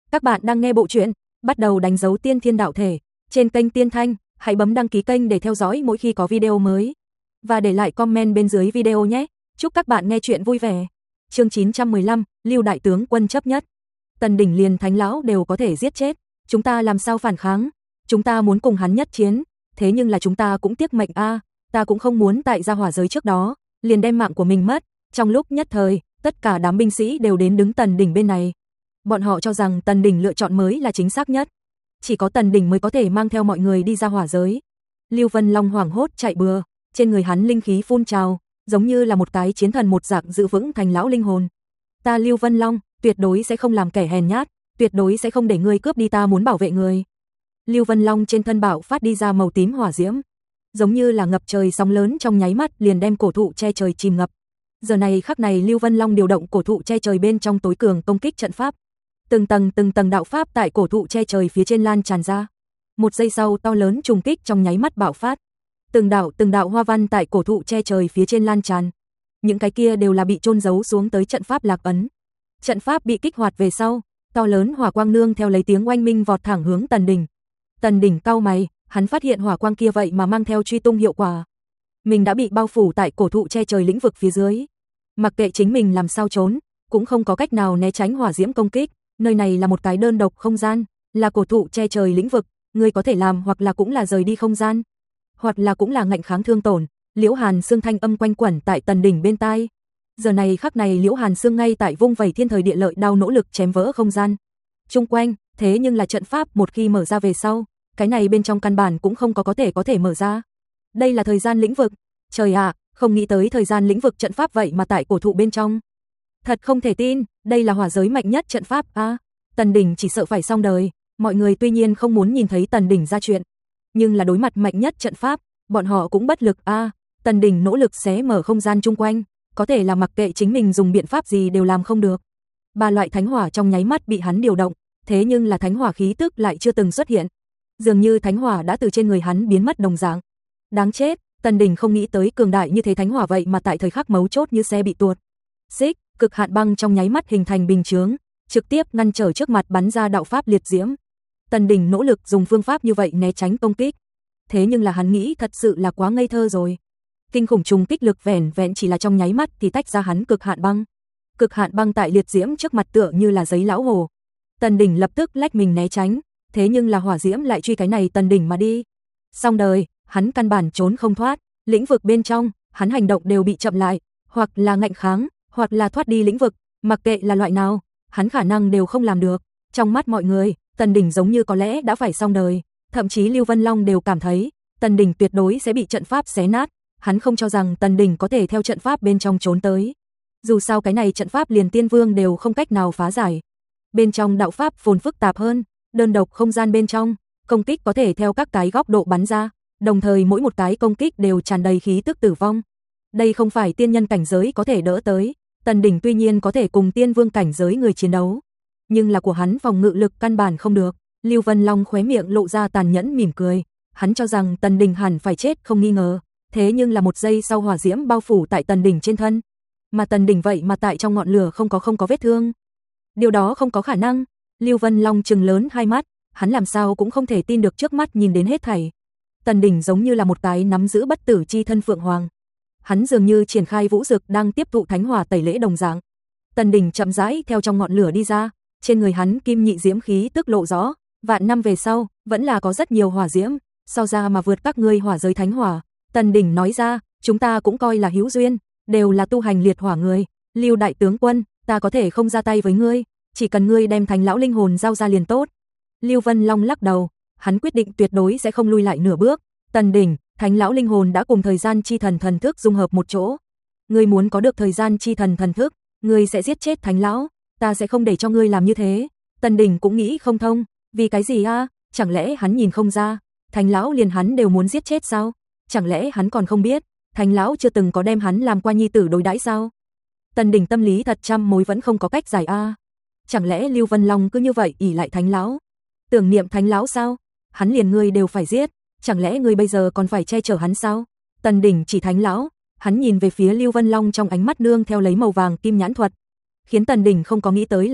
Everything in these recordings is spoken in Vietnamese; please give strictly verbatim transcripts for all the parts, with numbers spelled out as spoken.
Các bạn đang nghe bộ truyện Bắt đầu đánh dấu tiên thiên đạo thể trên kênh Tiên Thanh, hãy bấm đăng ký kênh để theo dõi mỗi khi có video mới. Và để lại comment bên dưới video nhé. Chúc các bạn nghe chuyện vui vẻ. Chương chín trăm mười lăm, Lưu đại tướng quân chấp nhất. Tần đỉnh liền thánh lão đều có thể giết chết, chúng ta làm sao phản kháng? Chúng ta muốn cùng hắn nhất chiến, thế nhưng là chúng ta cũng tiếc mệnh a, ta cũng không muốn tại gia hỏa giới trước đó liền đem mạng của mình mất. Trong lúc nhất thời, tất cả đám binh sĩ đều đến đứng Tần đỉnh bên này. Bọn họ cho rằng Tần đỉnh lựa chọn mới là chính xác nhất. Chỉ có Tần đỉnh mới có thể mang theo mọi người đi ra hỏa giới. Lưu Vân Long hoảng hốt chạy bừa, trên người hắn linh khí phun trào, giống như là một cái chiến thần một dạng giữ vững thành lão linh hồn. Ta Lưu Vân Long, tuyệt đối sẽ không làm kẻ hèn nhát, tuyệt đối sẽ không để ngươi cướp đi ta muốn bảo vệ người. Lưu Vân Long trên thân bạo phát đi ra màu tím hỏa diễm, giống như là ngập trời sóng lớn trong nháy mắt liền đem cổ thụ che trời chìm ngập. Giờ này khắc này Lưu Vân Long điều động cổ thụ che trời bên trong tối cường công kích trận pháp. Từng tầng từng tầng đạo pháp tại cổ thụ che trời phía trên lan tràn ra. Một giây sau to lớn trùng kích trong nháy mắt bạo phát. Từng đạo từng đạo hoa văn tại cổ thụ che trời phía trên lan tràn. Những cái kia đều là bị chôn giấu xuống tới trận pháp lạc ấn. Trận pháp bị kích hoạt về sau, to lớn hỏa quang nương theo lấy tiếng oanh minh vọt thẳng hướng Tần đỉnh. Tần đỉnh cau mày, hắn phát hiện hỏa quang kia vậy mà mang theo truy tung hiệu quả. Mình đã bị bao phủ tại cổ thụ che trời lĩnh vực phía dưới. Mặc kệ chính mình làm sao trốn, cũng không có cách nào né tránh hỏa diễm công kích. Nơi này là một cái đơn độc không gian, là cổ thụ che trời lĩnh vực, người có thể làm hoặc là cũng là rời đi không gian, hoặc là cũng là ngạnh kháng thương tổn. Liễu Hàn Sương thanh âm quanh quẩn tại Tần đỉnh bên tai. Giờ này khắc này Liễu Hàn Sương ngay tại vung vẩy thiên thời địa lợi đao nỗ lực chém vỡ không gian chung quanh, thế nhưng là trận pháp một khi mở ra về sau, cái này bên trong căn bản cũng không có có thể có thể mở ra. Đây là thời gian lĩnh vực. Trời ạ, à, không nghĩ tới thời gian lĩnh vực trận pháp vậy mà tại cổ thụ bên trong. Thật không thể tin, đây là hỏa giới mạnh nhất trận pháp a. À, Tần đỉnh chỉ sợ phải xong đời. Mọi người tuy nhiên không muốn nhìn thấy Tần đỉnh ra chuyện, nhưng là đối mặt mạnh nhất trận pháp, bọn họ cũng bất lực a. À, Tần đỉnh nỗ lực xé mở không gian chung quanh, có thể là mặc kệ chính mình dùng biện pháp gì đều làm không được. Ba loại thánh hỏa trong nháy mắt bị hắn điều động, thế nhưng là thánh hỏa khí tức lại chưa từng xuất hiện. Dường như thánh hỏa đã từ trên người hắn biến mất đồng dạng. Đáng chết, Tần đỉnh không nghĩ tới cường đại như thế thánh hỏa vậy mà tại thời khắc mấu chốt như xe bị tuột. Xích, cực hạn băng trong nháy mắt hình thành bình chướng, trực tiếp ngăn trở trước mặt bắn ra đạo pháp liệt diễm. Tần đỉnh nỗ lực dùng phương pháp như vậy né tránh công kích, thế nhưng là hắn nghĩ thật sự là quá ngây thơ rồi. Kinh khủng trùng kích lực vẻn vẹn chỉ là trong nháy mắt thì tách ra hắn cực hạn băng. Cực hạn băng tại liệt diễm trước mặt tựa như là giấy lão hồ. Tần đỉnh lập tức lách mình né tránh, thế nhưng là hỏa diễm lại truy cái này Tần đỉnh mà đi. Xong đời, hắn căn bản trốn không thoát, lĩnh vực bên trong, hắn hành động đều bị chậm lại, hoặc là ngạnh kháng, hoặc là thoát đi lĩnh vực, mặc kệ là loại nào, hắn khả năng đều không làm được. Trong mắt mọi người, Tần đỉnh giống như có lẽ đã phải xong đời, thậm chí Lưu Vân Long đều cảm thấy, Tần đỉnh tuyệt đối sẽ bị trận pháp xé nát. Hắn không cho rằng Tần đỉnh có thể theo trận pháp bên trong trốn tới. Dù sao cái này trận pháp liền tiên vương đều không cách nào phá giải. Bên trong đạo pháp phồn phức tạp hơn, đơn độc không gian bên trong, công kích có thể theo các cái góc độ bắn ra, đồng thời mỗi một cái công kích đều tràn đầy khí tức tử vong. Đây không phải tiên nhân cảnh giới có thể đỡ tới. Tần đỉnh tuy nhiên có thể cùng tiên vương cảnh giới người chiến đấu, nhưng là của hắn phòng ngự lực căn bản không được. Lưu Vân Long khóe miệng lộ ra tàn nhẫn mỉm cười, hắn cho rằng Tần đỉnh hẳn phải chết không nghi ngờ. Thế nhưng là một giây sau hỏa diễm bao phủ tại Tần đỉnh trên thân, mà Tần đỉnh vậy mà tại trong ngọn lửa không có không có vết thương. Điều đó không có khả năng. Lưu Vân Long trừng lớn hai mắt, hắn làm sao cũng không thể tin được trước mắt nhìn đến hết thảy. Tần đỉnh giống như là một cái nắm giữ bất tử chi thân phượng hoàng. Hắn dường như triển khai vũ dực đang tiếp thụ thánh hỏa tẩy lễ đồng dạng. Tần đỉnh chậm rãi theo trong ngọn lửa đi ra, trên người hắn kim nhị diễm khí tức lộ rõ, vạn năm về sau, vẫn là có rất nhiều hỏa diễm, so ra mà vượt các ngươi hỏa giới thánh hỏa. Tần đỉnh nói ra, chúng ta cũng coi là hữu duyên, đều là tu hành liệt hỏa người. Lưu đại tướng quân, ta có thể không ra tay với ngươi, chỉ cần ngươi đem thánh lão linh hồn giao ra liền tốt. Lưu Vân Long lắc đầu, hắn quyết định tuyệt đối sẽ không lui lại nửa bước. Tần đỉnh, thánh lão linh hồn đã cùng thời gian chi thần thần thức dung hợp một chỗ. Ngươi muốn có được thời gian chi thần thần thức, ngươi sẽ giết chết thánh lão, ta sẽ không để cho ngươi làm như thế. Tần đỉnh cũng nghĩ không thông, vì cái gì a? À? Chẳng lẽ hắn nhìn không ra, thánh lão liền hắn đều muốn giết chết sao? Chẳng lẽ hắn còn không biết, thánh lão chưa từng có đem hắn làm qua nhi tử đối đãi sao? Tần đỉnh tâm lý thật trăm mối vẫn không có cách giải a. À. Chẳng lẽ Lưu Vân Long cứ như vậy ỷ lại thánh lão, tưởng niệm thánh lão sao? Hắn liền ngươi đều phải giết, chẳng lẽ ngươi bây giờ còn phải che chở hắn sao? Tần đỉnh chỉ thánh lão, hắn nhìn về phía Lưu Vân Long trong ánh mắt nương theo lấy màu vàng kim nhãn thuật, khiến Tần đỉnh không có nghĩ tới là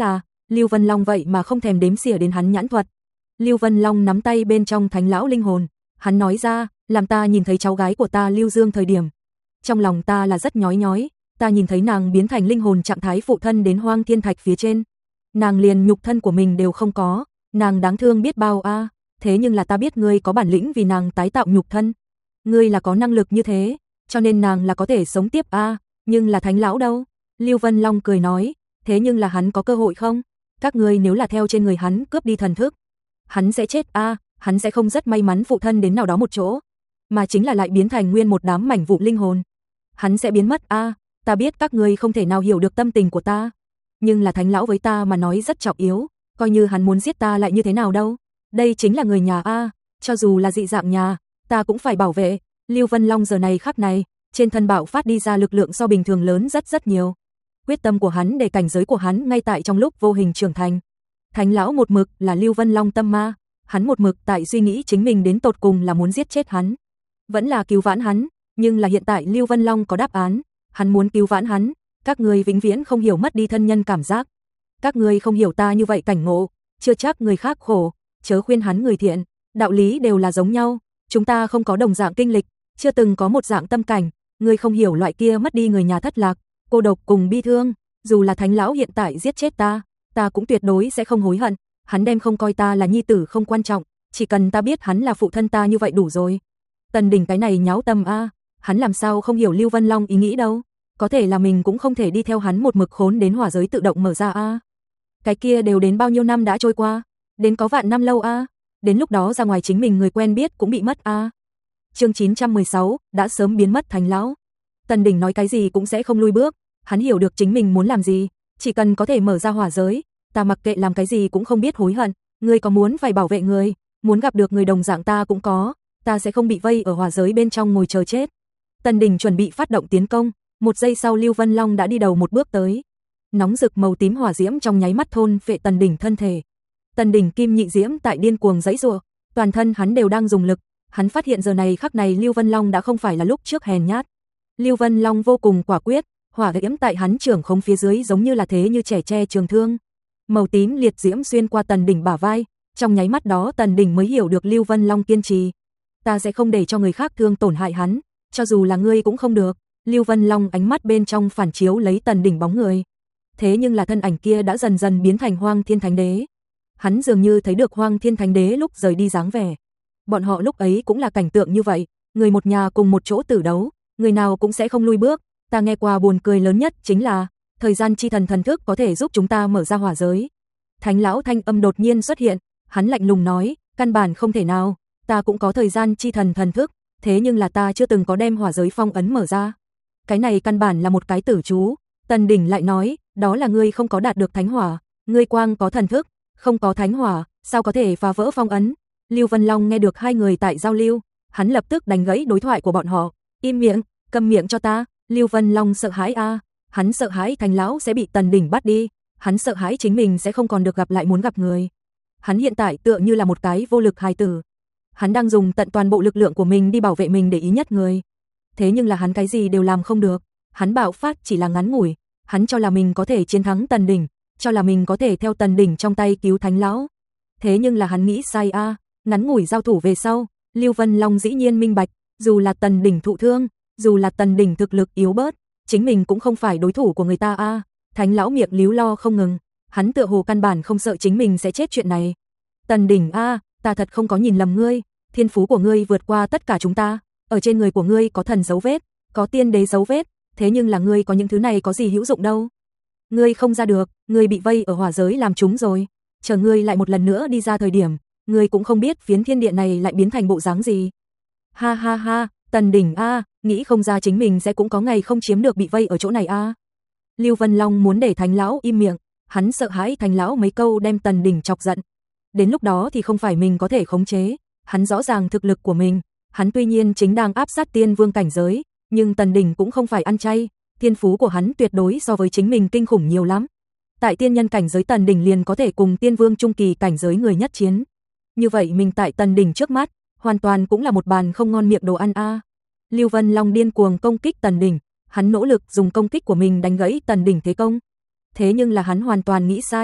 Lưu Vân Long vậy mà không thèm đếm xỉa đến hắn nhãn thuật. Lưu Vân Long nắm tay bên trong Thánh lão linh hồn, hắn nói ra, làm ta nhìn thấy cháu gái của ta Lưu Dương thời điểm, trong lòng ta là rất nhói nhói, ta nhìn thấy nàng biến thành linh hồn trạng thái phụ thân đến Hoang Thiên Thạch phía trên, nàng liền nhục thân của mình đều không có, nàng đáng thương biết bao a, à. Thế nhưng là ta biết ngươi có bản lĩnh vì nàng tái tạo nhục thân, ngươi là có năng lực như thế, cho nên nàng là có thể sống tiếp a, à. Nhưng là Thánh lão đâu? Lưu Vân Long cười nói, thế nhưng là hắn có cơ hội không? Các ngươi nếu là theo trên người hắn cướp đi thần thức, hắn sẽ chết a, à. Hắn sẽ không rất may mắn phụ thân đến nào đó một chỗ, mà chính là lại biến thành nguyên một đám mảnh vụn linh hồn. Hắn sẽ biến mất a, à. Ta biết các ngươi không thể nào hiểu được tâm tình của ta, nhưng là Thánh lão với ta mà nói rất trọng yếu, coi như hắn muốn giết ta lại như thế nào đâu? Đây chính là người nhà a, à. Cho dù là dị dạng nhà, ta cũng phải bảo vệ. Lưu Vân Long giờ này khắc này, trên thân bạo phát đi ra lực lượng so bình thường lớn rất rất nhiều. Quyết tâm của hắn để cảnh giới của hắn ngay tại trong lúc vô hình trưởng thành. Thánh lão một mực là Lưu Vân Long tâm ma, hắn một mực tại suy nghĩ chính mình đến tột cùng là muốn giết chết hắn, vẫn là cứu vãn hắn, nhưng là hiện tại Lưu Vân Long có đáp án, hắn muốn cứu vãn hắn, các ngươi vĩnh viễn không hiểu mất đi thân nhân cảm giác. Các ngươi không hiểu ta như vậy cảnh ngộ, chưa chắc người khác khổ, chớ khuyên hắn người thiện, đạo lý đều là giống nhau, chúng ta không có đồng dạng kinh lịch, chưa từng có một dạng tâm cảnh, ngươi không hiểu loại kia mất đi người nhà thất lạc, cô độc cùng bi thương, dù là Thánh lão hiện tại giết chết ta, ta cũng tuyệt đối sẽ không hối hận, hắn đem không coi ta là nhi tử không quan trọng, chỉ cần ta biết hắn là phụ thân ta như vậy đủ rồi. Tần Đình cái này nháo tâm a, hắn làm sao không hiểu Lưu Vân Long ý nghĩ đâu, có thể là mình cũng không thể đi theo hắn một mực khốn đến hỏa giới tự động mở ra a. Cái kia đều đến bao nhiêu năm đã trôi qua, đến có vạn năm lâu a, đến lúc đó ra ngoài chính mình người quen biết cũng bị mất a. Chương chín trăm mười sáu, đã sớm biến mất Thánh lão. Tần Đình nói cái gì cũng sẽ không lùi bước, hắn hiểu được chính mình muốn làm gì, chỉ cần có thể mở ra hỏa giới, ta mặc kệ làm cái gì cũng không biết hối hận, ngươi có muốn phải bảo vệ người, muốn gặp được người đồng dạng ta cũng có, ta sẽ không bị vây ở hỏa giới bên trong ngồi chờ chết. Tần Đình chuẩn bị phát động tiến công, một giây sau Lưu Vân Long đã đi đầu một bước tới. Nóng rực màu tím hỏa diễm trong nháy mắt thôn phệ Tần Đình thân thể. Tần Đình kim nhị diễm tại điên cuồng giãy giụa, toàn thân hắn đều đang dùng lực, hắn phát hiện giờ này khắc này Lưu Vân Long đã không phải là lúc trước hèn nhát. Lưu Vân Long vô cùng quả quyết, hỏa diễm tại hắn trưởng khống phía dưới giống như là thế như trẻ tre trường thương. Màu tím liệt diễm xuyên qua Tần Đình bả vai, trong nháy mắt đó Tần Đình mới hiểu được Lưu Vân Long kiên trì. Ta sẽ không để cho người khác thương tổn hại hắn, cho dù là ngươi cũng không được. Lưu Vân Long ánh mắt bên trong phản chiếu lấy Tần Đình bóng người. Thế nhưng là thân ảnh kia đã dần dần biến thành Hoang Thiên Thánh Đế. Hắn dường như thấy được Hoang Thiên Thánh Đế lúc rời đi dáng vẻ. Bọn họ lúc ấy cũng là cảnh tượng như vậy, người một nhà cùng một chỗ tử đấu, người nào cũng sẽ không lui bước. Ta nghe qua buồn cười lớn nhất chính là thời gian chi thần thần thức có thể giúp chúng ta mở ra hỏa giới. Thánh lão thanh âm đột nhiên xuất hiện, hắn lạnh lùng nói, căn bản không thể nào, ta cũng có thời gian chi thần thần thức, thế nhưng là ta chưa từng có đem hỏa giới phong ấn mở ra. Cái này căn bản là một cái tử chú. Tần Đình lại nói, đó là ngươi không có đạt được thánh hỏa, ngươi quang có thần thức, không có thánh hỏa, sao có thể phá vỡ phong ấn? Lưu Vân Long nghe được hai người tại giao lưu, hắn lập tức đánh gãy đối thoại của bọn họ, im miệng, câm miệng cho ta. Lưu Vân Long sợ hãi a, à. Hắn sợ hãi Thánh lão sẽ bị Tần Đình bắt đi, hắn sợ hãi chính mình sẽ không còn được gặp lại muốn gặp người. Hắn hiện tại tựa như là một cái vô lực hài tử. Hắn đang dùng tận toàn bộ lực lượng của mình đi bảo vệ mình để ý nhất người. Thế nhưng là hắn cái gì đều làm không được, hắn bạo phát chỉ là ngắn ngủi, hắn cho là mình có thể chiến thắng Tần Đình, cho là mình có thể theo Tần Đình trong tay cứu Thánh lão. Thế nhưng là hắn nghĩ sai a, à. Ngắn ngủi giao thủ về sau, Lưu Vân Long dĩ nhiên minh bạch, dù là Tần Đình thụ thương, dù là Tần Đình thực lực yếu bớt, chính mình cũng không phải đối thủ của người ta a. À. Thánh lão miệng líu lo không ngừng, hắn tựa hồ căn bản không sợ chính mình sẽ chết chuyện này. Tần Đình a, à, ta thật không có nhìn lầm ngươi, thiên phú của ngươi vượt qua tất cả chúng ta, ở trên người của ngươi có thần dấu vết, có tiên đế dấu vết, thế nhưng là ngươi có những thứ này có gì hữu dụng đâu. Ngươi không ra được, ngươi bị vây ở hỏa giới làm chúng rồi, chờ ngươi lại một lần nữa đi ra thời điểm, ngươi cũng không biết phiến thiên địa này lại biến thành bộ dáng gì. Ha ha ha, Tần Đình a, à, nghĩ không ra chính mình sẽ cũng có ngày không chiếm được bị vây ở chỗ này a. À. Lưu Vân Long muốn để Thánh lão im miệng, hắn sợ hãi Thánh lão mấy câu đem Tần Đình chọc giận. Đến lúc đó thì không phải mình có thể khống chế, hắn rõ ràng thực lực của mình, hắn tuy nhiên chính đang áp sát tiên vương cảnh giới, nhưng Tần Đình cũng không phải ăn chay, thiên phú của hắn tuyệt đối so với chính mình kinh khủng nhiều lắm. Tại tiên nhân cảnh giới Tần Đình liền có thể cùng tiên vương trung kỳ cảnh giới người nhất chiến. Như vậy mình tại Tần Đình trước mắt, hoàn toàn cũng là một bàn không ngon miệng đồ ăn a. À. Lưu Vân Long điên cuồng công kích Tần Đình, hắn nỗ lực dùng công kích của mình đánh gãy Tần Đình thế công. Thế nhưng là hắn hoàn toàn nghĩ sai,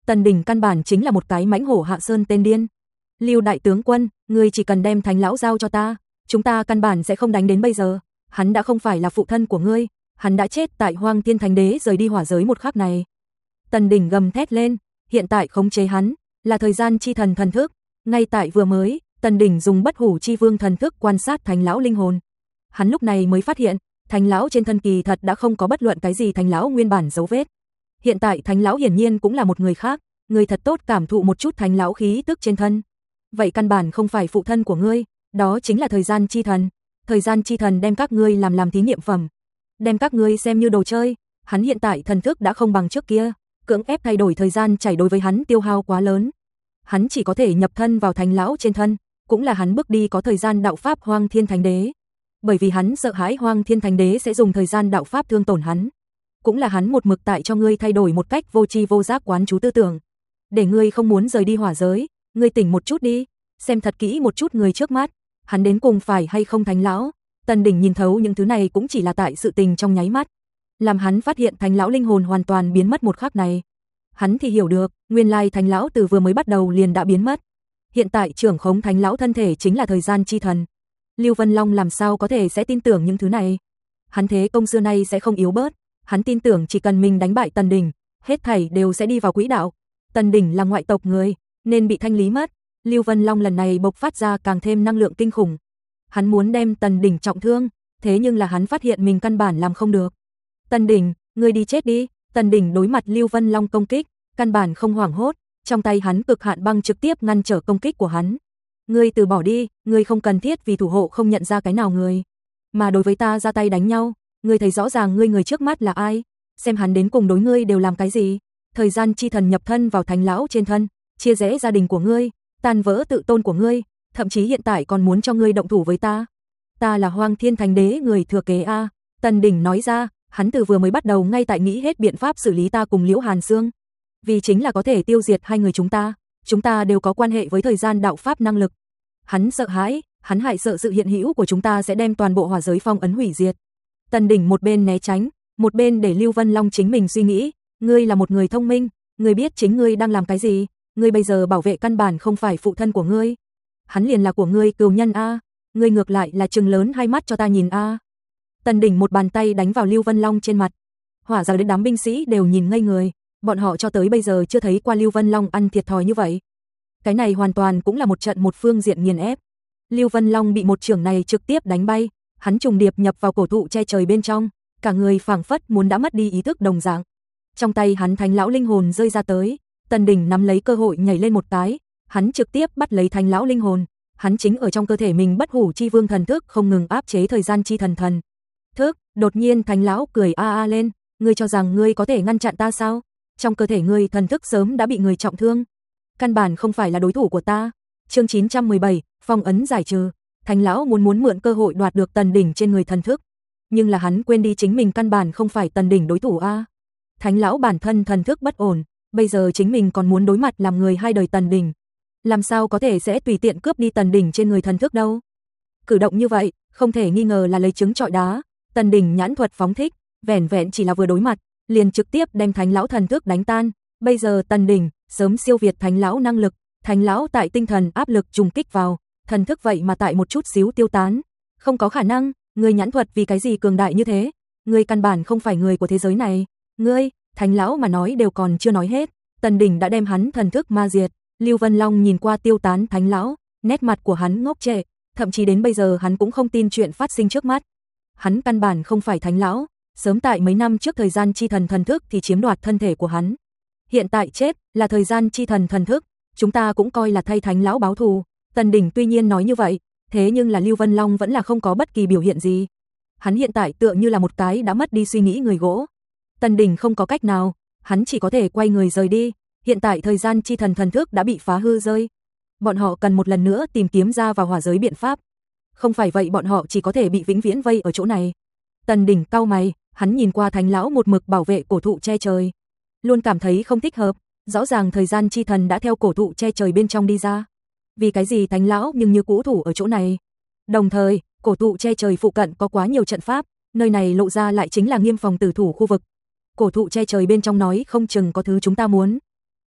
Tần Đình căn bản chính là một cái mãnh hổ hạ sơn tên điên. Lưu đại tướng quân, ngươi chỉ cần đem Thánh lão giao cho ta, chúng ta căn bản sẽ không đánh đến bây giờ. Hắn đã không phải là phụ thân của ngươi, hắn đã chết tại Hoang Thiên Thánh Đế rời đi hỏa giới một khắc này. Tần Đình gầm thét lên, hiện tại khống chế hắn là thời gian chi thần thần thức, ngay tại vừa mới, Tần Đình dùng bất hủ chi vương thần thức quan sát Thánh lão linh hồn. Hắn lúc này mới phát hiện, Thánh lão trên thân kỳ thật đã không có bất luận cái gì Thánh lão nguyên bản dấu vết. Hiện tại Thánh lão hiển nhiên cũng là một người khác, người thật tốt cảm thụ một chút Thánh lão khí tức trên thân. Vậy căn bản không phải phụ thân của ngươi, đó chính là thời gian chi thần. Thời gian chi thần đem các ngươi làm làm thí nghiệm phẩm, đem các ngươi xem như đồ chơi. Hắn hiện tại thần thức đã không bằng trước kia, cưỡng ép thay đổi thời gian chảy đối với hắn tiêu hao quá lớn. Hắn chỉ có thể nhập thân vào Thánh lão trên thân, cũng là hắn bước đi có thời gian đạo pháp Hoang Thiên Thánh Đế. Bởi vì hắn sợ hãi Hoang Thiên Thánh Đế sẽ dùng thời gian đạo pháp thương tổn hắn. Cũng là hắn một mực tại cho ngươi thay đổi một cách vô tri vô giác quán chú tư tưởng, để ngươi không muốn rời đi hỏa giới. Ngươi tỉnh một chút đi, xem thật kỹ một chút người trước mắt, hắn đến cùng phải hay không Thánh lão. Tần Đình nhìn thấu những thứ này cũng chỉ là tại sự tình trong nháy mắt, làm hắn phát hiện Thánh lão linh hồn hoàn toàn biến mất một khắc này. Hắn thì hiểu được, nguyên lai Thánh lão từ vừa mới bắt đầu liền đã biến mất. Hiện tại trưởng khống Thánh lão thân thể chính là thời gian chi thần. Lưu Vân Long làm sao có thể sẽ tin tưởng những thứ này? Hắn thế công xưa nay sẽ không yếu bớt, hắn tin tưởng chỉ cần mình đánh bại Tần Đình, hết thảy đều sẽ đi vào quỹ đạo. Tần Đình là ngoại tộc người, nên bị thanh lý mất. Lưu Vân Long lần này bộc phát ra càng thêm năng lượng kinh khủng. Hắn muốn đem Tần Đình trọng thương, thế nhưng là hắn phát hiện mình căn bản làm không được. Tần Đình, ngươi đi chết đi. Tần Đình đối mặt Lưu Vân Long công kích, căn bản không hoảng hốt, trong tay hắn cực hạn băng trực tiếp ngăn trở công kích của hắn. Ngươi từ bỏ đi, ngươi không cần thiết vì thủ hộ không nhận ra cái nào người, mà đối với ta ra tay đánh nhau. Ngươi thấy rõ ràng ngươi người trước mắt là ai, xem hắn đến cùng đối ngươi đều làm cái gì. Thời gian chi thần nhập thân vào Thánh lão trên thân, chia rẽ gia đình của ngươi, tan vỡ tự tôn của ngươi, thậm chí hiện tại còn muốn cho ngươi động thủ với ta. Ta là Hoang Thiên Thánh Đế người thừa kế a. Tần Đình nói ra, hắn từ vừa mới bắt đầu ngay tại nghĩ hết biện pháp xử lý ta cùng Liễu Hàn Sương, vì chính là có thể tiêu diệt hai người chúng ta. Chúng ta đều có quan hệ với thời gian đạo pháp năng lực. Hắn sợ hãi, hắn hại sợ sự hiện hữu của chúng ta sẽ đem toàn bộ hỏa giới phong ấn hủy diệt. Tần Đình một bên né tránh, một bên để Lưu Vân Long chính mình suy nghĩ. Ngươi là một người thông minh, ngươi biết chính ngươi đang làm cái gì. Ngươi bây giờ bảo vệ căn bản không phải phụ thân của ngươi, hắn liền là của ngươi cừu nhân a. Ngươi ngược lại là trừng lớn hai mắt cho ta nhìn a. Tần Đình một bàn tay đánh vào Lưu Vân Long trên mặt. Hỏa giáo đến đám binh sĩ đều nhìn ngây người, bọn họ cho tới bây giờ chưa thấy qua Lưu Vân Long ăn thiệt thòi như vậy. Cái này hoàn toàn cũng là một trận một phương diện nghiền ép. Lưu Vân Long bị một chưởng này trực tiếp đánh bay, hắn trùng điệp nhập vào cổ thụ che trời bên trong, cả người phảng phất muốn đã mất đi ý thức đồng dạng. Trong tay hắn Thánh lão linh hồn rơi ra tới, Tần Đình nắm lấy cơ hội nhảy lên một cái, hắn trực tiếp bắt lấy Thánh lão linh hồn, hắn chính ở trong cơ thể mình bất hủ chi vương thần thức không ngừng áp chế thời gian chi thần thần thức. Đột nhiên Thánh lão cười a a lên, ngươi cho rằng ngươi có thể ngăn chặn ta sao? Trong cơ thể ngươi thần thức sớm đã bị người trọng thương, căn bản không phải là đối thủ của ta. Chương chín trăm mười bảy, phong ấn giải trừ. Thánh lão muốn muốn mượn cơ hội đoạt được Tần Đình trên người thần thức, nhưng là hắn quên đi chính mình căn bản không phải Tần Đình đối thủ a. Thánh lão bản thân thần thức bất ổn, bây giờ chính mình còn muốn đối mặt làm người hai đời Tần Đình, làm sao có thể sẽ tùy tiện cướp đi Tần Đình trên người thần thức đâu. Cử động như vậy, không thể nghi ngờ là lấy trứng trọi đá. Tần Đình nhãn thuật phóng thích, vẻn vẹn chỉ là vừa đối mặt, liền trực tiếp đem Thánh lão thần thức đánh tan. Bây giờ Tần Đình sớm siêu việt Thánh lão năng lực, Thánh lão tại tinh thần áp lực trùng kích vào, thần thức vậy mà tại một chút xíu tiêu tán. Không có khả năng, ngươi nhãn thuật vì cái gì cường đại như thế? Ngươi căn bản không phải người của thế giới này. Ngươi, Thánh lão mà nói đều còn chưa nói hết, Tần Đình đã đem hắn thần thức ma diệt. Lưu Vân Long nhìn qua tiêu tán Thánh lão, nét mặt của hắn ngốc trệ, thậm chí đến bây giờ hắn cũng không tin chuyện phát sinh trước mắt. Hắn căn bản không phải Thánh lão, sớm tại mấy năm trước thời gian chi thần thần thức thì chiếm đoạt thân thể của hắn. Hiện tại chết là thời gian chi thần thần thức, chúng ta cũng coi là thay Thánh lão báo thù. Tần Đình tuy nhiên nói như vậy, thế nhưng là Lưu Vân Long vẫn là không có bất kỳ biểu hiện gì. Hắn hiện tại tựa như là một cái đã mất đi suy nghĩ người gỗ. Tần Đình không có cách nào, hắn chỉ có thể quay người rời đi. Hiện tại thời gian chi thần thần thức đã bị phá hư rơi, bọn họ cần một lần nữa tìm kiếm ra vào hỏa giới biện pháp. Không phải vậy bọn họ chỉ có thể bị vĩnh viễn vây ở chỗ này. Tần Đình cau mày, hắn nhìn qua Thánh lão một mực bảo vệ cổ thụ che trời, luôn cảm thấy không thích hợp. Rõ ràng thời gian chi thần đã theo cổ thụ che trời bên trong đi ra, vì cái gì Thánh lão nhưng như cũ thủ ở chỗ này? Đồng thời, cổ thụ che trời phụ cận có quá nhiều trận pháp, nơi này lộ ra lại chính là nghiêm phòng tử thủ khu vực. Cổ thụ che trời bên trong nói không chừng có thứ chúng ta muốn.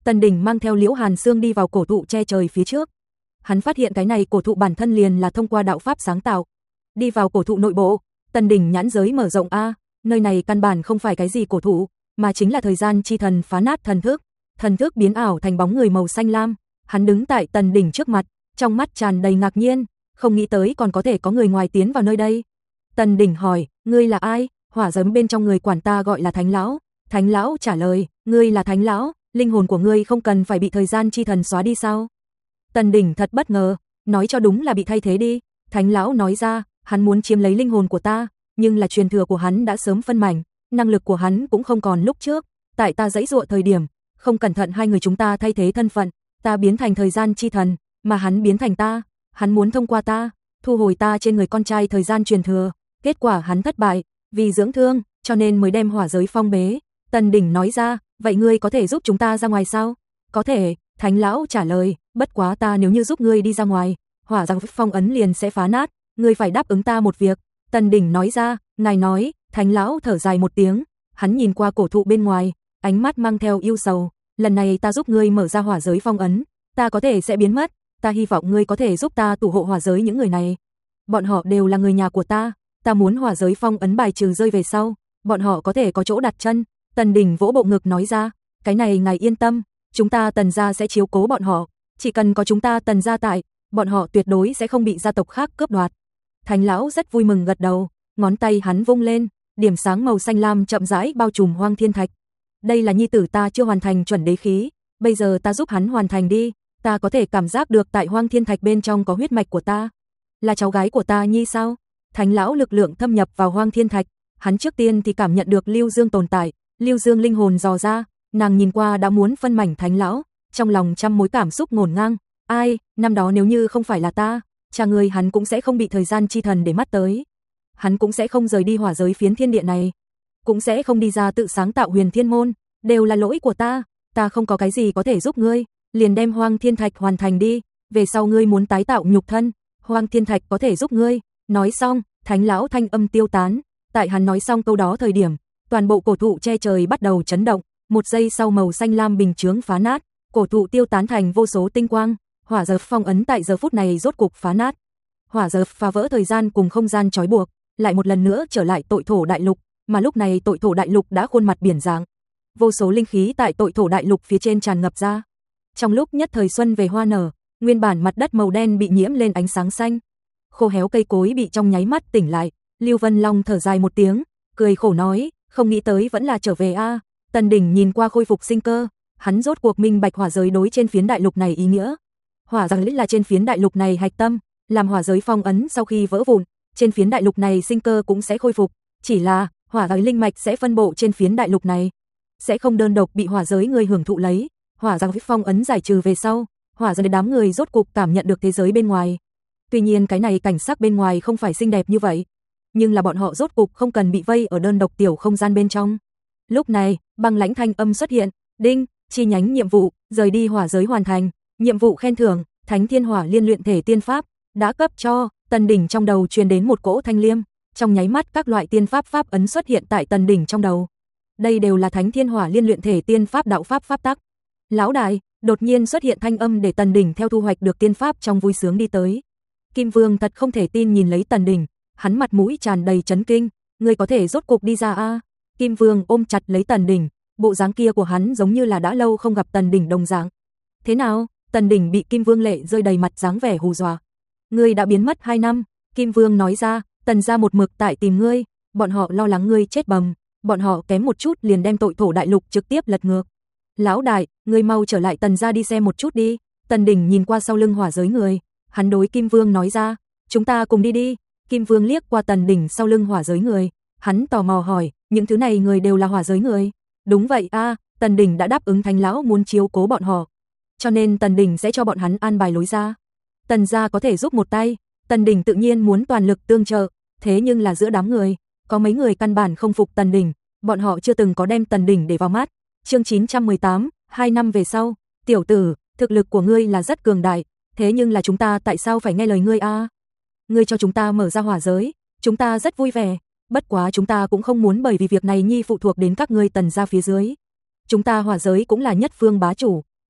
Tần Đình mang theo Liễu Hàn Sương đi vào cổ thụ che trời phía trước. Hắn phát hiện cái này cổ thụ bản thân liền là thông qua đạo pháp sáng tạo. Đi vào cổ thụ nội bộ, Tần Đình nhãn giới mở rộng a, nơi này căn bản không phải cái gì cổ thụ, mà chính là thời gian chi thần phá nát thần thức. Thần thức biến ảo thành bóng người màu xanh lam, hắn đứng tại Tần Đình trước mặt, trong mắt tràn đầy ngạc nhiên, không nghĩ tới còn có thể có người ngoài tiến vào nơi đây. Tần Đình hỏi, ngươi là ai? Hỏa giấm bên trong người quản ta gọi là Thánh lão. Thánh lão trả lời, ngươi là Thánh lão, linh hồn của ngươi không cần phải bị thời gian chi thần xóa đi sao? Tần Đình thật bất ngờ, nói cho đúng là bị thay thế đi. Thánh lão nói ra, hắn muốn chiếm lấy linh hồn của ta, nhưng là truyền thừa của hắn đã sớm phân mảnh, năng lực của hắn cũng không còn lúc trước. Tại ta giãy giụa thời điểm, không cẩn thận hai người chúng ta thay thế thân phận, ta biến thành thời gian chi thần, mà hắn biến thành ta. Hắn muốn thông qua ta, thu hồi ta trên người con trai thời gian truyền thừa. Kết quả hắn thất bại, vì dưỡng thương, cho nên mới đem hỏa giới phong bế. Tần Đình nói ra, vậy ngươi có thể giúp chúng ta ra ngoài sao? Có thể, Thánh lão trả lời, bất quá ta nếu như giúp ngươi đi ra ngoài, hỏa giang phong ấn liền sẽ phá nát, ngươi phải đáp ứng ta một việc. Tần Đình nói ra, ngài nói. Thánh lão thở dài một tiếng, hắn nhìn qua cổ thụ bên ngoài, ánh mắt mang theo yêu sầu, lần này ta giúp ngươi mở ra hỏa giới phong ấn, ta có thể sẽ biến mất, ta hy vọng ngươi có thể giúp ta thủ hộ hỏa giới những người này. Bọn họ đều là người nhà của ta, ta muốn hỏa giới phong ấn bài trừ rơi về sau, bọn họ có thể có chỗ đặt chân. Tần Đình vỗ bộ ngực nói ra, cái này ngài yên tâm, chúng ta Tần gia sẽ chiếu cố bọn họ, chỉ cần có chúng ta Tần gia tại, bọn họ tuyệt đối sẽ không bị gia tộc khác cướp đoạt. Thánh lão rất vui mừng gật đầu, ngón tay hắn vung lên, điểm sáng màu xanh lam chậm rãi bao trùm Hoang Thiên Thạch. Đây là nhi tử ta chưa hoàn thành chuẩn đế khí, bây giờ ta giúp hắn hoàn thành đi, ta có thể cảm giác được tại Hoang Thiên Thạch bên trong có huyết mạch của ta. Là cháu gái của ta nhi sao? Thánh lão lực lượng thâm nhập vào Hoang Thiên Thạch, hắn trước tiên thì cảm nhận được Lưu Dương tồn tại, Lưu Dương linh hồn dò ra, nàng nhìn qua đã muốn phân mảnh Thánh lão, trong lòng trăm mối cảm xúc ngổn ngang. Ai, năm đó nếu như không phải là ta, cha người hắn cũng sẽ không bị thời gian chi thần để mắt tới. Hắn cũng sẽ không rời đi hỏa giới phiến thiên địa này, cũng sẽ không đi ra tự sáng tạo huyền thiên môn, đều là lỗi của ta, ta không có cái gì có thể giúp ngươi, liền đem Hoang Thiên Thạch hoàn thành đi, về sau ngươi muốn tái tạo nhục thân, Hoang Thiên Thạch có thể giúp ngươi. Nói xong, Thánh lão thanh âm tiêu tán, tại hắn nói xong câu đó thời điểm, toàn bộ cổ thụ che trời bắt đầu chấn động, một giây sau màu xanh lam bình chướng phá nát, cổ thụ tiêu tán thành vô số tinh quang, hỏa giới phong ấn tại giờ phút này rốt cục phá nát. Hỏa giới phá vỡ thời gian cùng không gian trói buộc, lại một lần nữa trở lại Tội Thổ Đại Lục, mà lúc này Tội Thổ Đại Lục đã khuôn mặt biển dạng. Vô số linh khí tại Tội Thổ Đại Lục phía trên tràn ngập ra. Trong lúc nhất thời xuân về hoa nở, nguyên bản mặt đất màu đen bị nhiễm lên ánh sáng xanh. Khô héo cây cối bị trong nháy mắt tỉnh lại, Lưu Vân Long thở dài một tiếng, cười khổ nói, không nghĩ tới vẫn là trở về a. À. Tần Đình nhìn qua khôi phục sinh cơ, hắn rốt cuộc minh bạch hỏa giới đối trên phiến đại lục này ý nghĩa. Hỏa giới là trên phiến đại lục này hạch tâm, làm hỏa giới phong ấn sau khi vỡ vụn, trên phiến đại lục này sinh cơ cũng sẽ khôi phục, chỉ là hỏa giới linh mạch sẽ phân bộ trên phiến đại lục này, sẽ không đơn độc bị hỏa giới người hưởng thụ lấy. Hỏa giới phong ấn giải trừ về sau, hỏa giới đám người rốt cục cảm nhận được thế giới bên ngoài. Tuy nhiên cái này cảnh sắc bên ngoài không phải xinh đẹp như vậy, nhưng là bọn họ rốt cục không cần bị vây ở đơn độc tiểu không gian bên trong. Lúc này, băng lãnh thanh âm xuất hiện, đinh, chi nhánh nhiệm vụ, rời đi hỏa giới hoàn thành, nhiệm vụ khen thưởng, Thánh Thiên Hỏa Liên luyện thể tiên pháp, đã cấp cho. Tần Đình trong đầu truyền đến một cỗ thanh liêm, trong nháy mắt các loại tiên pháp pháp ấn xuất hiện tại Tần Đình trong đầu. Đây đều là Thánh Thiên Hỏa Liên luyện thể tiên pháp đạo pháp pháp tắc. Lão đại, đột nhiên xuất hiện thanh âm để Tần Đình theo thu hoạch được tiên pháp trong vui sướng đi tới. Kim Vương thật không thể tin nhìn lấy Tần Đình, hắn mặt mũi tràn đầy chấn kinh, ngươi có thể rốt cục đi ra a? À? Kim Vương ôm chặt lấy Tần Đình, bộ dáng kia của hắn giống như là đã lâu không gặp Tần Đình đồng dạng. Thế nào? Tần Đình bị Kim Vương lệ rơi đầy mặt dáng vẻ hù dọa. Ngươi đã biến mất hai năm, Kim Vương nói ra, Tần gia một mực tại tìm ngươi, bọn họ lo lắng ngươi chết bầm, bọn họ kém một chút liền đem Tội Thổ Đại Lục trực tiếp lật ngược. Lão đại, ngươi mau trở lại Tần gia đi xem một chút đi. Tần Đình nhìn qua sau lưng hỏa giới người, hắn đối Kim Vương nói ra, chúng ta cùng đi đi. Kim Vương liếc qua Tần Đình sau lưng hỏa giới người, hắn tò mò hỏi, những thứ này người đều là hỏa giới người? Đúng vậy a, à, Tần Đình đã đáp ứng Thánh lão muốn chiếu cố bọn họ, cho nên Tần Đình sẽ cho bọn hắn an bài lối ra. Tần gia có thể giúp một tay, Tần Đình tự nhiên muốn toàn lực tương trợ, thế nhưng là giữa đám người, có mấy người căn bản không phục Tần Đình, bọn họ chưa từng có đem Tần Đình để vào mắt. Chương chín trăm mười tám, hai năm về sau, tiểu tử, thực lực của ngươi là rất cường đại, thế nhưng là chúng ta tại sao phải nghe lời ngươi a? À? Ngươi cho chúng ta mở ra hỏa giới, chúng ta rất vui vẻ, bất quá chúng ta cũng không muốn bởi vì việc này nhi phụ thuộc đến các ngươi Tần gia phía dưới. Chúng ta hỏa giới cũng là nhất phương bá chủ,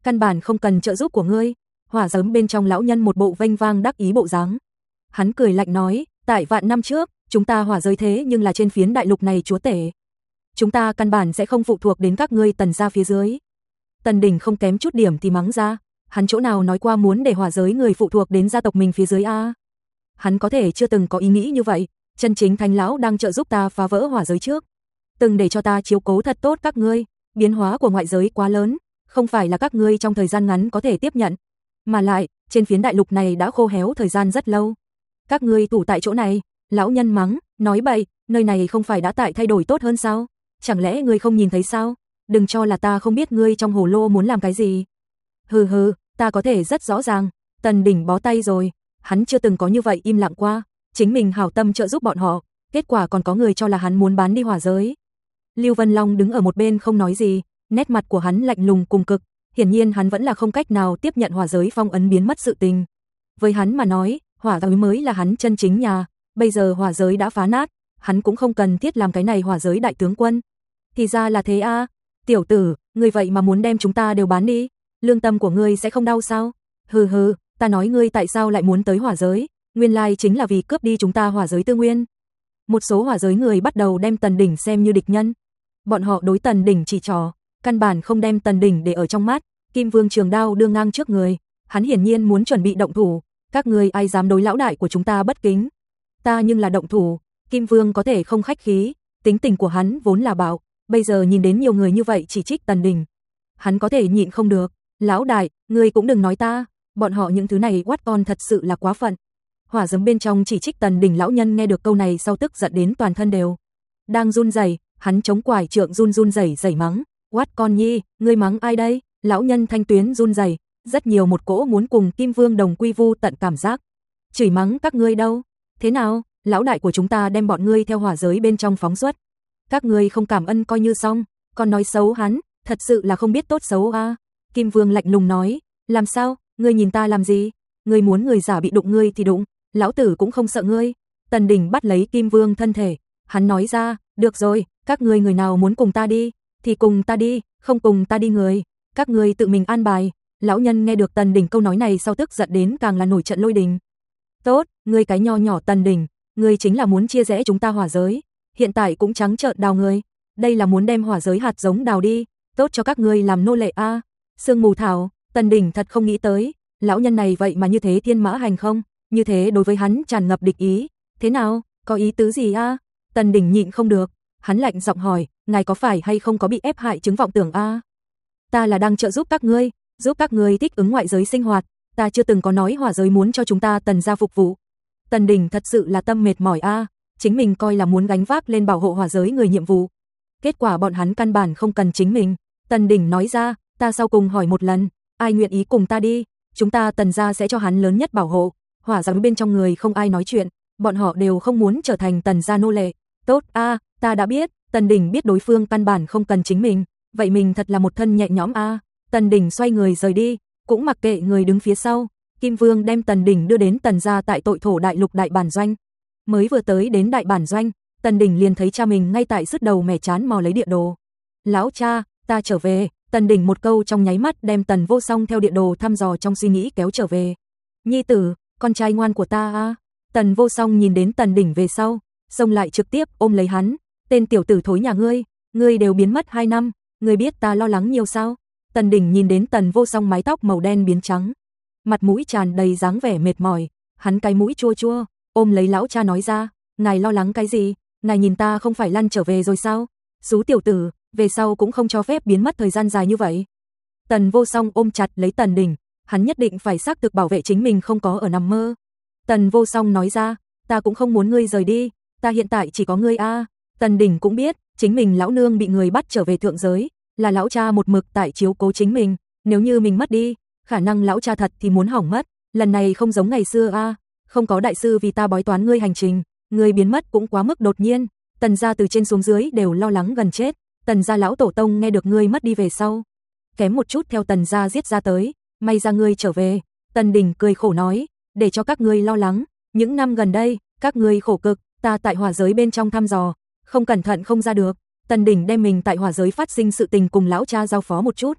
căn bản không cần trợ giúp của ngươi. Hỏa giới bên trong lão nhân một bộ vênh vang đắc ý bộ dáng. Hắn cười lạnh nói, tại vạn năm trước, chúng ta hỏa giới thế nhưng là trên phiến đại lục này chúa tể. Chúng ta căn bản sẽ không phụ thuộc đến các ngươi Tần gia phía dưới. Tần Đình không kém chút điểm thì mắng ra, hắn chỗ nào nói qua muốn để hỏa giới người phụ thuộc đến gia tộc mình phía dưới a? Hắn có thể chưa từng có ý nghĩ như vậy, chân chính Thánh lão đang trợ giúp ta phá vỡ hỏa giới trước, từng để cho ta chiếu cố thật tốt các ngươi, biến hóa của ngoại giới quá lớn, không phải là các ngươi trong thời gian ngắn có thể tiếp nhận, mà lại, trên phiến đại lục này đã khô héo thời gian rất lâu. Các ngươi thủ tại chỗ này, lão nhân mắng, nói bậy, nơi này không phải đã tại thay đổi tốt hơn sao? Chẳng lẽ ngươi không nhìn thấy sao? Đừng cho là ta không biết ngươi trong hồ lô muốn làm cái gì. Hừ hừ, ta có thể rất rõ ràng. Tần Đình bó tay rồi, hắn chưa từng có như vậy im lặng qua, chính mình hảo tâm trợ giúp bọn họ, kết quả còn có người cho là hắn muốn bán đi hỏa giới. Lưu Vân Long đứng ở một bên không nói gì, nét mặt của hắn lạnh lùng cùng cực, hiển nhiên hắn vẫn là không cách nào tiếp nhận hỏa giới phong ấn biến mất sự tình. Với hắn mà nói, hỏa giới mới là hắn chân chính nhà, bây giờ hỏa giới đã phá nát, hắn cũng không cần thiết làm cái này hỏa giới đại tướng quân. Thì ra là thế a, tiểu tử, ngươi vậy mà muốn đem chúng ta đều bán đi, lương tâm của ngươi sẽ không đau sao? Hừ hừ, ta nói ngươi tại sao lại muốn tới hỏa giới, nguyên lai chính là vì cướp đi chúng ta hỏa giới tư nguyên. Một số hỏa giới người bắt đầu đem Tần Đình xem như địch nhân. Bọn họ đối Tần Đình chỉ trỏ, căn bản không đem Tần Đình để ở trong mắt. Kim Vương trường đao đưa ngang trước người, hắn hiển nhiên muốn chuẩn bị động thủ, các ngươi ai dám đối lão đại của chúng ta bất kính? Ta nhưng là động thủ. Kim Vương có thể không khách khí, tính tình của hắn vốn là bạo, bây giờ nhìn đến nhiều người như vậy chỉ trích Tần Đình, hắn có thể nhịn không được. Lão đại, ngươi cũng đừng nói ta, bọn họ những thứ này quát con thật sự là quá phận. Hỏa giấm bên trong chỉ trích Tần Đình lão nhân nghe được câu này sau tức giận đến toàn thân đều đang run rẩy, hắn chống quải trượng run run rẩy rẩy mắng, quát con nhi, ngươi mắng ai đây? Lão nhân thanh tuyến run rẩy, rất nhiều một cỗ muốn cùng Kim Vương đồng quy vu tận cảm giác. Chửi mắng các ngươi đâu? Thế nào, lão đại của chúng ta đem bọn ngươi theo hỏa giới bên trong phóng xuất. Các ngươi không cảm ơn coi như xong, còn nói xấu hắn, thật sự là không biết tốt xấu a. À? Kim Vương lạnh lùng nói, làm sao, ngươi nhìn ta làm gì? Ngươi muốn người giả bị đụng ngươi thì đụng, lão tử cũng không sợ ngươi. Tần Đình bắt lấy Kim Vương thân thể, hắn nói ra, được rồi, các ngươi người nào muốn cùng ta đi, thì cùng ta đi, không cùng ta đi người, các ngươi tự mình an bài. Lão nhân nghe được Tần Đình câu nói này sau tức giận đến càng là nổi trận lôi đình. Tốt, ngươi cái nho nhỏ Tần Đình, ngươi chính là muốn chia rẽ chúng ta hỏa giới, hiện tại cũng trắng trợn đào ngươi, đây là muốn đem hỏa giới hạt giống đào đi, tốt cho các ngươi làm nô lệ a. À. Sương mù thảo, Tần Đình thật không nghĩ tới, lão nhân này vậy mà như thế thiên mã hành không, như thế đối với hắn tràn ngập địch ý, thế nào, có ý tứ gì a? À? Tần Đình nhịn không được, hắn lạnh giọng hỏi, ngài có phải hay không có bị ép hại chứng vọng tưởng a? À? Ta là đang trợ giúp các ngươi, giúp các ngươi thích ứng ngoại giới sinh hoạt, ta chưa từng có nói hỏa giới muốn cho chúng ta Tần gia phục vụ. Tần Đình thật sự là tâm mệt mỏi a, à? Chính mình coi là muốn gánh vác lên bảo hộ hỏa giới người nhiệm vụ. Kết quả bọn hắn căn bản không cần chính mình. Tần Đình nói ra, ta sau cùng hỏi một lần, ai nguyện ý cùng ta đi, chúng ta Tần gia sẽ cho hắn lớn nhất bảo hộ. Hỏa giới bên trong người không ai nói chuyện, bọn họ đều không muốn trở thành Tần gia nô lệ. Tốt a, à, ta đã biết. Tần Đình biết đối phương căn bản không cần chính mình, vậy mình thật là một thân nhẹ nhõm a. À. Tần Đình xoay người rời đi, cũng mặc kệ người đứng phía sau. Kim Vương đem Tần Đình đưa đến Tần gia tại Tội Thổ Đại Lục đại bản doanh. Mới vừa tới đến đại bản doanh, Tần Đình liền thấy cha mình ngay tại sứt đầu mẻ chán mò lấy địa đồ. Lão cha, ta trở về. Tần Đình một câu trong nháy mắt đem Tần Vô Song theo địa đồ thăm dò trong suy nghĩ kéo trở về. Nhi tử, con trai ngoan của ta a. À. Tần Vô Song nhìn đến Tần Đình về sau, xông lại trực tiếp ôm lấy hắn. Tên tiểu tử thối nhà ngươi, ngươi đều biến mất hai năm, ngươi biết ta lo lắng nhiều sao? Tần Đình nhìn đến Tần Vô Song mái tóc màu đen biến trắng, mặt mũi tràn đầy dáng vẻ mệt mỏi, hắn cái mũi chua chua, ôm lấy lão cha nói ra, ngài lo lắng cái gì? Ngài nhìn ta không phải lăn trở về rồi sao? Xú tiểu tử, về sau cũng không cho phép biến mất thời gian dài như vậy. Tần Vô Song ôm chặt lấy Tần Đình, hắn nhất định phải xác thực bảo vệ chính mình không có ở nằm mơ. Tần Vô Song nói ra, ta cũng không muốn ngươi rời đi, ta hiện tại chỉ có ngươi a. À. Tần Đình cũng biết, chính mình lão nương bị người bắt trở về thượng giới, là lão cha một mực tại chiếu cố chính mình, nếu như mình mất đi, khả năng lão cha thật thì muốn hỏng mất, lần này không giống ngày xưa a, à. Không có đại sư vì ta bói toán ngươi hành trình, ngươi biến mất cũng quá mức đột nhiên, Tần gia từ trên xuống dưới đều lo lắng gần chết, Tần gia lão tổ tông nghe được ngươi mất đi về sau, kém một chút theo Tần gia giết ra tới, may ra ngươi trở về. Tần Đình cười khổ nói, để cho các ngươi lo lắng, những năm gần đây, các ngươi khổ cực, ta tại hỏa giới bên trong thăm dò, không cẩn thận không ra được. Tần Đình đem mình tại hỏa giới phát sinh sự tình cùng lão cha giao phó một chút.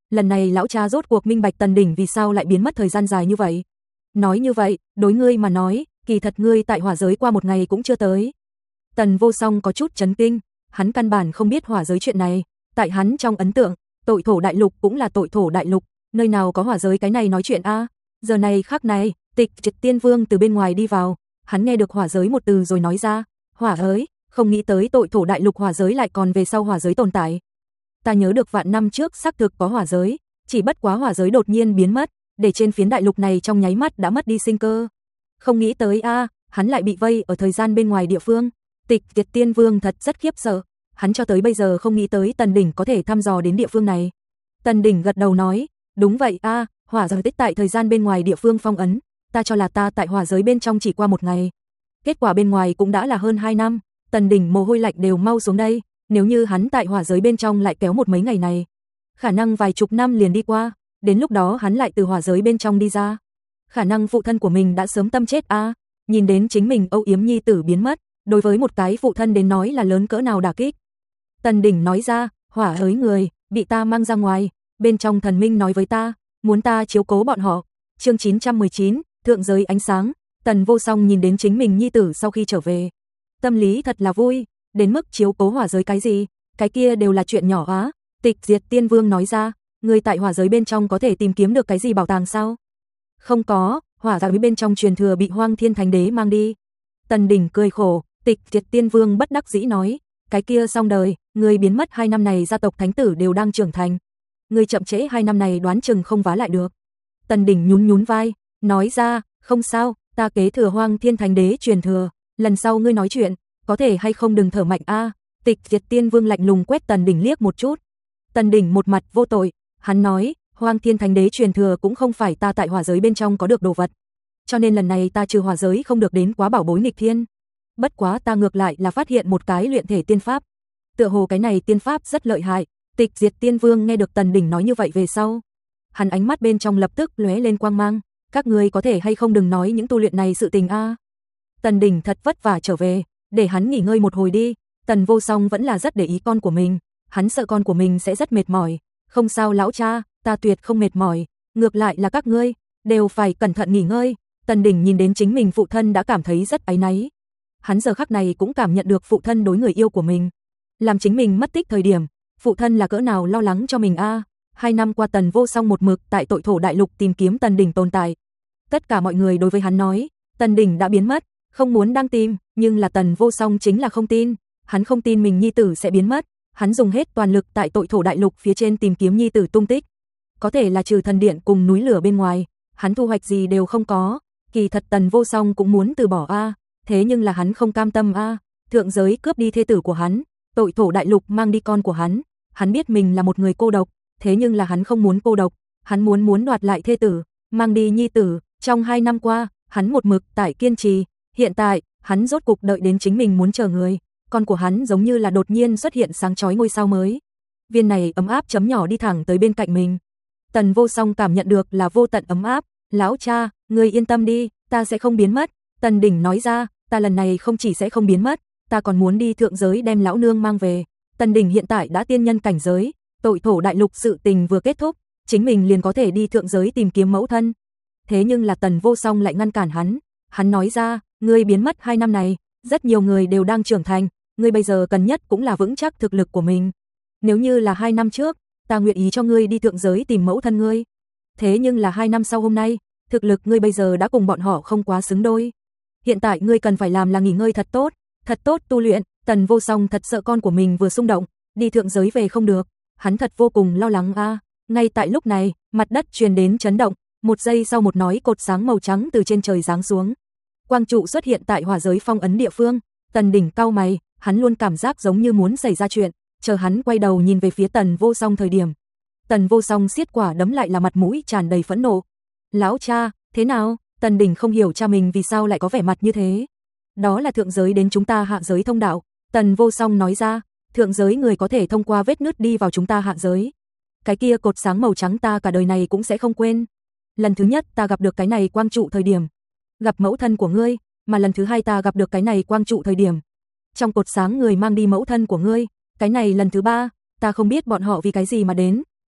Lần này lão cha rốt cuộc minh bạch Tần Đỉnh vì sao lại biến mất thời gian dài như vậy. Nói như vậy, đối ngươi mà nói, kỳ thật ngươi tại hỏa giới qua một ngày cũng chưa tới. Tần Vô Song có chút chấn kinh, hắn căn bản không biết hỏa giới chuyện này, tại hắn trong ấn tượng, tội thổ đại lục cũng là tội thổ đại lục, nơi nào có hỏa giới cái này nói chuyện a? Giờ này khắc này, Tịch Triệt Tiên Vương từ bên ngoài đi vào, hắn nghe được hỏa giới một từ rồi nói ra, hỏa giới, không nghĩ tới tội thổ đại lục hỏa giới lại còn về sau hỏa giới tồn tại. Ta nhớ được vạn năm trước xác thực có hỏa giới, chỉ bất quá hỏa giới đột nhiên biến mất, để trên phiến đại lục này trong nháy mắt đã mất đi sinh cơ. Không nghĩ tới a, hắn lại bị vây ở thời gian bên ngoài địa phương. Tịch Triệt Tiên Vương thật rất khiếp sợ, hắn cho tới bây giờ không nghĩ tới Tần Đỉnh có thể thăm dò đến địa phương này. Tần Đỉnh gật đầu nói, đúng vậy a, hỏa giới tích tại thời gian bên ngoài địa phương phong ấn, ta cho là ta tại hỏa giới bên trong chỉ qua một ngày. Kết quả bên ngoài cũng đã là hơn hai năm, Tần Đỉnh mồ hôi lạnh đều mau xuống đây, nếu như hắn tại hỏa giới bên trong lại kéo một mấy ngày này, khả năng vài chục năm liền đi qua, đến lúc đó hắn lại từ hỏa giới bên trong đi ra. Khả năng phụ thân của mình đã sớm tâm chết a, nhìn đến chính mình âu yếm nhi tử biến mất, đối với một cái phụ thân đến nói là lớn cỡ nào đả kích. Tần Đỉnh nói ra, hỏa giới người, bị ta mang ra ngoài, bên trong thần minh nói với ta, muốn ta chiếu cố bọn họ. Chương chín trăm mười chín, thượng giới ánh sáng. Tần Vô Song nhìn đến chính mình nhi tử sau khi trở về, tâm lý thật là vui, đến mức chiếu cố hỏa giới cái gì, cái kia đều là chuyện nhỏ á. Tịch Diệt Tiên Vương nói ra, người tại hỏa giới bên trong có thể tìm kiếm được cái gì bảo tàng sao? Không có, hỏa giới bên trong truyền thừa bị Hoang Thiên Thánh Đế mang đi. Tần Đỉnh cười khổ, Tịch Diệt Tiên Vương bất đắc dĩ nói, cái kia xong đời, người biến mất hai năm này gia tộc thánh tử đều đang trưởng thành. Người chậm trễ hai năm này đoán chừng không vá lại được. Tần Đỉnh nhún nhún vai, nói ra, không sao, ta kế thừa Hoang Thiên Thánh Đế truyền thừa, lần sau ngươi nói chuyện, có thể hay không đừng thở mạnh a. Tịch Diệt Tiên Vương lạnh lùng quét Tần Đỉnh liếc một chút. Tần Đỉnh một mặt vô tội, hắn nói, Hoang Thiên Thánh Đế truyền thừa cũng không phải ta tại hỏa giới bên trong có được đồ vật. Cho nên lần này ta trừ hỏa giới không được đến quá bảo bối nghịch thiên. Bất quá ta ngược lại là phát hiện một cái luyện thể tiên pháp. Tựa hồ cái này tiên pháp rất lợi hại. Tịch Diệt Tiên Vương nghe được Tần Đỉnh nói như vậy về sau, hắn ánh mắt bên trong lập tức lóe lên quang mang, các ngươi có thể hay không đừng nói những tu luyện này sự tình a. Tần Đỉnh thật vất vả trở về, để hắn nghỉ ngơi một hồi đi. Tần Vô Song vẫn là rất để ý con của mình, hắn sợ con của mình sẽ rất mệt mỏi. Không sao lão cha, ta tuyệt không mệt mỏi, ngược lại là các ngươi đều phải cẩn thận nghỉ ngơi. Tần Đỉnh nhìn đến chính mình phụ thân đã cảm thấy rất áy náy. Hắn giờ khắc này cũng cảm nhận được phụ thân đối người yêu của mình, làm chính mình mất tích thời điểm, phụ thân là cỡ nào lo lắng cho mình a. Hai năm qua Tần Vô Song một mực tại tội thổ đại lục tìm kiếm Tần Đỉnh tồn tại. Tất cả mọi người đối với hắn nói, Tần Đỉnh đã biến mất, không muốn đang tìm, nhưng là Tần Vô Song chính là không tin, hắn không tin mình nhi tử sẽ biến mất, hắn dùng hết toàn lực tại tội thổ đại lục phía trên tìm kiếm nhi tử tung tích. Có thể là trừ thần điện cùng núi lửa bên ngoài, hắn thu hoạch gì đều không có. Kỳ thật Tần Vô Song cũng muốn từ bỏ a, thế nhưng là hắn không cam tâm a, thượng giới cướp đi thê tử của hắn, tội thổ đại lục mang đi con của hắn, hắn biết mình là một người cô độc, thế nhưng là hắn không muốn cô độc, hắn muốn muốn đoạt lại thê tử, mang đi nhi tử. Trong hai năm qua, hắn một mực tại kiên trì, hiện tại, hắn rốt cục đợi đến chính mình muốn chờ người, con của hắn giống như là đột nhiên xuất hiện sáng chói ngôi sao mới. Viên này ấm áp chấm nhỏ đi thẳng tới bên cạnh mình. Tần Vô Song cảm nhận được là vô tận ấm áp, lão cha, ngươi yên tâm đi, ta sẽ không biến mất. Tần Đỉnh nói ra, ta lần này không chỉ sẽ không biến mất, ta còn muốn đi thượng giới đem lão nương mang về. Tần Đỉnh hiện tại đã tiên nhân cảnh giới, tội thổ đại lục sự tình vừa kết thúc, chính mình liền có thể đi thượng giới tìm kiếm mẫu thân. Thế nhưng là Tần Vô Song lại ngăn cản hắn, hắn nói ra, ngươi biến mất hai năm này, rất nhiều người đều đang trưởng thành, ngươi bây giờ cần nhất cũng là vững chắc thực lực của mình. Nếu như là hai năm trước, ta nguyện ý cho ngươi đi thượng giới tìm mẫu thân ngươi. Thế nhưng là hai năm sau hôm nay, thực lực ngươi bây giờ đã cùng bọn họ không quá xứng đôi. Hiện tại ngươi cần phải làm là nghỉ ngơi thật tốt, thật tốt tu luyện. Tần Vô Song thật sợ con của mình vừa xung động, đi thượng giới về không được, hắn thật vô cùng lo lắng a. À. Ngay tại lúc này, mặt đất truyền đến chấn động, một giây sau một nói cột sáng màu trắng từ trên trời giáng xuống. Quang trụ xuất hiện tại hỏa giới phong ấn địa phương, Tần Đỉnh cau mày, hắn luôn cảm giác giống như muốn xảy ra chuyện, chờ hắn quay đầu nhìn về phía Tần Vô Song thời điểm. Tần Vô Song siết quả đấm lại là mặt mũi tràn đầy phẫn nộ. Lão cha, thế nào? Tần Đỉnh không hiểu cha mình vì sao lại có vẻ mặt như thế. Đó là thượng giới đến chúng ta hạ giới thông đạo. Tần Vô Song nói ra, thượng giới người có thể thông qua vết nứt đi vào chúng ta hạ giới. Cái kia cột sáng màu trắng ta cả đời này cũng sẽ không quên. Lần thứ nhất ta gặp được cái này quang trụ thời điểm, gặp mẫu thân của ngươi, mà lần thứ hai ta gặp được cái này quang trụ thời điểm, trong cột sáng người mang đi mẫu thân của ngươi, cái này lần thứ ba, ta không biết bọn họ vì cái gì mà đến,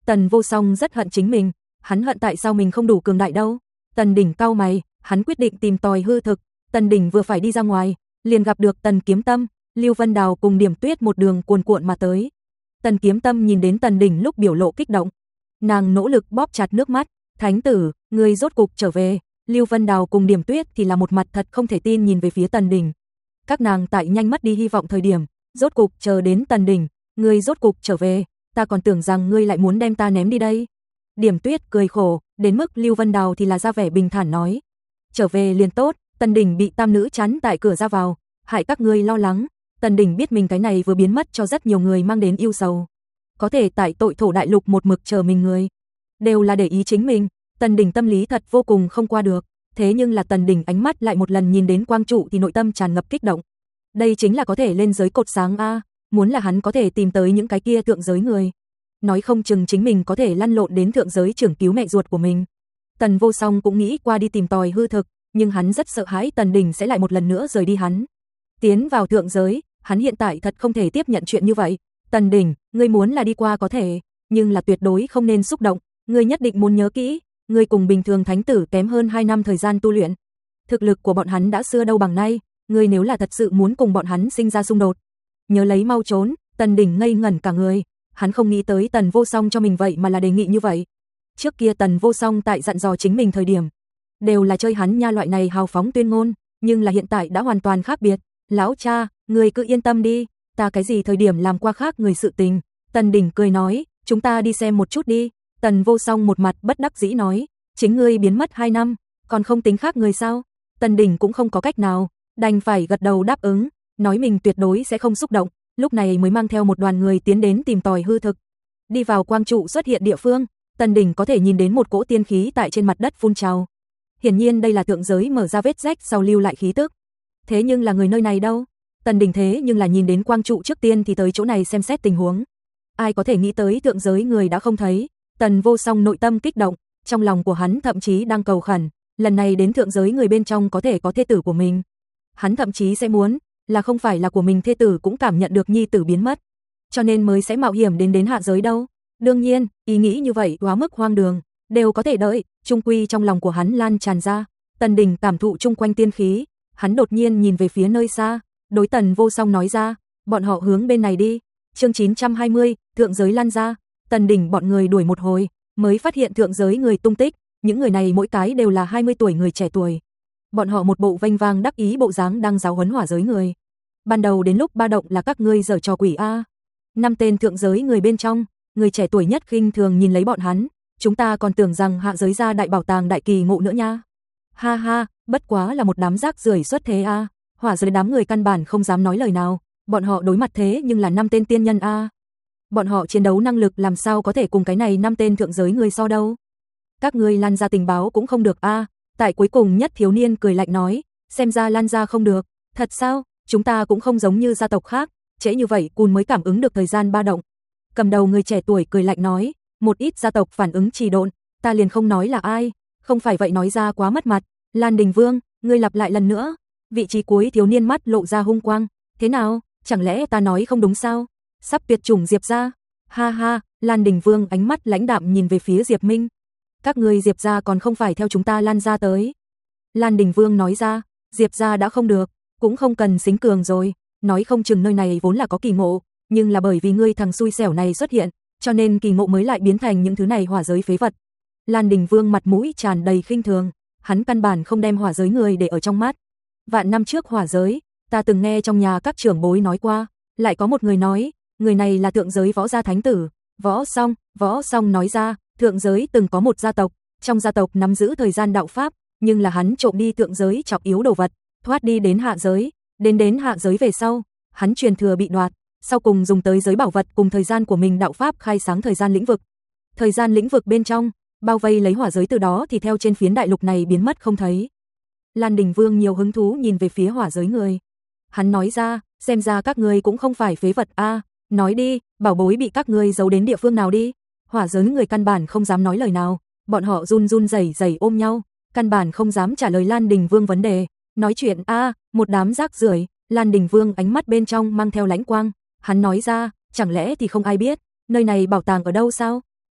Tần Vô Song rất hận chính mình, hắn hận tại sao mình không đủ cường đại đâu. Tần Đình cau mày, hắn quyết định tìm tòi hư thực. Tần Đình vừa phải đi ra ngoài, liền gặp được Tần Kiếm Tâm, Lưu Vân Đào cùng Điểm Tuyết một đường cuồn cuộn mà tới. Tần Kiếm Tâm nhìn đến Tần Đình lúc biểu lộ kích động, nàng nỗ lực bóp chặt nước mắt, "Thánh tử, ngươi rốt cục trở về." Lưu Vân Đào cùng Điểm Tuyết thì là một mặt thật không thể tin nhìn về phía Tần Đình. Các nàng tại nhanh mất đi hy vọng thời điểm, rốt cục chờ đến Tần Đình, "Ngươi rốt cục trở về, ta còn tưởng rằng ngươi lại muốn đem ta ném đi đây." Điểm Tuyết cười khổ, đến mức Lưu Vân Đào thì là ra vẻ bình thản nói, "Trở về liền tốt." Tần Đình bị tam nữ chắn tại cửa ra vào, hại các ngươi lo lắng. Tần Đình biết mình cái này vừa biến mất cho rất nhiều người mang đến yêu sầu. Có thể tại tội thổ đại lục một mực chờ mình người, đều là để ý chính mình. Tần Đình tâm lý thật vô cùng không qua được. Thế nhưng là Tần Đình ánh mắt lại một lần nhìn đến quang trụ thì nội tâm tràn ngập kích động. Đây chính là có thể lên giới cột sáng a, muốn là hắn có thể tìm tới những cái kia thượng giới người, nói không chừng chính mình có thể lăn lộn đến thượng giới trưởng cứu mẹ ruột của mình. Tần Vô Song cũng nghĩ qua đi tìm tòi hư thực, nhưng hắn rất sợ hãi Tần Đình sẽ lại một lần nữa rời đi hắn. Tiến vào thượng giới, hắn hiện tại thật không thể tiếp nhận chuyện như vậy. "Tần Đình, ngươi muốn là đi qua có thể, nhưng là tuyệt đối không nên xúc động, ngươi nhất định muốn nhớ kỹ, ngươi cùng bình thường thánh tử kém hơn hai năm thời gian tu luyện. Thực lực của bọn hắn đã xưa đâu bằng nay, ngươi nếu là thật sự muốn cùng bọn hắn sinh ra xung đột, nhớ lấy mau trốn." Tần Đình ngây ngẩn cả người, hắn không nghĩ tới Tần Vô Song cho mình vậy mà là đề nghị như vậy. Trước kia Tần Vô Song tại dặn dò chính mình thời điểm, đều là chơi hắn nha loại này hào phóng tuyên ngôn, nhưng là hiện tại đã hoàn toàn khác biệt. "Lão cha, ngươi cứ yên tâm đi, ta cái gì thời điểm làm qua khác người sự tình." Tần Đình cười nói, "Chúng ta đi xem một chút đi." Tần Vô Song một mặt bất đắc dĩ nói, "Chính ngươi biến mất hai năm, còn không tính khác người sao?" Tần Đình cũng không có cách nào, đành phải gật đầu đáp ứng, nói mình tuyệt đối sẽ không xúc động, lúc này mới mang theo một đoàn người tiến đến tìm tòi hư thực. Đi vào quang trụ xuất hiện địa phương, Tần Đình có thể nhìn đến một cỗ tiên khí tại trên mặt đất phun trào. Hiển nhiên đây là thượng giới mở ra vết rách sau lưu lại khí tức. Thế nhưng là người nơi này đâu? Tần Đình thế nhưng là nhìn đến quang trụ trước tiên thì tới chỗ này xem xét tình huống. Ai có thể nghĩ tới thượng giới người đã không thấy. Tần Vô Song nội tâm kích động, trong lòng của hắn thậm chí đang cầu khẩn, lần này đến thượng giới người bên trong có thể có thê tử của mình. Hắn thậm chí sẽ muốn là không phải là của mình thê tử cũng cảm nhận được nhi tử biến mất, cho nên mới sẽ mạo hiểm đến đến hạ giới đâu. Đương nhiên, ý nghĩ như vậy quá mức hoang đường, đều có thể đợi, trung quy trong lòng của hắn lan tràn ra. Tần Đình cảm thụ chung quanh tiên khí, hắn đột nhiên nhìn về phía nơi xa, đối Tần Vô Song nói ra, "Bọn họ hướng bên này đi." Chương chín trăm hai mươi, thượng giới lan ra. Tần Đình bọn người đuổi một hồi, mới phát hiện thượng giới người tung tích, những người này mỗi cái đều là hai mươi tuổi người trẻ tuổi. Bọn họ một bộ vênh vang đắc ý bộ dáng đang giáo huấn hỏa giới người. "Ban đầu đến lúc ba động là các ngươi giở trò quỷ a." Năm tên thượng giới người bên trong, người trẻ tuổi nhất khinh thường nhìn lấy bọn hắn, "Chúng ta còn tưởng rằng hạ giới ra đại bảo tàng đại kỳ ngộ nữa nha." "Ha ha, bất quá là một đám rác rưởi xuất thế a." Hỏa giới đám người căn bản không dám nói lời nào, bọn họ đối mặt thế nhưng là năm tên tiên nhân a. Bọn họ chiến đấu năng lực làm sao có thể cùng cái này năm tên thượng giới người so đâu. "Các ngươi lan ra tình báo cũng không được a." Tại cuối cùng nhất thiếu niên cười lạnh nói, "Xem ra lan ra không được." "Thật sao? Chúng ta cũng không giống như gia tộc khác, trễ như vậy Cùn mới cảm ứng được thời gian ba động." Cầm đầu người trẻ tuổi cười lạnh nói, "Một ít gia tộc phản ứng trì độn, ta liền không nói là ai, không phải vậy nói ra quá mất mặt." "Lan Đình Vương, ngươi lặp lại lần nữa." Vị trí cuối thiếu niên mắt lộ ra hung quang, "Thế nào, chẳng lẽ ta nói không đúng sao? Sắp tuyệt chủng Diệp gia." "Ha ha." Lan Đình Vương ánh mắt lãnh đạm nhìn về phía Diệp Minh, "Các ngươi Diệp gia còn không phải theo chúng ta lan ra tới." Lan Đình Vương nói ra, "Diệp gia đã không được, cũng không cần xính cường rồi, nói không chừng nơi này vốn là có kỳ ngộ, nhưng là bởi vì ngươi thằng xui xẻo này xuất hiện, cho nên kỳ ngộ mới lại biến thành những thứ này hỏa giới phế vật." Lan Đình Vương mặt mũi tràn đầy khinh thường, hắn căn bản không đem hỏa giới người để ở trong mắt. "Vạn năm trước hỏa giới, ta từng nghe trong nhà các trưởng bối nói qua, lại có một người nói, người này là thượng giới võ gia thánh tử." Võ Song, Võ Song nói ra, thượng giới từng có một gia tộc, trong gia tộc nắm giữ thời gian đạo pháp, nhưng là hắn trộm đi thượng giới trọng yếu đồ vật, thoát đi đến hạ giới, đến đến hạ giới về sau, hắn truyền thừa bị đoạt, sau cùng dùng tới giới bảo vật cùng thời gian của mình đạo pháp khai sáng thời gian lĩnh vực. Thời gian lĩnh vực bên trong, bao vây lấy hỏa giới từ đó thì theo trên phiến đại lục này biến mất không thấy. Lan Đình Vương nhiều hứng thú nhìn về phía hỏa giới người. Hắn nói ra, "Xem ra các ngươi cũng không phải phế vật a, nói đi, bảo bối bị các ngươi giấu đến địa phương nào đi." Hỏa giới người căn bản không dám nói lời nào, bọn họ run run rẩy rẩy ôm nhau, căn bản không dám trả lời Lan Đình Vương vấn đề. "Nói chuyện a, một đám rác rưởi." Lan Đình Vương ánh mắt bên trong mang theo lãnh quang, hắn nói ra, "Chẳng lẽ thì không ai biết, nơi này bảo tàng ở đâu sao?"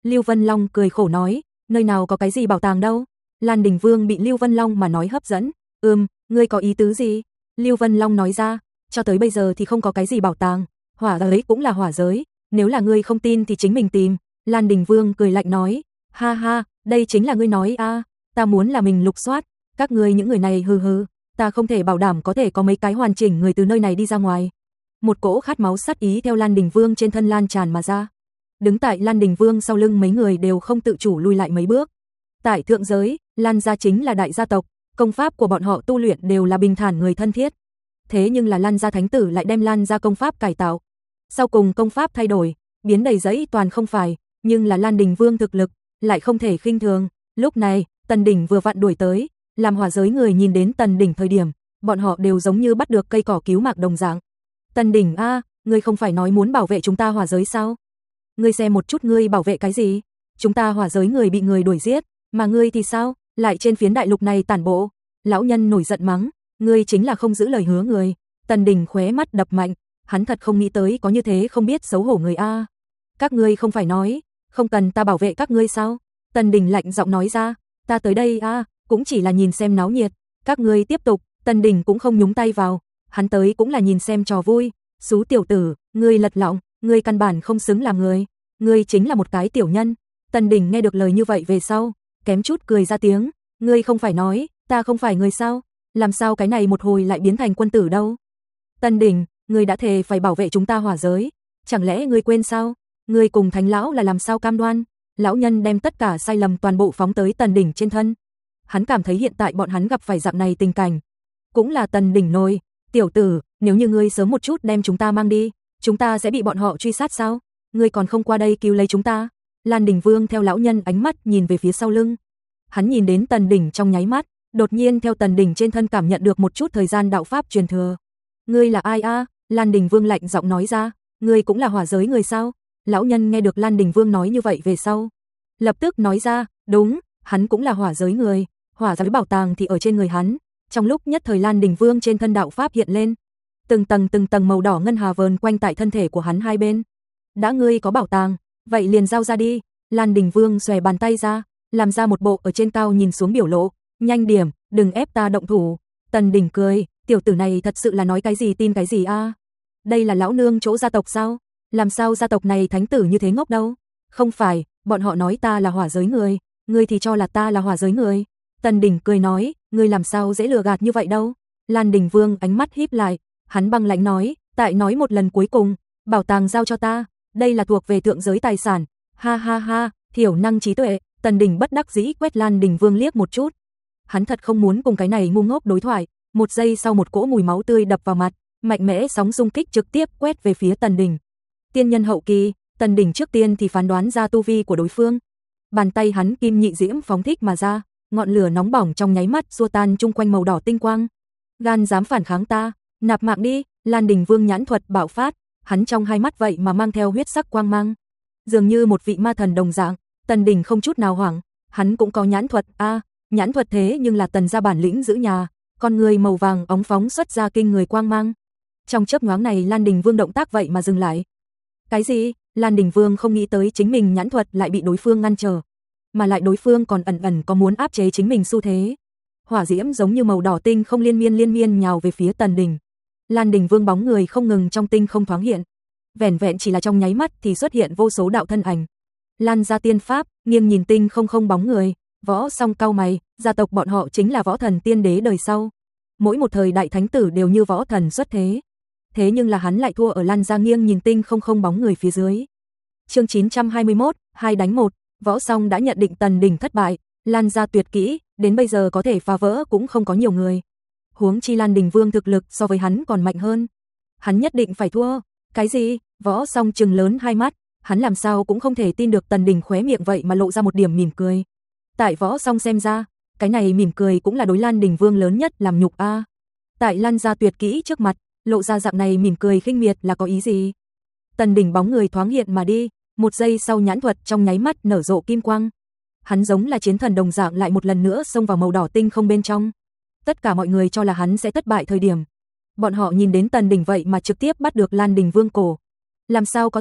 Lưu Vân Long cười khổ nói, nơi nào có cái gì bảo tàng đâu. Lan Đình Vương bị Lưu Vân Long mà nói hấp dẫn. Ừm, ngươi có ý tứ gì? Lưu Vân Long nói ra, cho tới bây giờ thì không có cái gì bảo tàng, hỏa giới cũng là hỏa giới, nếu là ngươi không tin thì chính mình tìm. Lan Đình Vương cười lạnh nói, ha ha, đây chính là ngươi nói a, à, ta muốn là mình lục soát, các ngươi những người này hừ hừ, ta không thể bảo đảm có thể có mấy cái hoàn chỉnh người từ nơi này đi ra ngoài. Một cỗ khát máu sát ý theo Lan Đình Vương trên thân lan tràn mà ra. Đứng tại Lan Đình Vương sau lưng mấy người đều không tự chủ lùi lại mấy bước. Tại thượng giới, Lan gia chính là đại gia tộc, công pháp của bọn họ tu luyện đều là bình thản người thân thiết. Thế nhưng là Lan gia thánh tử lại đem Lan gia công pháp cải tạo. Sau cùng công pháp thay đổi, biến đầy giấy toàn không phải, nhưng là Lan Đình Vương thực lực lại không thể khinh thường. Lúc này, Tần Đỉnh vừa vặn đuổi tới, làm hỏa giới người nhìn đến Tần Đỉnh thời điểm, bọn họ đều giống như bắt được cây cỏ cứu mạng đồng dạng. Tần Đỉnh a, ngươi không phải nói muốn bảo vệ chúng ta hỏa giới sao? Ngươi xem một chút ngươi bảo vệ cái gì? Chúng ta hỏa giới người bị người đuổi giết, mà ngươi thì sao? Lại trên phiến đại lục này tản bộ. Lão nhân nổi giận mắng, ngươi chính là không giữ lời hứa người. Tần Đỉnh khóe mắt đập mạnh, hắn thật không nghĩ tới có như thế không biết xấu hổ người a. Các ngươi không phải nói, không cần ta bảo vệ các ngươi sao? Tần Đỉnh lạnh giọng nói ra, ta tới đây a, cũng chỉ là nhìn xem náo nhiệt, các ngươi tiếp tục. Tần Đỉnh cũng không nhúng tay vào, hắn tới cũng là nhìn xem trò vui. Xú tiểu tử, ngươi lật lọng, ngươi căn bản không xứng làm người, ngươi chính là một cái tiểu nhân. Tần Đỉnh nghe được lời như vậy về sau, kém chút cười ra tiếng, ngươi không phải nói, ta không phải người sao? Làm sao cái này một hồi lại biến thành quân tử đâu? Tần Đỉnh, ngươi đã thề phải bảo vệ chúng ta hỏa giới, chẳng lẽ ngươi quên sao? Ngươi cùng Thánh lão là làm sao cam đoan? Lão nhân đem tất cả sai lầm toàn bộ phóng tới Tần Đỉnh trên thân. Hắn cảm thấy hiện tại bọn hắn gặp phải dạng này tình cảnh, cũng là Tần Đỉnh nổi. Tiểu tử, nếu như ngươi sớm một chút đem chúng ta mang đi, chúng ta sẽ bị bọn họ truy sát sao? Ngươi còn không qua đây cứu lấy chúng ta? Lan Đình Vương theo lão nhân ánh mắt nhìn về phía sau lưng. Hắn nhìn đến Tần Đỉnh trong nháy mắt, đột nhiên theo Tần Đỉnh trên thân cảm nhận được một chút thời gian đạo pháp truyền thừa. Ngươi là ai a? Lan Đình Vương lạnh giọng nói ra, ngươi cũng là hỏa giới người sao? Lão nhân nghe được Lan Đình Vương nói như vậy về sau, lập tức nói ra, đúng, hắn cũng là hỏa giới người, hỏa giới bảo tàng thì ở trên người hắn. Trong lúc nhất thời Lan Đình Vương trên thân đạo pháp hiện lên, từng tầng từng tầng màu đỏ ngân hà vờn quanh tại thân thể của hắn hai bên. Đã ngươi có bảo tàng, vậy liền giao ra đi. Lan Đình Vương xòe bàn tay ra, làm ra một bộ ở trên cao nhìn xuống biểu lộ, nhanh điểm, đừng ép ta động thủ. Tần Đỉnh cười, tiểu tử này thật sự là nói cái gì tin cái gì a? À? Đây là lão nương chỗ gia tộc sao? Làm sao gia tộc này thánh tử như thế ngốc đâu? Không phải, bọn họ nói ta là hỏa giới người, ngươi thì cho là ta là hỏa giới người. Tần Đỉnh cười nói, ngươi làm sao dễ lừa gạt như vậy đâu? Lan Đình Vương ánh mắt híp lại, hắn băng lãnh nói, tại nói một lần cuối cùng, bảo tàng giao cho ta, đây là thuộc về thượng giới tài sản. Ha ha ha, thiểu năng trí tuệ. Tần Đỉnh bất đắc dĩ quét Lan Đình Vương liếc một chút. Hắn thật không muốn cùng cái này ngu ngốc đối thoại. Một giây sau một cỗ mùi máu tươi đập vào mặt, mạnh mẽ sóng xung kích trực tiếp quét về phía Tần Đỉnh. Tiên nhân hậu kỳ, Tần Đỉnh trước tiên thì phán đoán ra tu vi của đối phương. Bàn tay hắn kim nhị diễm phóng thích mà ra, ngọn lửa nóng bỏng trong nháy mắt xua tan chung quanh màu đỏ tinh quang. Gan dám phản kháng ta, nạp mạng đi. Lan Đình Vương nhãn thuật bạo phát, hắn trong hai mắt vậy mà mang theo huyết sắc quang mang, dường như một vị ma thần đồng dạng. Tần Đỉnh không chút nào hoảng, hắn cũng có nhãn thuật a, à, nhãn thuật thế nhưng là Tần gia bản lĩnh giữ nhà, con người màu vàng óng phóng xuất ra kinh người quang mang. Trong chớp nhoáng này Lan Đình Vương động tác vậy mà dừng lại. Cái gì? Lan Đình Vương không nghĩ tới chính mình nhãn thuật lại bị đối phương ngăn trở, mà lại đối phương còn ẩn ẩn có muốn áp chế chính mình xu thế. Hỏa diễm giống như màu đỏ tinh không liên miên liên miên nhào về phía Tần Đỉnh. Lan Đình Vương bóng người không ngừng trong tinh không thoáng hiện, vẻn vẹn chỉ là trong nháy mắt thì xuất hiện vô số đạo thân ảnh. Lan gia tiên pháp, nghiêng nhìn tinh không không bóng người. Võ Song cau mày, gia tộc bọn họ chính là võ thần tiên đế đời sau, mỗi một thời đại thánh tử đều như võ thần xuất thế. Thế nhưng là hắn lại thua ở Lan gia nghiêng nhìn tinh không không bóng người phía dưới. Chương chín trăm hai mươi mốt, hai đánh một. Võ Song đã nhận định Tần Đỉnh thất bại, Lan gia tuyệt kỹ, đến bây giờ có thể phá vỡ cũng không có nhiều người. Huống chi Lan Đình Vương thực lực so với hắn còn mạnh hơn. Hắn nhất định phải thua. Cái gì? Võ Song trừng lớn hai mắt, hắn làm sao cũng không thể tin được Tần Đỉnh khóe miệng vậy mà lộ ra một điểm mỉm cười. Tại Võ Song xem ra, cái này mỉm cười cũng là đối Lan Đình Vương lớn nhất làm nhục a. À. Tại Lan gia tuyệt kỹ trước mặt, lộ ra dạng này mỉm cười khinh miệt là có ý gì? Tần Đỉnh bóng người thoáng hiện mà đi, một giây sau nhãn thuật trong nháy mắt nở rộ kim quang. Hắn giống là chiến thần đồng dạng lại một lần nữa xông vào màu đỏ tinh không bên trong. Tất cả mọi người cho là hắn sẽ thất bại thời điểm, bọn họ nhìn đến Tần Đỉnh vậy mà trực tiếp bắt được Lan Đình Vương cổ. Làm sao có thể?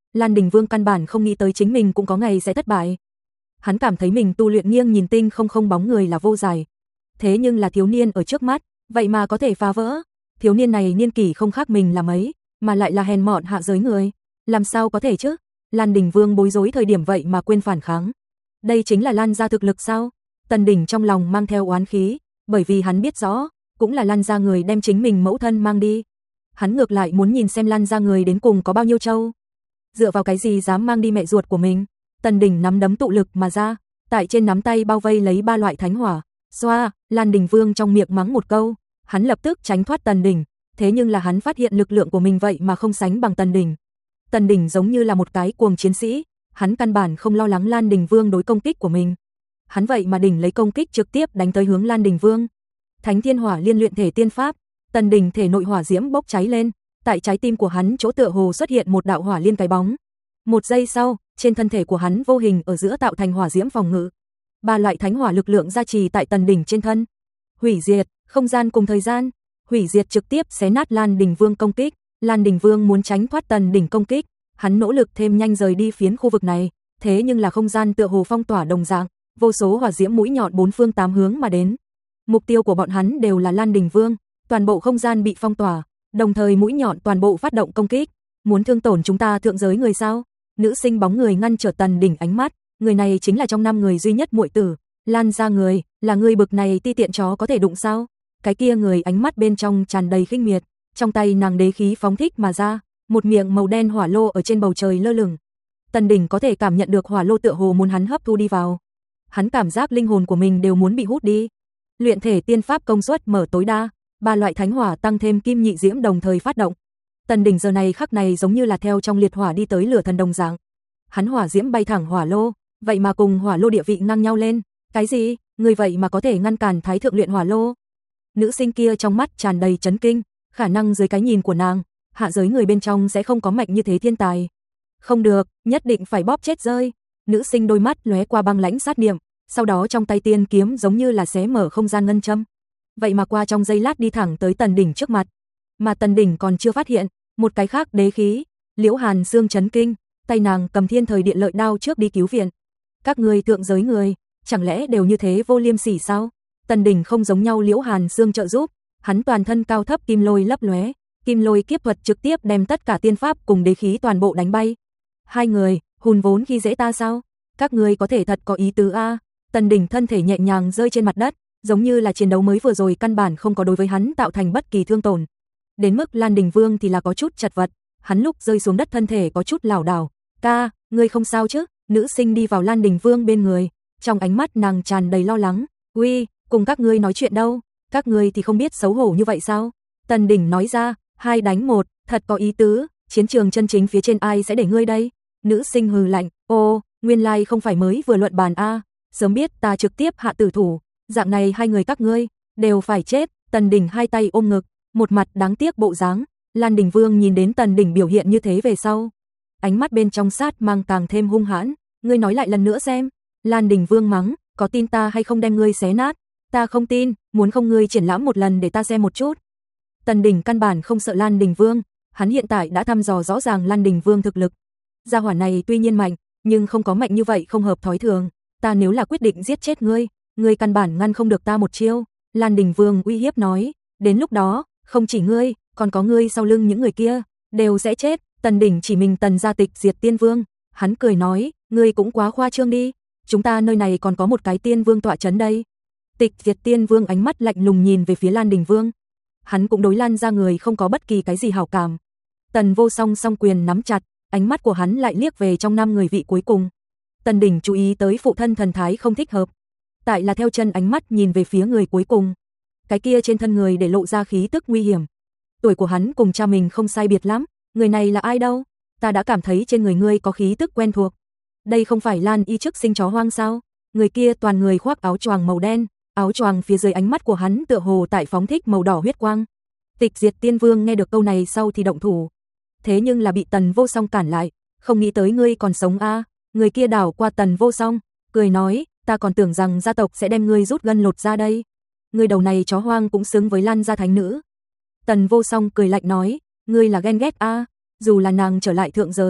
Lan Đình Vương căn bản không nghĩ tới chính mình cũng có ngày sẽ thất bại. Hắn cảm thấy mình tu luyện nghiêng nhìn tinh không không bóng người là vô giải. Thế nhưng là thiếu niên ở trước mắt, vậy mà có thể phá vỡ. Thiếu niên này niên kỷ không khác mình là mấy, mà lại là hèn mọn hạ giới người. Làm sao có thể chứ? Lan Đình Vương bối rối thời điểm vậy mà quên phản kháng. Đây chính là Lan gia thực lực sao? Tần Đình trong lòng mang theo oán khí, bởi vì hắn biết rõ, cũng là Lan gia người đem chính mình mẫu thân mang đi. Hắn ngược lại muốn nhìn xem Lan gia người đến cùng có bao nhiêu trâu. Dựa vào cái gì dám mang đi mẹ ruột của mình? Tần Đình nắm đấm tụ lực mà ra, tại trên nắm tay bao vây lấy ba loại thánh hỏa. Xoa, Lan Đình Vương trong miệng mắng một câu, hắn lập tức tránh thoát Tần Đình, thế nhưng là hắn phát hiện lực lượng của mình vậy mà không sánh bằng Tần Đình. Tần Đình giống như là một cái cuồng chiến sĩ, hắn căn bản không lo lắng Lan Đình Vương đối công kích của mình. Hắn vậy mà đỉnh lấy công kích trực tiếp đánh tới hướng Lan Đình Vương. Thánh Thiên Hỏa Liên luyện thể tiên pháp, Tần Đình thể nội hỏa diễm bốc cháy lên, tại trái tim của hắn chỗ tựa hồ xuất hiện một đạo hỏa liên cái bóng. Một giây sau, trên thân thể của hắn vô hình ở giữa tạo thành hỏa diễm phòng ngự. Ba loại thánh hỏa lực lượng gia trì tại Tần Đình trên thân. Hủy diệt, không gian cùng thời gian, hủy diệt trực tiếp xé nát Lan Đình Vương công kích. Lan Đình Vương muốn tránh thoát Tần Đình công kích, hắn nỗ lực thêm nhanh rời đi phiến khu vực này, thế nhưng là không gian tựa hồ phong tỏa đồng dạng, vô số hỏa diễm mũi nhọn bốn phương tám hướng mà đến. Mục tiêu của bọn hắn đều là Lan Đình Vương, toàn bộ không gian bị phong tỏa, đồng thời mũi nhọn toàn bộ phát động công kích, muốn thương tổn chúng ta thượng giới người sao? Nữ sinh bóng người ngăn trở Tần Đình ánh mắt, người này chính là trong năm người duy nhất muội tử, Lan gia người, là người bực này ti tiện chó có thể đụng sao? Cái kia người ánh mắt bên trong tràn đầy khinh miệt, trong tay nàng đế khí phóng thích mà ra, một miệng màu đen hỏa lô ở trên bầu trời lơ lửng. Tần Đình có thể cảm nhận được hỏa lô tựa hồ muốn hắn hấp thu đi vào. Hắn cảm giác linh hồn của mình đều muốn bị hút đi. Luyện thể tiên pháp công suất mở tối đa, ba loại thánh hỏa tăng thêm kim nhị diễm đồng thời phát động. Tần Đình giờ này khắc này giống như là theo trong liệt hỏa đi tới lửa thần đồng dạng. Hắn hỏa diễm bay thẳng hỏa lô, vậy mà cùng hỏa lô địa vị ngang nhau lên. Cái gì? Người vậy mà có thể ngăn cản thái thượng luyện hỏa lô? Nữ sinh kia trong mắt tràn đầy chấn kinh, khả năng dưới cái nhìn của nàng, hạ giới người bên trong sẽ không có mạnh như thế thiên tài. Không được, nhất định phải bóp chết rơi. Nữ sinh đôi mắt lóe qua băng lãnh sát niệm, sau đó trong tay tiên kiếm giống như là xé mở không gian ngân châm. Vậy mà qua trong giây lát đi thẳng tới Tần Đình trước mặt. Mà Tần Đình còn chưa phát hiện, một cái khác đế khí, Liễu Hàn Xương chấn kinh, tay nàng cầm thiên thời điện lợi đao trước đi cứu viện. Các ngươi thượng giới người, chẳng lẽ đều như thế vô liêm sỉ sao? Tần Đình không giống nhau Liễu Hàn Xương trợ giúp, hắn toàn thân cao thấp kim lôi lấp lóe, kim lôi kiếp thuật trực tiếp đem tất cả tiên pháp cùng đế khí toàn bộ đánh bay. Hai người, hùn vốn khi dễ ta sao? Các ngươi có thể thật có ý tứ a. Tần Đình thân thể nhẹ nhàng rơi trên mặt đất, giống như là chiến đấu mới vừa rồi căn bản không có đối với hắn tạo thành bất kỳ thương tổn. Đến mức Lan Đình Vương thì là có chút chật vật, hắn lúc rơi xuống đất thân thể có chút lảo đảo. "Ca, ngươi không sao chứ?" Nữ sinh đi vào Lan Đình Vương bên người, trong ánh mắt nàng tràn đầy lo lắng. "Uy, cùng các ngươi nói chuyện đâu, các ngươi thì không biết xấu hổ như vậy sao?" Tần Đình nói ra, hai đánh một, thật có ý tứ, chiến trường chân chính phía trên ai sẽ để ngươi đây? Nữ sinh hừ lạnh, ô, nguyên lai like không phải mới vừa luận bàn a, sớm biết ta trực tiếp hạ tử thủ, dạng này hai người các ngươi đều phải chết. Tần Đình hai tay ôm ngực, một mặt đáng tiếc bộ dáng. Lan Đình Vương nhìn đến Tần Đình biểu hiện như thế về sau, ánh mắt bên trong sát mang càng thêm hung hãn. Ngươi nói lại lần nữa xem. Lan Đình Vương mắng, có tin ta hay không đem ngươi xé nát? Ta không tin, muốn không ngươi triển lãm một lần để ta xem một chút. Tần Đình căn bản không sợ Lan Đình Vương, hắn hiện tại đã thăm dò rõ ràng Lan Đình Vương thực lực. Gia hỏa này tuy nhiên mạnh, nhưng không có mạnh như vậy không hợp thói thường. Ta nếu là quyết định giết chết ngươi, ngươi căn bản ngăn không được ta một chiêu. Lan Đình Vương uy hiếp nói, đến lúc đó, không chỉ ngươi, còn có ngươi sau lưng những người kia, đều sẽ chết. Tần Đình chỉ mình Tần gia Tịch Diệt Tiên Vương, hắn cười nói, ngươi cũng quá khoa trương đi, chúng ta nơi này còn có một cái Tiên Vương tọa trấn đây. Tịch Diệt Tiên Vương ánh mắt lạnh lùng nhìn về phía Lan Đình Vương. Hắn cũng đối Lan gia người không có bất kỳ cái gì hảo cảm. Tần Vô Song song quyền nắm chặt, ánh mắt của hắn lại liếc về trong năm người vị cuối cùng. Tần Đình chú ý tới phụ thân thần thái không thích hợp, tại là theo chân ánh mắt nhìn về phía người cuối cùng. Cái kia trên thân người để lộ ra khí tức nguy hiểm. Tuổi của hắn cùng cha mình không sai biệt lắm, người này là ai đâu? Ta đã cảm thấy trên người ngươi có khí tức quen thuộc. Đây không phải Lan Y Chức Sinh chó hoang sao? Người kia toàn người khoác áo choàng màu đen, áo choàng phía dưới ánh mắt của hắn tựa hồ tại phóng thích màu đỏ huyết quang. Tịch Diệt Tiên Vương nghe được câu này sau thì động thủ, thế nhưng là bị Tần Vô Song cản lại. Không nghĩ tới ngươi còn sống a. À? Người kia đảo qua Tần Vô Song, cười nói, ta còn tưởng rằng gia tộc sẽ đem ngươi rút gân lột ra đây. Ngươi đầu này chó hoang cũng xứng với Lan gia thánh nữ. Tần Vô Song cười lạnh nói, ngươi là ghen ghét a. À? Dù là nàng trở lại thượng giới,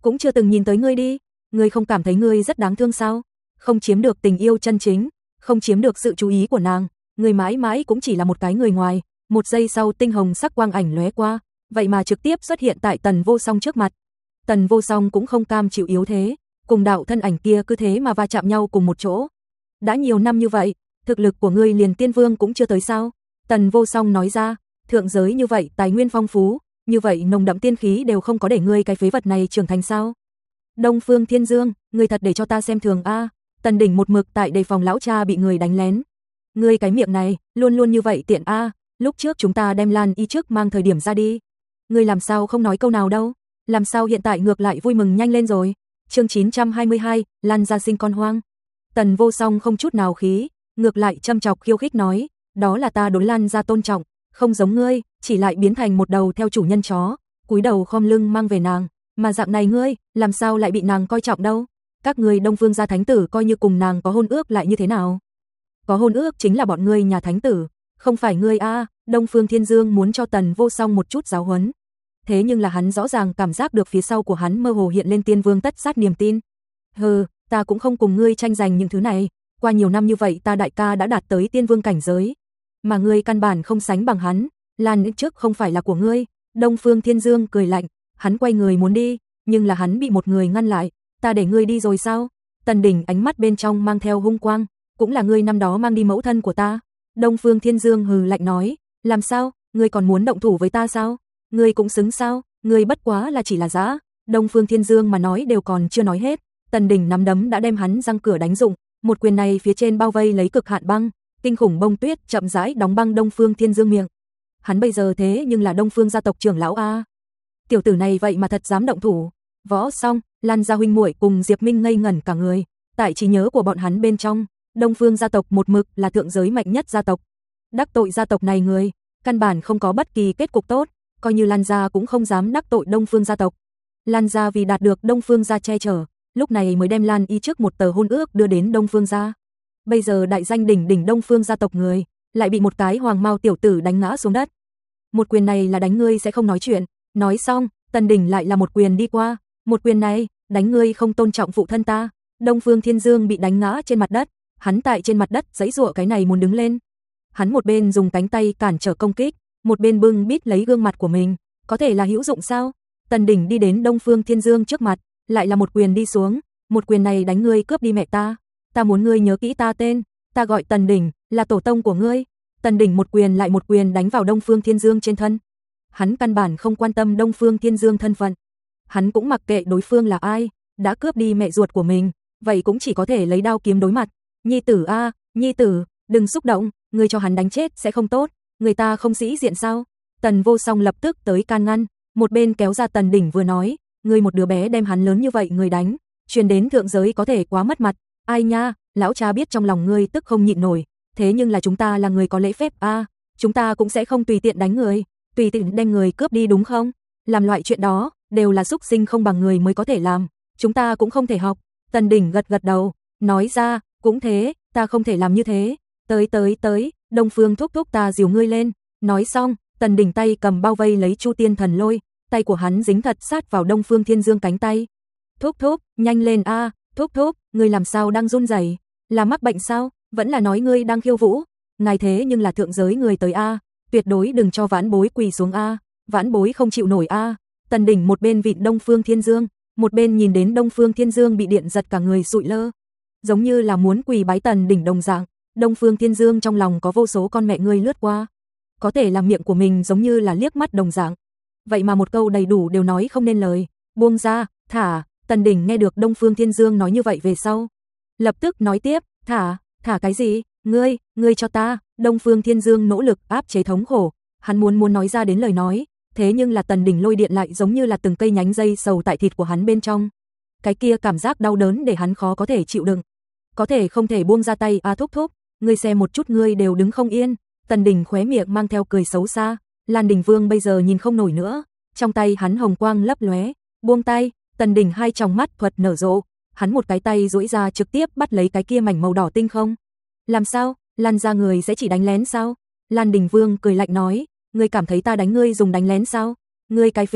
cũng chưa từng nhìn tới ngươi đi, ngươi không cảm thấy ngươi rất đáng thương sao? Không chiếm được tình yêu chân chính, không chiếm được sự chú ý của nàng, ngươi mãi mãi cũng chỉ là một cái người ngoài. Một giây sau tinh hồng sắc quang ảnh lóe qua, vậy mà trực tiếp xuất hiện tại Tần Vô Song trước mặt. Tần Vô Song cũng không cam chịu yếu thế, cùng đạo thân ảnh kia cứ thế mà va chạm nhau cùng một chỗ. Đã nhiều năm như vậy, thực lực của ngươi liền tiên vương cũng chưa tới sao? Tần Vô Song nói ra, thượng giới như vậy tài nguyên phong phú, như vậy nồng đậm tiên khí đều không có để ngươi cái phế vật này trưởng thành sao? Đông Phương Thiên Dương, ngươi thật để cho ta xem thường a. Tần Đỉnh một mực tại đề phòng lão cha bị người đánh lén. Ngươi cái miệng này, luôn luôn như vậy tiện a, lúc trước chúng ta đem Lan Y trước mang thời điểm ra đi. Ngươi làm sao không nói câu nào đâu? Làm sao hiện tại ngược lại vui mừng nhanh lên rồi? Chương chín trăm hai mươi hai, Lan gia sinh con hoang. Tần Vô Song không chút nào khí, ngược lại châm chọc khiêu khích nói, đó là ta đối Lan gia tôn trọng, không giống ngươi, chỉ lại biến thành một đầu theo chủ nhân chó, cúi đầu khom lưng mang về nàng, mà dạng này ngươi, làm sao lại bị nàng coi trọng đâu? Các ngươi Đông Phương gia thánh tử coi như cùng nàng có hôn ước lại như thế nào? Có hôn ước chính là bọn ngươi nhà thánh tử, không phải ngươi a. Đông Phương Thiên Dương muốn cho Tần Vô Song một chút giáo huấn. Thế nhưng là hắn rõ ràng cảm giác được phía sau của hắn mơ hồ hiện lên tiên vương tất sát niềm tin. Hừ, ta cũng không cùng ngươi tranh giành những thứ này, qua nhiều năm như vậy ta đại ca đã đạt tới tiên vương cảnh giới, mà ngươi căn bản không sánh bằng hắn, Lan trước không phải là của ngươi. Đông Phương Thiên Dương cười lạnh, hắn quay người muốn đi, nhưng là hắn bị một người ngăn lại, ta để ngươi đi rồi sao? Tần Đỉnh ánh mắt bên trong mang theo hung quang, cũng là ngươi năm đó mang đi mẫu thân của ta. Đông Phương Thiên Dương hừ lạnh nói, làm sao, ngươi còn muốn động thủ với ta sao? Ngươi cũng xứng sao, ngươi bất quá là chỉ là dã. Đông Phương Thiên Dương mà nói đều còn chưa nói hết, Tần Đỉnh nắm đấm đã đem hắn răng cửa đánh rụng, một quyền này phía trên bao vây lấy cực hạn băng, kinh khủng bông tuyết chậm rãi đóng băng Đông Phương Thiên Dương miệng. Hắn bây giờ thế nhưng là Đông Phương gia tộc trưởng lão a. Tiểu tử này vậy mà thật dám động thủ. Võ Song, Lan gia huynh muội cùng Diệp Minh ngây ngẩn cả người, tại trí nhớ của bọn hắn bên trong, Đông Phương gia tộc một mực là thượng giới mạnh nhất gia tộc. Đắc tội gia tộc này người, căn bản không có bất kỳ kết cục tốt, coi như Lan gia cũng không dám đắc tội Đông Phương gia tộc. Lan gia vì đạt được Đông Phương gia che chở, lúc này mới đem Lan Y trước một tờ hôn ước đưa đến Đông Phương gia. Bây giờ đại danh đỉnh đỉnh Đông Phương gia tộc người, lại bị một cái hoàng mao tiểu tử đánh ngã xuống đất. Một quyền này là đánh ngươi sẽ không nói chuyện. Nói xong, Tần Đỉnh lại là một quyền đi qua, một quyền này, đánh ngươi không tôn trọng phụ thân ta. Đông Phương Thiên Dương bị đánh ngã trên mặt đất, hắn tại trên mặt đất giãy giụa cái này muốn đứng lên. Hắn một bên dùng cánh tay cản trở công kích, một bên bưng bít lấy gương mặt của mình, có thể là hữu dụng sao? Tần Đỉnh đi đến Đông Phương Thiên Dương trước mặt, lại là một quyền đi xuống, một quyền này đánh ngươi cướp đi mẹ ta, ta muốn ngươi nhớ kỹ ta tên, ta gọi Tần Đỉnh, là tổ tông của ngươi. Tần Đỉnh một quyền lại một quyền đánh vào Đông Phương Thiên Dương trên thân. Hắn căn bản không quan tâm Đông Phương Thiên Dương thân phận, hắn cũng mặc kệ đối phương là ai, đã cướp đi mẹ ruột của mình, vậy cũng chỉ có thể lấy đao kiếm đối mặt. Nhi tử a, nhi tử, đừng xúc động, ngươi cho hắn đánh chết sẽ không tốt, người ta không sĩ diện sao? Tần Vô Song lập tức tới can ngăn, một bên kéo ra Tần Đỉnh vừa nói, ngươi một đứa bé đem hắn lớn như vậy người đánh, truyền đến thượng giới có thể quá mất mặt. Ai nha, lão cha biết trong lòng ngươi tức không nhịn nổi, thế nhưng là chúng ta là người có lễ phép a, chúng ta cũng sẽ không tùy tiện đánh người, tùy tiện đem người cướp đi đúng không? Làm loại chuyện đó, đều là xúc sinh không bằng người mới có thể làm, chúng ta cũng không thể học. Tần Đỉnh gật gật đầu, nói ra, cũng thế, ta không thể làm như thế. Tới tới tới, Đông Phương thúc thúc ta dìu ngươi lên. Nói xong, Tần Đỉnh tay cầm bao vây lấy Chu Tiên Thần Lôi, tay của hắn dính thật sát vào Đông Phương Thiên Dương cánh tay. Thúc thúc, nhanh lên a, thúc thúc, ngươi làm sao đang run rẩy? Là mắc bệnh sao? Vẫn là nói ngươi đang khiêu vũ? Ngài thế nhưng là thượng giới người tới a, tuyệt đối đừng cho vãn bối quỳ xuống a, vãn bối không chịu nổi a. Tần Đỉnh một bên vịn Đông Phương Thiên Dương, một bên nhìn đến Đông Phương Thiên Dương bị điện giật cả người sụi lơ, giống như là muốn quỳ bái Tần Đỉnh đồng dạng. Đông Phương Thiên Dương trong lòng có vô số con mẹ ngươi lướt qua, có thể là miệng của mình giống như là liếc mắt đồng dạng, vậy mà một câu đầy đủ đều nói không nên lời. Buông ra, thả. Tần Đỉnh nghe được Đông Phương Thiên Dương nói như vậy về sau, lập tức nói tiếp, thả, thả cái gì? Ngươi, ngươi cho ta. Đông Phương Thiên Dương nỗ lực áp chế thống khổ, hắn muốn muốn nói ra đến lời nói, thế nhưng là Tần Đỉnh lôi điện lại giống như là từng cây nhánh dây sầu tại thịt của hắn bên trong. Cái kia cảm giác đau đớn để hắn khó có thể chịu đựng. Có thể không thể buông ra tay a thúc thúc, ngươi xem một chút ngươi đều đứng không yên. Tần Đỉnh khóe miệng mang theo cười xấu xa, Lan Đình Vương bây giờ nhìn không nổi nữa, trong tay hắn hồng quang lấp lóe, buông tay. Tần Đỉnh hai tròng mắt thuật nở rộ, hắn một cái tay duỗi ra trực tiếp bắt lấy cái kia mảnh màu đỏ tinh không. Làm sao? Lan gia người sẽ chỉ đánh lén sao? Lan Đình Vương cười lạnh nói, ngươi cảm thấy ta đánh ngươi dùng đánh lén sao? Ngươi cái phế vật,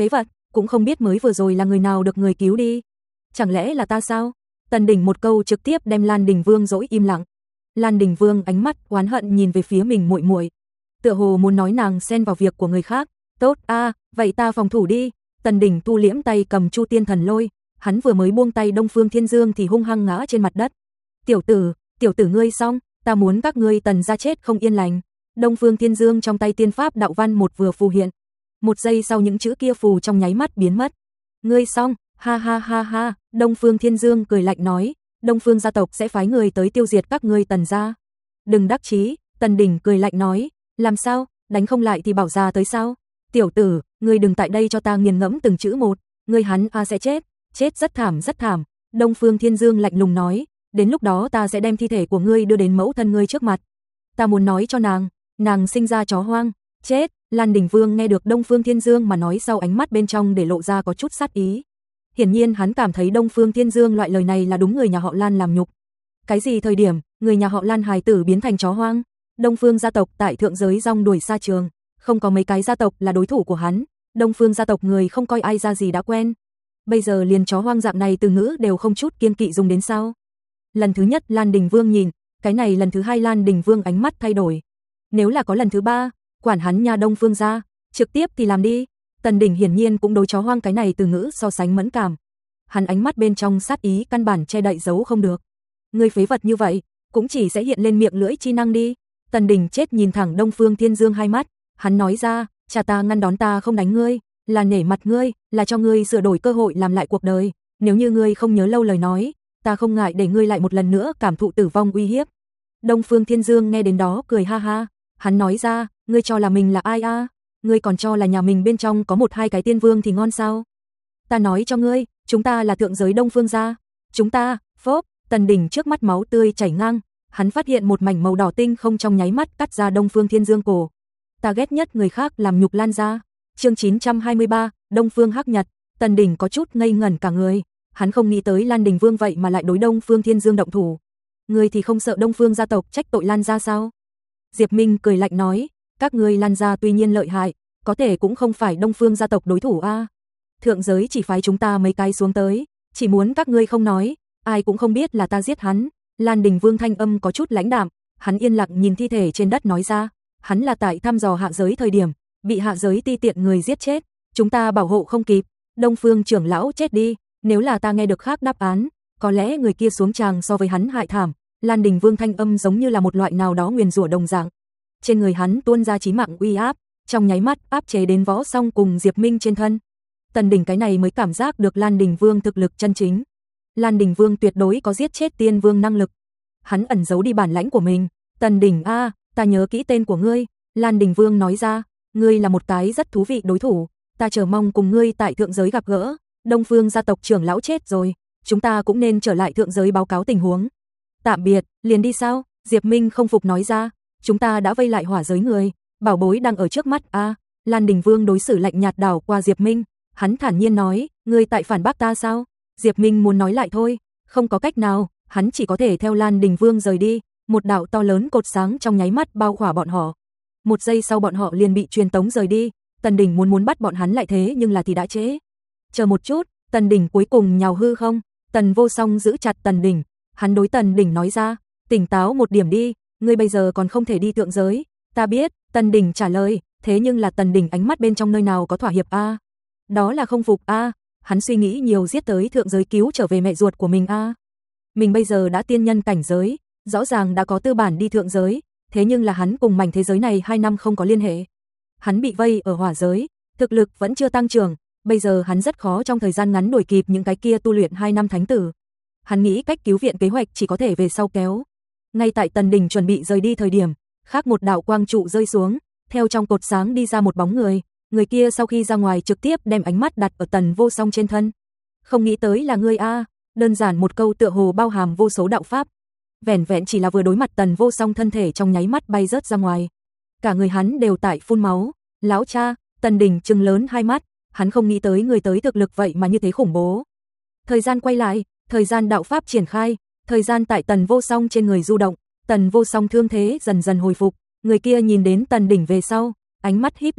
cũng không biết mới vừa rồi là người nào được người cứu đi. Chẳng lẽ là ta sao? Tần Đình một câu trực tiếp đem Lan Đình Vương dỗi im lặng. Lan Đình Vương ánh mắt oán hận nhìn về phía mình muội muội, tựa hồ muốn nói nàng xen vào việc của người khác. Tốt a, à, vậy ta phòng thủ đi. Tần Đình thu liễm tay cầm Chu Tiên Thần Lôi, hắn vừa mới buông tay Đông Phương Thiên Dương thì hung hăng ngã trên mặt đất. Tiểu tử, tiểu tử ngươi xong, ta muốn các ngươi Tần gia chết không yên lành. Đông Phương Thiên Dương trong tay tiên pháp đạo văn một vừa phù hiện. Một giây sau những chữ kia phù trong nháy mắt biến mất. Ngươi xong, ha ha ha ha, Đông Phương Thiên Dương cười lạnh nói, Đông Phương gia tộc sẽ phái người tới tiêu diệt các ngươi Tần gia. Đừng đắc chí, Tần Đình cười lạnh nói, làm sao, đánh không lại thì bảo ra tới sao? Tiểu tử, ngươi đừng tại đây cho ta nghiền ngẫm từng chữ một, ngươi hắn a sẽ chết, chết rất thảm rất thảm. Đông Phương Thiên Dương lạnh lùng nói, đến lúc đó ta sẽ đem thi thể của ngươi đưa đến mẫu thân ngươi trước mặt. Ta muốn nói cho nàng, nàng sinh ra chó hoang, chết. Lan Đình Vương nghe được Đông Phương Thiên Dương mà nói sau ánh mắt bên trong để lộ ra có chút sát ý. Hiển nhiên hắn cảm thấy Đông Phương Thiên Dương loại lời này là đúng người nhà họ Lan làm nhục. Cái gì thời điểm, người nhà họ Lan hài tử biến thành chó hoang? Đông Phương gia tộc tại thượng giới rong đuổi xa trường, không có mấy cái gia tộc là đối thủ của hắn. Đông Phương gia tộc người không coi ai ra gì đã quen. Bây giờ liền chó hoang dạng này từ ngữ đều không chút kiêng kỵ dùng đến sao? Lần thứ nhất Lan Đình Vương nhìn, cái này lần thứ hai Lan Đình Vương ánh mắt thay đổi. Nếu là có lần thứ ba, quản hắn nhà Đông Phương gia, trực tiếp thì làm đi. Tần Đình hiển nhiên cũng đối chó hoang cái này từ ngữ so sánh mẫn cảm. Hắn ánh mắt bên trong sát ý căn bản che đậy giấu không được. Ngươi phế vật như vậy, cũng chỉ sẽ hiện lên miệng lưỡi chi năng đi. Tần Đình chết nhìn thẳng Đông Phương Thiên Dương hai mắt, hắn nói ra, cha ta ngăn đón ta không đánh ngươi, là nể mặt ngươi, là cho ngươi sửa đổi cơ hội làm lại cuộc đời. Nếu như ngươi không nhớ lâu lời nói, ta không ngại để ngươi lại một lần nữa cảm thụ tử vong uy hiếp. Đông Phương Thiên Dương nghe đến đó cười ha ha, hắn nói ra, ngươi cho là mình là ai a? À? Ngươi còn cho là nhà mình bên trong có một hai cái tiên vương thì ngon sao? Ta nói cho ngươi, chúng ta là thượng giới Đông Phương gia. Chúng ta, phốp, Tần Đình trước mắt máu tươi chảy ngang, hắn phát hiện một mảnh màu đỏ tinh không trong nháy mắt cắt ra Đông Phương Thiên Dương cổ. Ta ghét nhất người khác làm nhục Lan gia. Chương chín trăm hai mươi ba, Đông Phương Hắc Nhật. Tần Đình có chút ngây ngẩn cả người, hắn không nghĩ tới Lan Đình Vương vậy mà lại đối Đông Phương Thiên Dương động thủ. Ngươi thì không sợ Đông Phương gia tộc trách tội Lan gia sao? Diệp Minh cười lạnh nói, các ngươi Lan gia tuy nhiên lợi hại, có thể cũng không phải Đông Phương gia tộc đối thủ a. Thượng giới chỉ phái chúng ta mấy cái xuống tới, chỉ muốn các ngươi không nói, ai cũng không biết là ta giết hắn. Lan Đình Vương thanh âm có chút lãnh đạm, hắn yên lặng nhìn thi thể trên đất nói ra, hắn là tại thăm dò hạ giới thời điểm, bị hạ giới ti tiện người giết chết, chúng ta bảo hộ không kịp, Đông Phương trưởng lão chết đi, nếu là ta nghe được khác đáp án, có lẽ người kia xuống tràng so với hắn hại thảm. Lan Đình Vương thanh âm giống như là một loại nào đó nguyền rủa đồng dạng. Trên người hắn tuôn ra chí mạng uy áp, trong nháy mắt áp chế đến Võ Song cùng Diệp Minh trên thân. Tần Đình cái này mới cảm giác được Lan Đình Vương thực lực chân chính. Lan Đình Vương tuyệt đối có giết chết tiên vương năng lực. Hắn ẩn giấu đi bản lãnh của mình. Tần Đình a, à, ta nhớ kỹ tên của ngươi. Lan Đình Vương nói ra, ngươi là một cái rất thú vị đối thủ, ta chờ mong cùng ngươi tại thượng giới gặp gỡ. Đông Phương gia tộc trưởng lão chết rồi, chúng ta cũng nên trở lại thượng giới báo cáo tình huống. Tạm biệt, liền đi sao? Diệp Minh không phục nói ra, chúng ta đã vây lại hỏa giới người, bảo bối đang ở trước mắt a. À, Lan Đình Vương đối xử lạnh nhạt đảo qua Diệp Minh, hắn thản nhiên nói, ngươi tại phản bác ta sao? Diệp Minh muốn nói lại thôi, không có cách nào, hắn chỉ có thể theo Lan Đình Vương rời đi, một đạo to lớn cột sáng trong nháy mắt bao khỏa bọn họ. Một giây sau bọn họ liền bị truyền tống rời đi, Tần Đình muốn muốn bắt bọn hắn lại thế nhưng là thì đã trễ. Chờ một chút, Tần Đình cuối cùng nhào hư không? Tần Vô Song giữ chặt Tần Đình, hắn đối Tần Đình nói ra, tỉnh táo một điểm đi, ngươi bây giờ còn không thể đi thượng giới. Ta biết, Tần Đình trả lời, thế nhưng là Tần Đình ánh mắt bên trong nơi nào có thỏa hiệp a? À? Đó là không phục a, à? Hắn suy nghĩ nhiều giết tới thượng giới cứu trở về mẹ ruột của mình a. À? Mình bây giờ đã tiên nhân cảnh giới, rõ ràng đã có tư bản đi thượng giới, thế nhưng là hắn cùng mảnh thế giới này hai năm không có liên hệ. Hắn bị vây ở hỏa giới, thực lực vẫn chưa tăng trưởng, bây giờ hắn rất khó trong thời gian ngắn đuổi kịp những cái kia tu luyện hai năm thánh tử. Hắn nghĩ cách cứu viện kế hoạch chỉ có thể về sau kéo. Ngay tại Tần Đình chuẩn bị rời đi thời điểm, khác một đạo quang trụ rơi xuống, theo trong cột sáng đi ra một bóng người, người kia sau khi ra ngoài trực tiếp đem ánh mắt đặt ở Tần Vô Song trên thân. Không nghĩ tới là ngươi a, đơn giản một câu tựa hồ bao hàm vô số đạo pháp. Vẻn vẹn chỉ là vừa đối mặt Tần Vô Song thân thể trong nháy mắt bay rớt ra ngoài. Cả người hắn đều tại phun máu, lão cha, Tần Đình trừng lớn hai mắt, hắn không nghĩ tới người tới thực lực vậy mà như thế khủng bố. Thời gian quay lại, thời gian đạo pháp triển khai, thời gian tại Tần Vô Song trên người du động, Tần Vô Song thương thế dần dần hồi phục, người kia nhìn đến Tần Đình về sau, ánh mắt híp lại,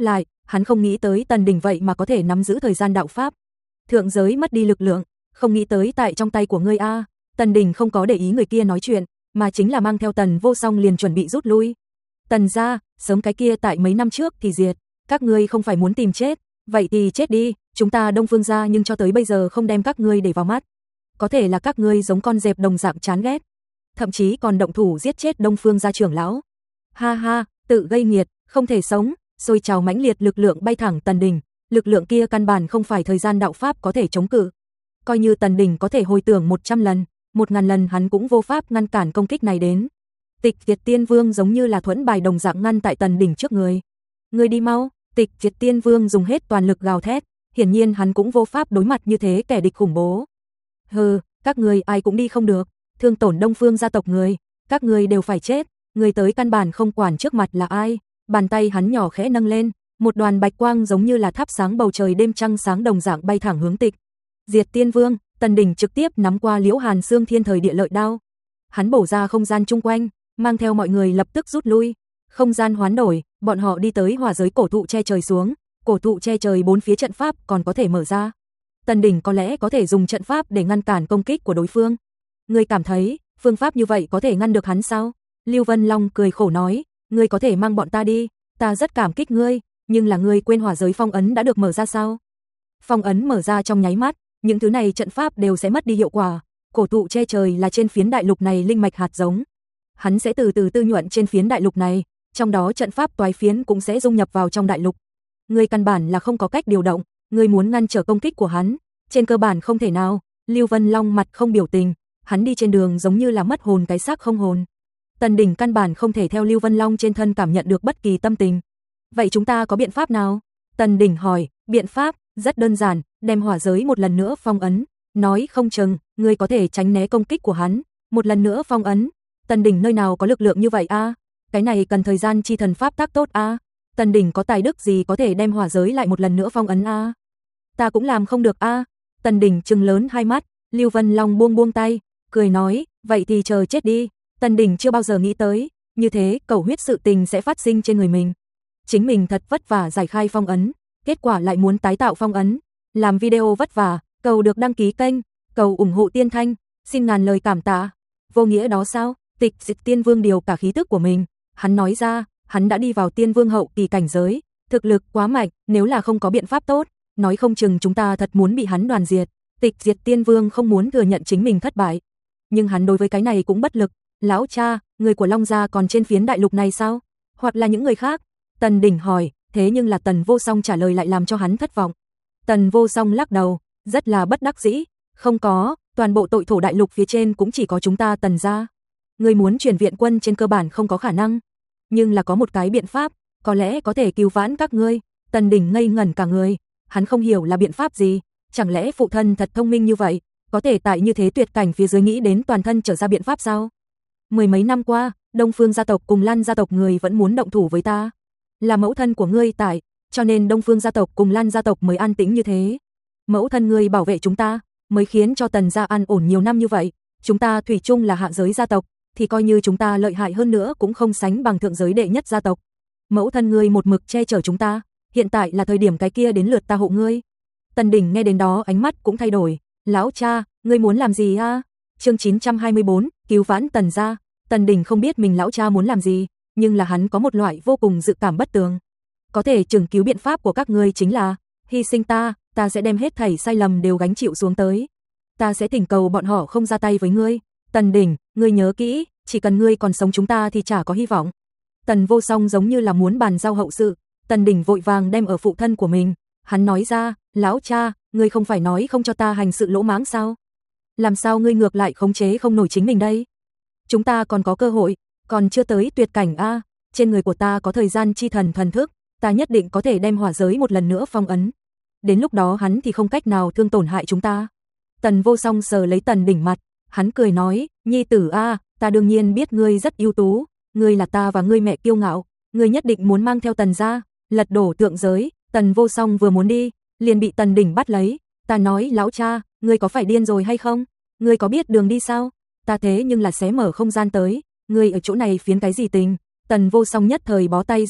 Hắn không nghĩ tới Tần Đình vậy mà có thể nắm giữ thời gian đạo pháp. Thượng giới mất đi lực lượng, không nghĩ tới tại trong tay của ngươi a. Tần Đình không có để ý người kia nói chuyện, mà chính là mang theo Tần Vô Song liền chuẩn bị rút lui. Tần gia, sớm cái kia tại mấy năm trước thì diệt, các ngươi không phải muốn tìm chết, vậy thì chết đi, chúng ta Đông Phương gia nhưng cho tới bây giờ không đem các ngươi để vào mắt. Có thể là các ngươi giống con dẹp đồng dạng chán ghét, thậm chí còn động thủ giết chết Đông Phương gia trưởng lão. Ha ha, tự gây nghiệt, không thể sống, sôi trào mãnh liệt lực lượng bay thẳng Tần Đình, lực lượng kia căn bản không phải thời gian đạo pháp có thể chống cự. Coi như Tần Đình có thể hồi tưởng một trăm lần, một ngàn lần hắn cũng vô pháp ngăn cản công kích này đến. Tịch Diệt Tiên Vương giống như là thuẫn bài đồng dạng ngăn tại Tần Đình trước người. Người đi mau, Tịch Diệt Tiên Vương dùng hết toàn lực gào thét, hiển nhiên hắn cũng vô pháp đối mặt như thế kẻ địch khủng bố. Hừ, các người ai cũng đi không được, thương tổn Đông Phương gia tộc người, các người đều phải chết, người tới căn bản không quản trước mặt là ai. Bàn tay hắn nhỏ khẽ nâng lên, một đoàn bạch quang giống như là thắp sáng bầu trời đêm trăng sáng đồng dạng bay thẳng hướng Tịch Diệt Tiên Vương. Tần Đình trực tiếp nắm qua Liễu Hàn Xương Thiên Thời Địa Lợi đao. Hắn bổ ra không gian chung quanh, mang theo mọi người lập tức rút lui. Không gian hoán đổi, bọn họ đi tới hỏa giới cổ thụ che trời xuống, cổ thụ che trời bốn phía trận pháp còn có thể mở ra. Tần Đình có lẽ có thể dùng trận pháp để ngăn cản công kích của đối phương. Ngươi cảm thấy, phương pháp như vậy có thể ngăn được hắn sao? Lưu Vân Long cười khổ nói, ngươi có thể mang bọn ta đi, ta rất cảm kích ngươi, nhưng là ngươi quên hỏa giới phong ấn đã được mở ra sao? Phong ấn mở ra trong nháy mắt, những thứ này trận pháp đều sẽ mất đi hiệu quả. Cổ thụ che trời là trên phiến đại lục này linh mạch hạt giống. Hắn sẽ từ từ tư nhuận trên phiến đại lục này, trong đó trận pháp toái phiến cũng sẽ dung nhập vào trong đại lục. Ngươi căn bản là không có cách điều động, ngươi muốn ngăn trở công kích của hắn, trên cơ bản không thể nào. Lưu Vân Long mặt không biểu tình, hắn đi trên đường giống như là mất hồn cái xác không hồn. Tần Đình căn bản không thể theo Lưu Vân Long trên thân cảm nhận được bất kỳ tâm tình. Vậy chúng ta có biện pháp nào? Tần Đình hỏi. Biện pháp rất đơn giản, đem hỏa giới một lần nữa phong ấn, nói không chừng ngươi có thể tránh né công kích của hắn, một lần nữa phong ấn. Tần Đình nơi nào có lực lượng như vậy a? À? Cái này cần thời gian chi thần pháp tác tốt a. À? Tần Đình có tài đức gì có thể đem hỏa giới lại một lần nữa phong ấn a? À? Ta cũng làm không được a. À? Tần Đình trừng lớn hai mắt, Lưu Vân Long buông buông tay, cười nói, vậy thì chờ chết đi. Tần Đình chưa bao giờ nghĩ tới, như thế cầu huyết sự tình sẽ phát sinh trên người mình. Chính mình thật vất vả giải khai phong ấn, kết quả lại muốn tái tạo phong ấn. Làm video vất vả, cầu được đăng ký kênh, cầu ủng hộ Tiên Thanh, xin ngàn lời cảm tạ. Vô nghĩa đó sao? Tịch Diệt Tiên Vương điều cả khí tức của mình, hắn nói ra, hắn đã đi vào Tiên Vương hậu kỳ cảnh giới, thực lực quá mạnh, nếu là không có biện pháp tốt, nói không chừng chúng ta thật muốn bị hắn đoàn diệt. Tịch Diệt Tiên Vương không muốn thừa nhận chính mình thất bại, nhưng hắn đối với cái này cũng bất lực. Lão cha, người của Long gia còn trên phiến đại lục này sao? Hoặc là những người khác? Tần Đình hỏi, thế nhưng là Tần Vô Song trả lời lại làm cho hắn thất vọng. Tần Vô Song lắc đầu, rất là bất đắc dĩ, không có, toàn bộ tội thổ đại lục phía trên cũng chỉ có chúng ta Tần gia. Người muốn chuyển viện quân trên cơ bản không có khả năng, nhưng là có một cái biện pháp, có lẽ có thể cứu vãn các ngươi. Tần Đình ngây ngẩn cả người, hắn không hiểu là biện pháp gì, chẳng lẽ phụ thân thật thông minh như vậy, có thể tại như thế tuyệt cảnh phía dưới nghĩ đến toàn thân trở ra biện pháp sao? Mười mấy năm qua, Đông Phương gia tộc cùng Lan gia tộc người vẫn muốn động thủ với ta. Là mẫu thân của ngươi tại, cho nên Đông Phương gia tộc cùng Lan gia tộc mới an tĩnh như thế. Mẫu thân ngươi bảo vệ chúng ta, mới khiến cho Tần gia an ổn nhiều năm như vậy. Chúng ta thủy chung là hạ giới gia tộc, thì coi như chúng ta lợi hại hơn nữa cũng không sánh bằng thượng giới đệ nhất gia tộc. Mẫu thân ngươi một mực che chở chúng ta, hiện tại là thời điểm cái kia đến lượt ta hộ ngươi. Tần Đình nghe đến đó ánh mắt cũng thay đổi. Lão cha, ngươi muốn làm gì a? Chương chín trăm hai mươi bốn, cứu vãn Tần gia. Tần Đình không biết mình lão cha muốn làm gì, nhưng là hắn có một loại vô cùng dự cảm bất tường. Có thể chừng cứu biện pháp của các ngươi chính là hy sinh ta, ta sẽ đem hết thảy sai lầm đều gánh chịu xuống tới. Ta sẽ thỉnh cầu bọn họ không ra tay với ngươi. Tần Đình, ngươi nhớ kỹ, chỉ cần ngươi còn sống chúng ta thì chả có hy vọng. Tần Vô Song giống như là muốn bàn giao hậu sự, Tần Đình vội vàng đem ở phụ thân của mình. Hắn nói ra, lão cha, ngươi không phải nói không cho ta hành sự lỗ mãng sao? Làm sao ngươi ngược lại khống chế không nổi chính mình đây? Chúng ta còn có cơ hội, còn chưa tới tuyệt cảnh a. Trên người của ta có thời gian chi thần thần thức, ta nhất định có thể đem hỏa giới một lần nữa phong ấn. Đến lúc đó hắn thì không cách nào thương tổn hại chúng ta. Tần Vô Song sờ lấy Tần Đình mặt, hắn cười nói, nhi tử a, ta đương nhiên biết ngươi rất ưu tú, ngươi là ta và ngươi mẹ kiêu ngạo, ngươi nhất định muốn mang theo Tần gia, lật đổ thượng giới. Tần Vô Song vừa muốn đi, liền bị Tần Đình bắt lấy. Ta nói lão cha, ngươi có phải điên rồi hay không? Ngươi có biết đường đi sao? Ta thế nhưng là xé mở không gian tới, ngươi ở chỗ này phiến cái gì tình? Tần Vô Song nhất thời bó tay rồi,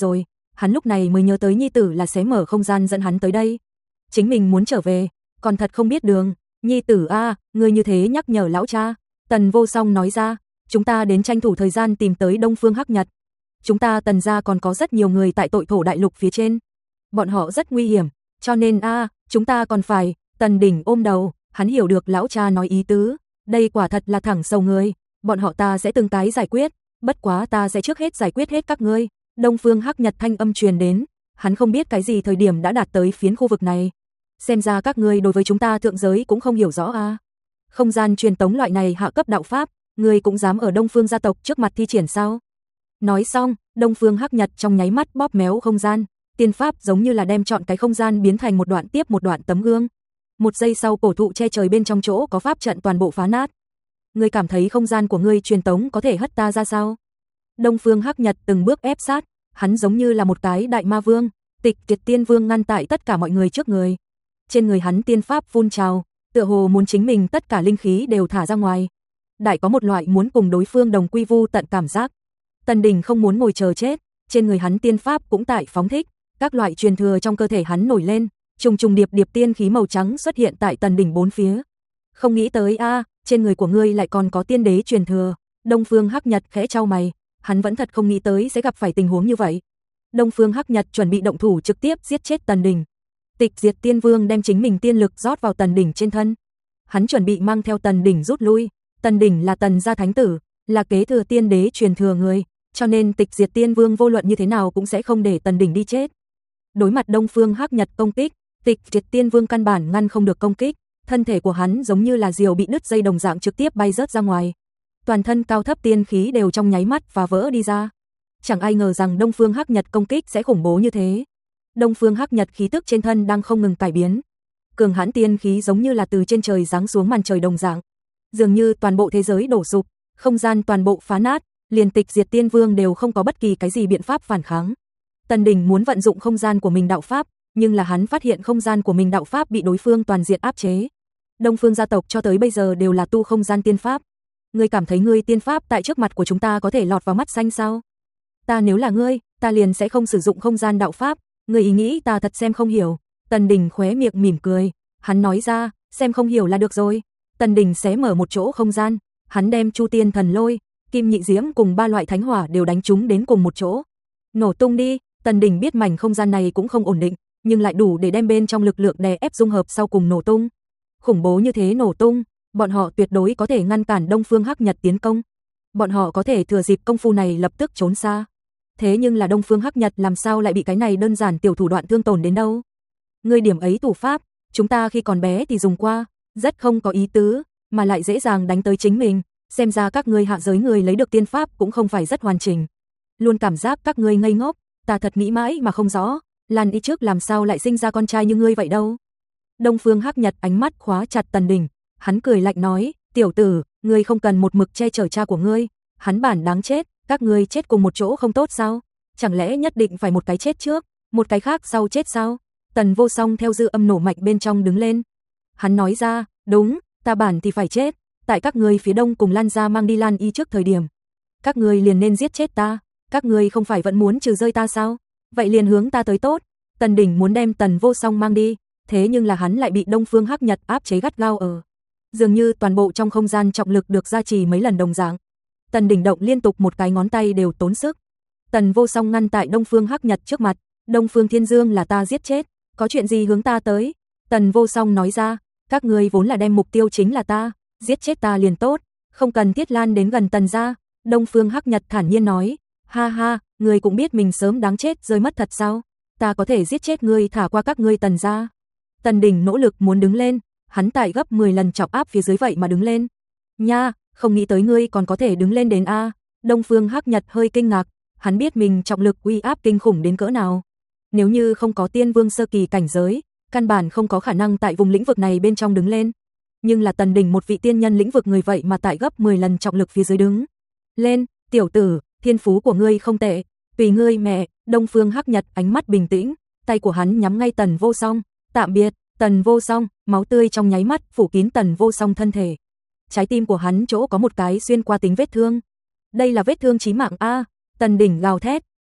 hắn lúc này mới nhớ tới nhi tử là xé mở không gian dẫn hắn tới đây. Chính mình muốn trở về, còn thật không biết đường. Nhi tử a, ngươi như thế nhắc nhở lão cha. Tần Vô Song nói ra, chúng ta đến tranh thủ thời gian tìm tới Đông Phương Hắc Nhật. Chúng ta Tần gia còn có rất nhiều người tại tội thổ đại lục phía trên. Bọn họ rất nguy hiểm, cho nên a, chúng ta còn phải. Tần Đỉnh ôm đầu, hắn hiểu được lão cha nói ý tứ, đây quả thật là thẳng sầu người, bọn họ ta sẽ từng cái giải quyết, bất quá ta sẽ trước hết giải quyết hết các ngươi. Đông Phương Hắc Nhật thanh âm truyền đến, hắn không biết cái gì thời điểm đã đạt tới phiến khu vực này. Xem ra các ngươi đối với chúng ta thượng giới cũng không hiểu rõ a. Không gian truyền tống loại này hạ cấp đạo pháp, ngươi cũng dám ở Đông Phương gia tộc trước mặt thi triển sao? Nói xong, Đông Phương Hắc Nhật trong nháy mắt bóp méo không gian, tiên pháp giống như là đem chọn cái không gian biến thành một đoạn tiếp một đoạn tấm gương. Một giây sau cổ thụ che trời bên trong chỗ có pháp trận toàn bộ phá nát. Ngươi cảm thấy không gian của ngươi truyền tống có thể hất ta ra sao? Đông Phương Hắc Nhật từng bước ép sát, hắn giống như là một cái đại ma vương, Tịch Diệt Tiên Vương ngăn tại tất cả mọi người trước người. Trên người hắn tiên pháp phun trào, tựa hồ muốn chính mình tất cả linh khí đều thả ra ngoài. Đại có một loại muốn cùng đối phương đồng quy vu tận cảm giác. Tần Đình không muốn ngồi chờ chết, trên người hắn tiên pháp cũng tại phóng thích, các loại truyền thừa trong cơ thể hắn nổi lên, trùng trùng điệp điệp tiên khí màu trắng xuất hiện tại Tần Đình bốn phía. Không nghĩ tới a, trên người của ngươi lại còn có tiên đế truyền thừa. Đông Phương Hắc Nhật khẽ chau mày, hắn vẫn thật không nghĩ tới sẽ gặp phải tình huống như vậy. Đông Phương Hắc Nhật chuẩn bị động thủ trực tiếp giết chết Tần Đình. Tịch Diệt Tiên Vương đem chính mình tiên lực rót vào Tần Đình trên thân. Hắn chuẩn bị mang theo Tần Đình rút lui. Tần Đình là Tần gia thánh tử, là kế thừa tiên đế truyền thừa người, cho nên Tịch Diệt Tiên Vương vô luận như thế nào cũng sẽ không để Tần Đình đi chết. Đối mặt Đông Phương Hắc Nhật công kích, Tịch Diệt Tiên Vương căn bản ngăn không được công kích, thân thể của hắn giống như là diều bị đứt dây đồng dạng trực tiếp bay rớt ra ngoài. Toàn thân cao thấp tiên khí đều trong nháy mắt phá vỡ đi ra. Chẳng ai ngờ rằng Đông Phương Hắc Nhật công kích sẽ khủng bố như thế. Đông Phương Hắc Nhật khí tức trên thân đang không ngừng cải biến. Cường hãn tiên khí giống như là từ trên trời giáng xuống màn trời đồng dạng. Dường như toàn bộ thế giới đổ sụp, không gian toàn bộ phá nát, liền Tịch Diệt Tiên Vương đều không có bất kỳ cái gì biện pháp phản kháng. Tần Đình muốn vận dụng không gian của mình đạo pháp, nhưng là hắn phát hiện không gian của mình đạo pháp bị đối phương toàn diện áp chế. Đông Phương gia tộc cho tới bây giờ đều là tu không gian tiên pháp. Ngươi cảm thấy ngươi tiên pháp tại trước mặt của chúng ta có thể lọt vào mắt xanh sao? Ta nếu là ngươi, ta liền sẽ không sử dụng không gian đạo pháp, ngươi ý nghĩ ta thật xem không hiểu. Tần Đình khóe miệng mỉm cười, hắn nói ra, xem không hiểu là được rồi. Tần Đình xé mở một chỗ không gian, hắn đem Chu Tiên Thần Lôi, Kim Nhị Diễm cùng ba loại thánh hỏa đều đánh trúng đến cùng một chỗ. Nổ tung đi. Tần Đình biết mảnh không gian này cũng không ổn định, nhưng lại đủ để đem bên trong lực lượng đè ép dung hợp sau cùng nổ tung. Khủng bố như thế nổ tung, bọn họ tuyệt đối có thể ngăn cản Đông Phương Hắc Nhật tiến công. Bọn họ có thể thừa dịp công phu này lập tức trốn xa. Thế nhưng là Đông Phương Hắc Nhật làm sao lại bị cái này đơn giản tiểu thủ đoạn thương tổn đến đâu? Ngươi điểm ấy thủ pháp, chúng ta khi còn bé thì dùng qua, rất không có ý tứ, mà lại dễ dàng đánh tới chính mình, xem ra các ngươi hạ giới người lấy được tiên pháp cũng không phải rất hoàn chỉnh. Luôn cảm giác các ngươi ngây ngốc, ta thật nghĩ mãi mà không rõ, Lan Y trước làm sao lại sinh ra con trai như ngươi vậy đâu. Đông Phương Hắc Nhật ánh mắt khóa chặt Tần Đình, hắn cười lạnh nói, tiểu tử, ngươi không cần một mực che chở cha của ngươi, hắn bản đáng chết, các ngươi chết cùng một chỗ không tốt sao? Chẳng lẽ nhất định phải một cái chết trước, một cái khác sau chết sao? Tần Vô Song theo dư âm nổ mạnh bên trong đứng lên. Hắn nói ra, đúng, ta bản thì phải chết, tại các ngươi phía đông cùng Lan gia mang đi Lan Y trước thời điểm. Các ngươi liền nên giết chết ta, các ngươi không phải vẫn muốn trừ rơi ta sao? Vậy liền hướng ta tới tốt. Tần Đình muốn đem Tần Vô Song mang đi, thế nhưng là hắn lại bị Đông Phương Hắc Nhật áp chế gắt gao ở. Dường như toàn bộ trong không gian trọng lực được gia trì mấy lần đồng dạng. Tần Đình động liên tục một cái ngón tay đều tốn sức. Tần Vô Song ngăn tại Đông Phương Hắc Nhật trước mặt, Đông Phương Thiên Dương là ta giết chết, có chuyện gì hướng ta tới? Tần Vô Song nói ra, các ngươi vốn là đem mục tiêu chính là ta, giết chết ta liền tốt, không cần thiết lan đến gần Tần gia. Đông Phương Hắc Nhật thản nhiên nói, ha ha, ngươi cũng biết mình sớm đáng chết rơi mất thật sao? Ta có thể giết chết ngươi thả qua các ngươi Tần gia. Tần Đình nỗ lực muốn đứng lên, hắn tại gấp mười lần chọc áp phía dưới vậy mà đứng lên. Nha, không nghĩ tới ngươi còn có thể đứng lên đến a. Đông Phương Hắc Nhật hơi kinh ngạc, hắn biết mình trọng lực uy áp kinh khủng đến cỡ nào. Nếu như không có tiên vương sơ kỳ cảnh giới, căn bản không có khả năng tại vùng lĩnh vực này bên trong đứng lên. Nhưng là Tần Đình một vị tiên nhân lĩnh vực người vậy mà tại gấp mười lần trọng lực phía dưới đứng lên, tiểu tử, thiên phú của ngươi không tệ, tùy ngươi mẹ. Đông Phương Hắc Nhật ánh mắt bình tĩnh, tay của hắn nhắm ngay Tần Vô Song, tạm biệt. Tần Vô Song, máu tươi trong nháy mắt phủ kín Tần Vô Song thân thể. Trái tim của hắn chỗ có một cái xuyên qua tính vết thương. Đây là vết thương chí mạng a. Tần Đình gào thét,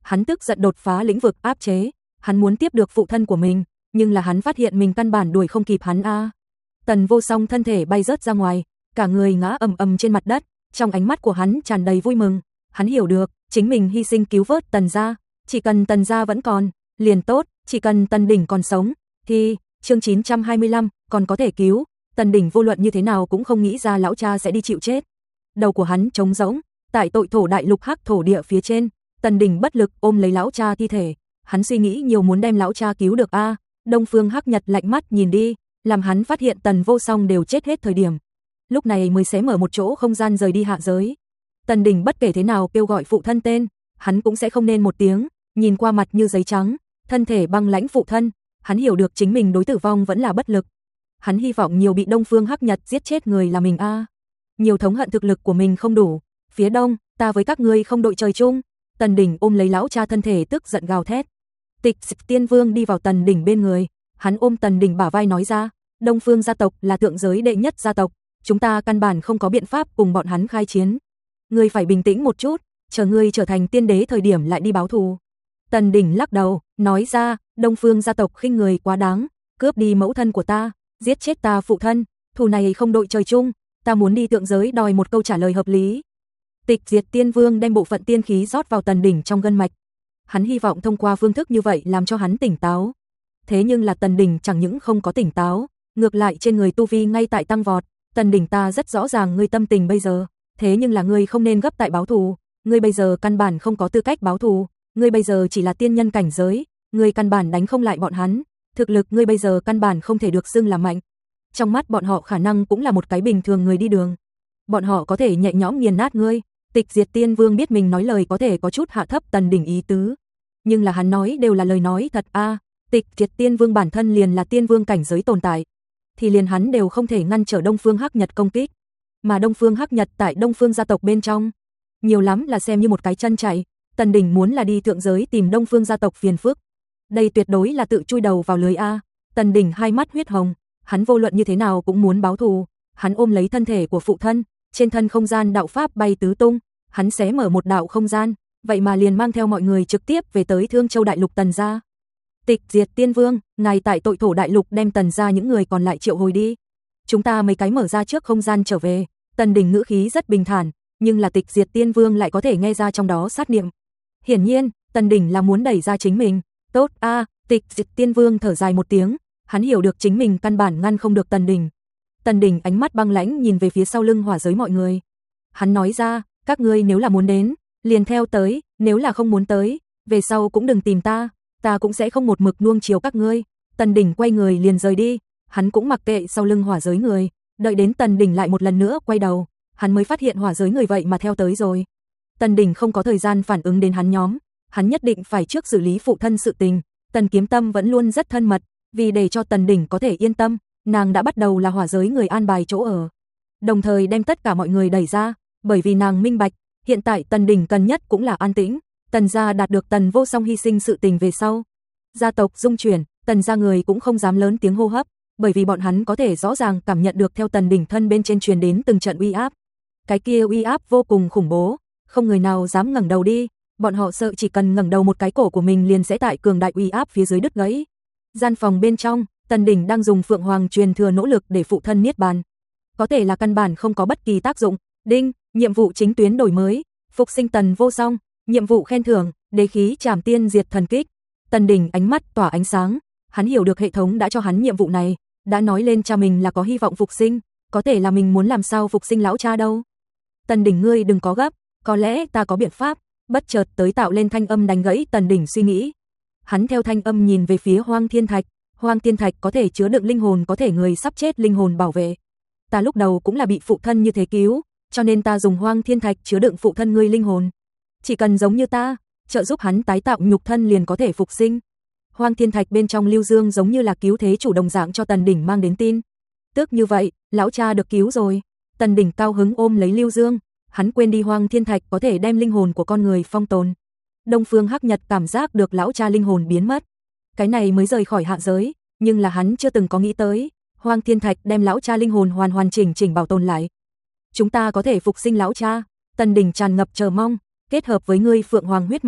Hắn tức giận đột phá lĩnh vực áp chế, hắn muốn tiếp được phụ thân của mình, nhưng là hắn phát hiện mình căn bản đuổi không kịp hắn a. Tần Vô Song thân thể bay rớt ra ngoài, cả người ngã ầm ầm trên mặt đất, trong ánh mắt của hắn tràn đầy vui mừng, hắn hiểu được, chính mình hy sinh cứu vớt Tần gia, chỉ cần Tần gia vẫn còn, liền tốt, chỉ cần Tần Đỉnh còn sống, thì chương chín trăm hai mươi lăm còn có thể cứu, Tần Đỉnh vô luận như thế nào cũng không nghĩ ra lão cha sẽ đi chịu chết. Đầu của hắn trống rỗng, tại tội thổ đại lục hắc thổ địa phía trên, Tần Đỉnh bất lực ôm lấy lão cha thi thể, hắn suy nghĩ nhiều muốn đem lão cha cứu được a. Đông Phương Hắc Nhật lạnh mắt nhìn đi, làm hắn phát hiện Tần Vô Song đều chết hết thời điểm. Lúc này mới xé mở một chỗ không gian rời đi hạ giới. Tần Đỉnh bất kể thế nào kêu gọi phụ thân tên, hắn cũng sẽ không nên một tiếng, nhìn qua mặt như giấy trắng, thân thể băng lãnh phụ thân, hắn hiểu được chính mình đối tử vong vẫn là bất lực. Hắn hy vọng nhiều bị Đông Phương Hắc Nhật giết chết người là mình a. Nhiều thống hận thực lực của mình không đủ, phía đông, ta với các ngươi không đội trời chung. Tần Đỉnh ôm lấy lão cha thân thể tức giận gào thét. Tịch Tiên Vương đi vào Tần Đỉnh bên người, hắn ôm Tần Đỉnh bả vai nói ra, Đông Phương gia tộc là thượng giới đệ nhất gia tộc, chúng ta căn bản không có biện pháp cùng bọn hắn khai chiến. Ngươi phải bình tĩnh một chút, chờ ngươi trở thành tiên đế thời điểm lại đi báo thù. Tần Đỉnh lắc đầu, nói ra, Đông Phương gia tộc khinh người quá đáng, cướp đi mẫu thân của ta, giết chết ta phụ thân, thù này không đội trời chung, ta muốn đi thượng giới đòi một câu trả lời hợp lý. Tịch Diệt Tiên Vương đem bộ phận tiên khí rót vào Tần Đỉnh trong gân mạch. Hắn hy vọng thông qua phương thức như vậy làm cho hắn tỉnh táo. Thế nhưng là Tần Đỉnh chẳng những không có tỉnh táo, ngược lại trên người tu vi ngay tại tăng vọt. Tần Đỉnh, ta rất rõ ràng ngươi tâm tình bây giờ, thế nhưng là ngươi không nên gấp tại báo thù, ngươi bây giờ căn bản không có tư cách báo thù, ngươi bây giờ chỉ là tiên nhân cảnh giới, ngươi căn bản đánh không lại bọn hắn, thực lực ngươi bây giờ căn bản không thể được xưng là mạnh. Trong mắt bọn họ khả năng cũng là một cái bình thường người đi đường. Bọn họ có thể nhẹ nhõm nghiền nát ngươi. Tịch Diệt Tiên Vương biết mình nói lời có thể có chút hạ thấp Tần Đỉnh ý tứ, nhưng là hắn nói đều là lời nói thật a. À, Tịch Diệt Tiên Vương bản thân liền là tiên vương cảnh giới tồn tại, thì liền hắn đều không thể ngăn trở Đông Phương Hắc Nhật công kích, mà Đông Phương Hắc Nhật tại Đông Phương gia tộc bên trong, nhiều lắm là xem như một cái chân chạy. Tần Đỉnh muốn là đi thượng giới tìm Đông Phương gia tộc phiền phức, đây tuyệt đối là tự chui đầu vào lưới a. Tần Đỉnh hai mắt huyết hồng, hắn vô luận như thế nào cũng muốn báo thù, hắn ôm lấy thân thể của phụ thân, trên thân không gian đạo pháp bay tứ tung, hắn xé mở một đạo không gian, vậy mà liền mang theo mọi người trực tiếp về tới Thương Châu đại lục Tần gia. Tịch Diệt Tiên Vương, ngài tại tội thổ đại lục đem Tần gia những người còn lại triệu hồi đi. Chúng ta mấy cái mở ra trước không gian trở về. Tần Đỉnh ngữ khí rất bình thản, nhưng là Tịch Diệt Tiên Vương lại có thể nghe ra trong đó sát niệm. Hiển nhiên, Tần Đỉnh là muốn đẩy ra chính mình. Tốt a, à, Tịch Diệt Tiên Vương thở dài một tiếng, hắn hiểu được chính mình căn bản ngăn không được Tần Đỉnh. Tần Đỉnh ánh mắt băng lãnh nhìn về phía sau lưng hỏa giới mọi người. Hắn nói ra, các ngươi nếu là muốn đến, liền theo tới, nếu là không muốn tới, về sau cũng đừng tìm ta, ta cũng sẽ không một mực nuông chiều các ngươi. Tần Đỉnh quay người liền rời đi, hắn cũng mặc kệ sau lưng hỏa giới người, đợi đến Tần Đỉnh lại một lần nữa quay đầu, hắn mới phát hiện hỏa giới người vậy mà theo tới rồi. Tần Đỉnh không có thời gian phản ứng đến hắn nhóm, hắn nhất định phải trước xử lý phụ thân sự tình. Tần Kiếm Tâm vẫn luôn rất thân mật, vì để cho Tần Đỉnh có thể yên tâm, nàng đã bắt đầu là hỏa giới người an bài chỗ ở, đồng thời đem tất cả mọi người đẩy ra, bởi vì nàng minh bạch, hiện tại Tần Đỉnh cần nhất cũng là an tĩnh. Tần gia đạt được Tần Vô Song hy sinh sự tình về sau, gia tộc dung chuyển, Tần gia người cũng không dám lớn tiếng hô hấp, bởi vì bọn hắn có thể rõ ràng cảm nhận được theo Tần Đỉnh thân bên trên truyền đến từng trận uy áp. Cái kia uy áp vô cùng khủng bố, không người nào dám ngẩng đầu đi, bọn họ sợ chỉ cần ngẩng đầu một cái cổ của mình liền sẽ tại cường đại uy áp phía dưới đứt gãy. Gian phòng bên trong, Tần Đỉnh đang dùng Phượng Hoàng truyền thừa nỗ lực để phụ thân niết bàn. Có thể là căn bản không có bất kỳ tác dụng. Đinh, nhiệm vụ chính tuyến đổi mới, phục sinh Tần Vô Song, nhiệm vụ khen thưởng, đế khí Trảm Tiên Diệt Thần Kích. Tần Đỉnh ánh mắt tỏa ánh sáng, hắn hiểu được hệ thống đã cho hắn nhiệm vụ này, đã nói lên cha mình là có hy vọng phục sinh, có thể là mình muốn làm sao phục sinh lão cha đâu. Tần Đỉnh, ngươi đừng có gấp, có lẽ ta có biện pháp. Bất chợt tới tạo lên thanh âm đánh gãy Tần Đỉnh suy nghĩ. Hắn theo thanh âm nhìn về phía Hoang Thiên Thạch, Hoang Thiên Thạch có thể chứa đựng linh hồn, có thể người sắp chết linh hồn bảo vệ. Ta lúc đầu cũng là bị phụ thân như thế cứu, cho nên ta dùng Hoang Thiên Thạch chứa đựng phụ thân ngươi linh hồn. Chỉ cần giống như ta, trợ giúp hắn tái tạo nhục thân liền có thể phục sinh. Hoang Thiên Thạch bên trong Lưu Dương giống như là cứu thế chủ đồng dạng cho Tần Đỉnh mang đến tin. Tức như vậy, lão cha được cứu rồi. Tần Đỉnh cao hứng ôm lấy Lưu Dương, hắn quên đi Hoang Thiên Thạch có thể đem linh hồn của con người phong tồn. Đông Phương Hắc Nhật cảm giác được lão cha linh hồn biến mất, cái này mới rời khỏi hạ giới, nhưng là hắn chưa từng có nghĩ tới, Hoang Thiên Thạch đem lão cha linh hồn hoàn hoàn chỉnh chỉnh bảo tồn lại. Chúng ta có thể phục sinh lão cha. Tần Đỉnh tràn ngập chờ mong, kết hợp với ngươi Phượng Hoàng huyết mạch,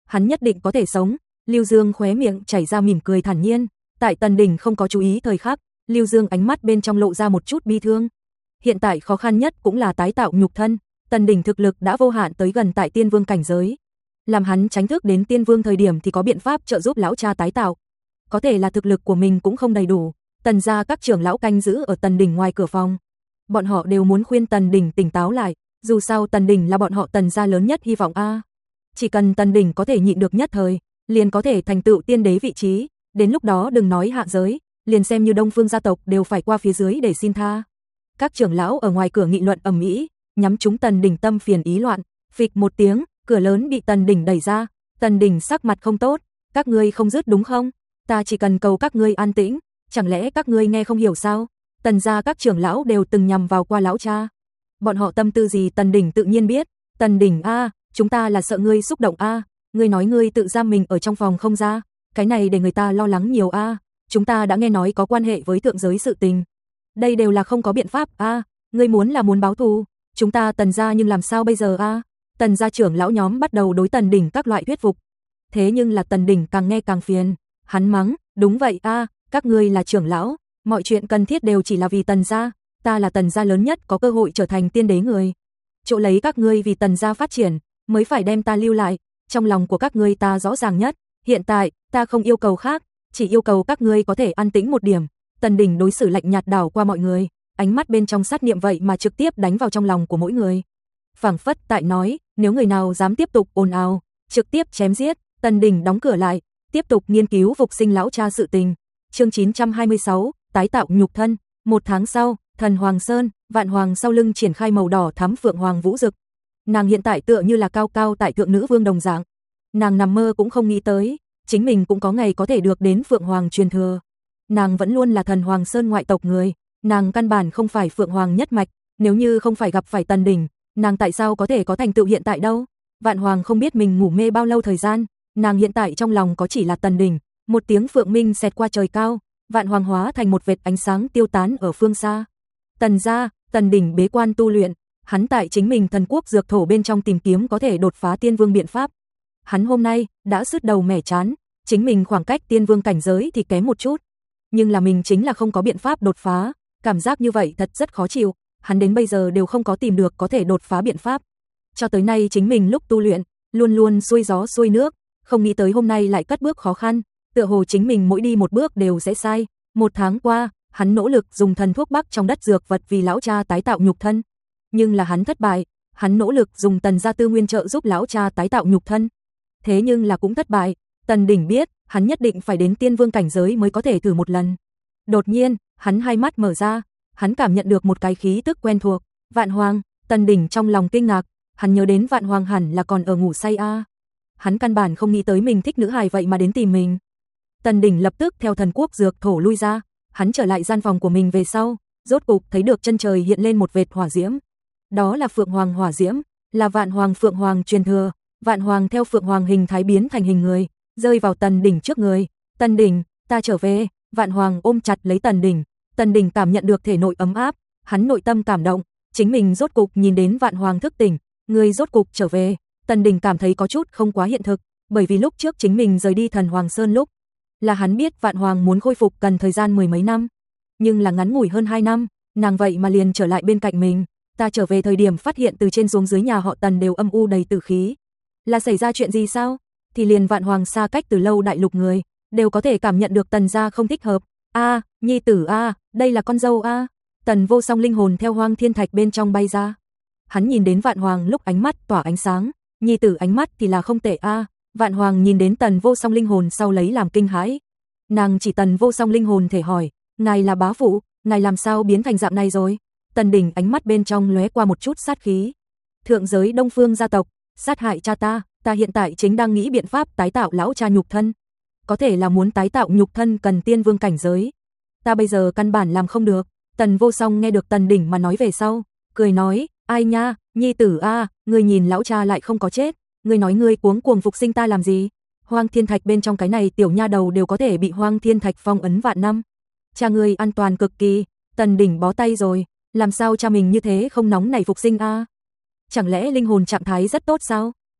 hắn nhất định có thể sống. Lưu Dương khóe miệng chảy ra mỉm cười thản nhiên, tại Tần Đình không có chú ý thời khắc, Lưu Dương ánh mắt bên trong lộ ra một chút bi thương. Hiện tại khó khăn nhất cũng là tái tạo nhục thân, Tần Đình thực lực đã vô hạn tới gần tại tiên vương cảnh giới. Làm hắn tránh thức đến tiên vương thời điểm thì có biện pháp trợ giúp lão cha tái tạo. Có thể là thực lực của mình cũng không đầy đủ. Tần gia các trưởng lão canh giữ ở Tần Đình ngoài cửa phòng. Bọn họ đều muốn khuyên Tần Đình tỉnh táo lại, dù sao Tần Đình là bọn họ Tần gia lớn nhất hy vọng a. Chỉ cần Tần Đình có thể nhịn được nhất thời, liền có thể thành tựu tiên đế vị trí, đến lúc đó đừng nói hạ giới, liền xem như Đông Phương gia tộc đều phải qua phía dưới để xin tha. Các trưởng lão ở ngoài cửa nghị luận ầm ĩ, nhắm trúng Tần Đình tâm phiền ý loạn, phịch một tiếng, cửa lớn bị Tần Đình đẩy ra. Tần Đình sắc mặt không tốt, các ngươi không dứt đúng không? Ta chỉ cần cầu các ngươi an tĩnh, chẳng lẽ các ngươi nghe không hiểu sao? Tần gia các trưởng lão đều từng nhằm vào qua lão cha. Bọn họ tâm tư gì Tần Đình tự nhiên biết. Tần Đình a, chúng ta là sợ ngươi xúc động a, ngươi nói ngươi tự giam mình ở trong phòng không ra, cái này để người ta lo lắng nhiều a, chúng ta đã nghe nói có quan hệ với thượng giới sự tình. Đây đều là không có biện pháp a, ngươi muốn là muốn báo thù, chúng ta Tần gia nhưng làm sao bây giờ a? Tần gia trưởng lão nhóm bắt đầu đối Tần Đình các loại thuyết phục. Thế nhưng là Tần Đình càng nghe càng phiền, hắn mắng, đúng vậy a, các ngươi là trưởng lão, mọi chuyện cần thiết đều chỉ là vì Tần gia, ta là Tần gia lớn nhất có cơ hội trở thành tiên đế người. Chỗ lấy các ngươi vì Tần gia phát triển, mới phải đem ta lưu lại, trong lòng của các ngươi ta rõ ràng nhất, hiện tại, ta không yêu cầu khác, chỉ yêu cầu các ngươi có thể an tĩnh một điểm. Tần Đình đối xử lạnh nhạt đảo qua mọi người, ánh mắt bên trong sát niệm vậy mà trực tiếp đánh vào trong lòng của mỗi người. Phảng phất tại nói, nếu người nào dám tiếp tục ồn ào, trực tiếp chém giết. Tần Đình đóng cửa lại, tiếp tục nghiên cứu phục sinh lão cha sự tình. Chương chín trăm hai mươi sáu, tái tạo nhục thân. Một tháng sau, Thần Hoàng Sơn, Vạn Hoàng sau lưng triển khai màu đỏ thắm phượng hoàng vũ rực. Nàng hiện tại tựa như là cao cao tại thượng nữ vương đồng dạng. Nàng nằm mơ cũng không nghĩ tới, chính mình cũng có ngày có thể được đến phượng hoàng truyền thừa. Nàng vẫn luôn là Thần Hoàng Sơn ngoại tộc người, nàng căn bản không phải phượng hoàng nhất mạch, nếu như không phải gặp phải Tần Đình, nàng tại sao có thể có thành tựu hiện tại đâu? Vạn Hoàng không biết mình ngủ mê bao lâu thời gian, nàng hiện tại trong lòng có chỉ là Tần Đình. Một tiếng phượng minh xẹt qua trời cao, Vạn Hoàng hóa thành một vệt ánh sáng tiêu tán ở phương xa. Tần gia, Tần Đình bế quan tu luyện, hắn tại chính mình thần quốc dược thổ bên trong tìm kiếm có thể đột phá tiên vương biện pháp. Hắn hôm nay đã sứt đầu mẻ chán, chính mình khoảng cách tiên vương cảnh giới thì kém một chút, nhưng là mình chính là không có biện pháp đột phá, cảm giác như vậy thật rất khó chịu, hắn đến bây giờ đều không có tìm được có thể đột phá biện pháp. Cho tới nay chính mình lúc tu luyện, luôn luôn xuôi gió xuôi nước, không nghĩ tới hôm nay lại cất bước khó khăn, tựa hồ chính mình mỗi đi một bước đều sẽ sai. Một tháng qua, hắn nỗ lực dùng thần thuốc bắc trong đất dược vật vì lão cha tái tạo nhục thân, nhưng là hắn thất bại, hắn nỗ lực dùng Tần gia tư nguyên trợ giúp lão cha tái tạo nhục thân, thế nhưng là cũng thất bại. Tần Đình biết, hắn nhất định phải đến tiên vương cảnh giới mới có thể thử một lần. Đột nhiên, hắn hai mắt mở ra, hắn cảm nhận được một cái khí tức quen thuộc, Vạn Hoàng. Tần Đình trong lòng kinh ngạc, hắn nhớ đến Vạn Hoàng hẳn là còn ở ngủ say a. Hắn căn bản không nghĩ tới mình thích nữ hài vậy mà đến tìm mình. Tần Đình lập tức theo thần quốc dược thổ lui ra, hắn trở lại gian phòng của mình về sau, rốt cục thấy được chân trời hiện lên một vệt hỏa diễm. Đó là Phượng Hoàng hỏa diễm, là Vạn Hoàng Phượng Hoàng truyền thừa. Vạn Hoàng theo Phượng Hoàng hình thái biến thành hình người, rơi vào Tần Đình trước người. Tần Đình, ta trở về. Vạn Hoàng ôm chặt lấy Tần Đình. Tần Đình cảm nhận được thể nội ấm áp, hắn nội tâm cảm động, chính mình rốt cục nhìn đến Vạn Hoàng thức tỉnh, người rốt cục trở về. Tần Đình cảm thấy có chút không quá hiện thực, bởi vì lúc trước chính mình rời đi Thần Hoàng Sơn lúc, là hắn biết Vạn Hoàng muốn khôi phục cần thời gian mười mấy năm, nhưng là ngắn ngủi hơn hai năm, nàng vậy mà liền trở lại bên cạnh mình. Ta trở về thời điểm phát hiện từ trên xuống dưới nhà họ Tần đều âm u đầy tử khí. Là xảy ra chuyện gì sao? Thì liền Vạn Hoàng xa cách từ lâu đại lục người, đều có thể cảm nhận được Tần gia không thích hợp. A, nhi tử a, đây là con dâu a. Tần Vô Song linh hồn theo Hoang Thiên Thạch bên trong bay ra. Hắn nhìn đến Vạn Hoàng lúc ánh mắt tỏa ánh sáng, nhi tử ánh mắt thì là không tệ a. Vạn Hoàng nhìn đến Tần Vô Song linh hồn sau lấy làm kinh hãi. Nàng chỉ Tần Vô Song linh hồn thể hỏi, ngài là bá phụ, ngài làm sao biến thành dạng này rồi? Tần Đình ánh mắt bên trong lóe qua một chút sát khí. Thượng giới Đông Phương gia tộc, sát hại cha ta, ta hiện tại chính đang nghĩ biện pháp tái tạo lão cha nhục thân. Có thể là muốn tái tạo nhục thân cần tiên vương cảnh giới. Ta bây giờ căn bản làm không được. Tần Vô Song nghe được Tần Đình mà nói về sau, cười nói, ai nha, nhi tử a, ngươi nhìn lão cha lại không có chết, ngươi nói ngươi cuống cuồng phục sinh ta làm gì? Hoang Thiên Thạch bên trong cái này tiểu nha đầu đều có thể bị Hoang Thiên Thạch phong ấn vạn năm. Cha ngươi an toàn cực kỳ. Tần Đình bó tay rồi, làm sao cha mình như thế không nóng nảy phục sinh a? Chẳng lẽ linh hồn trạng thái rất tốt sao?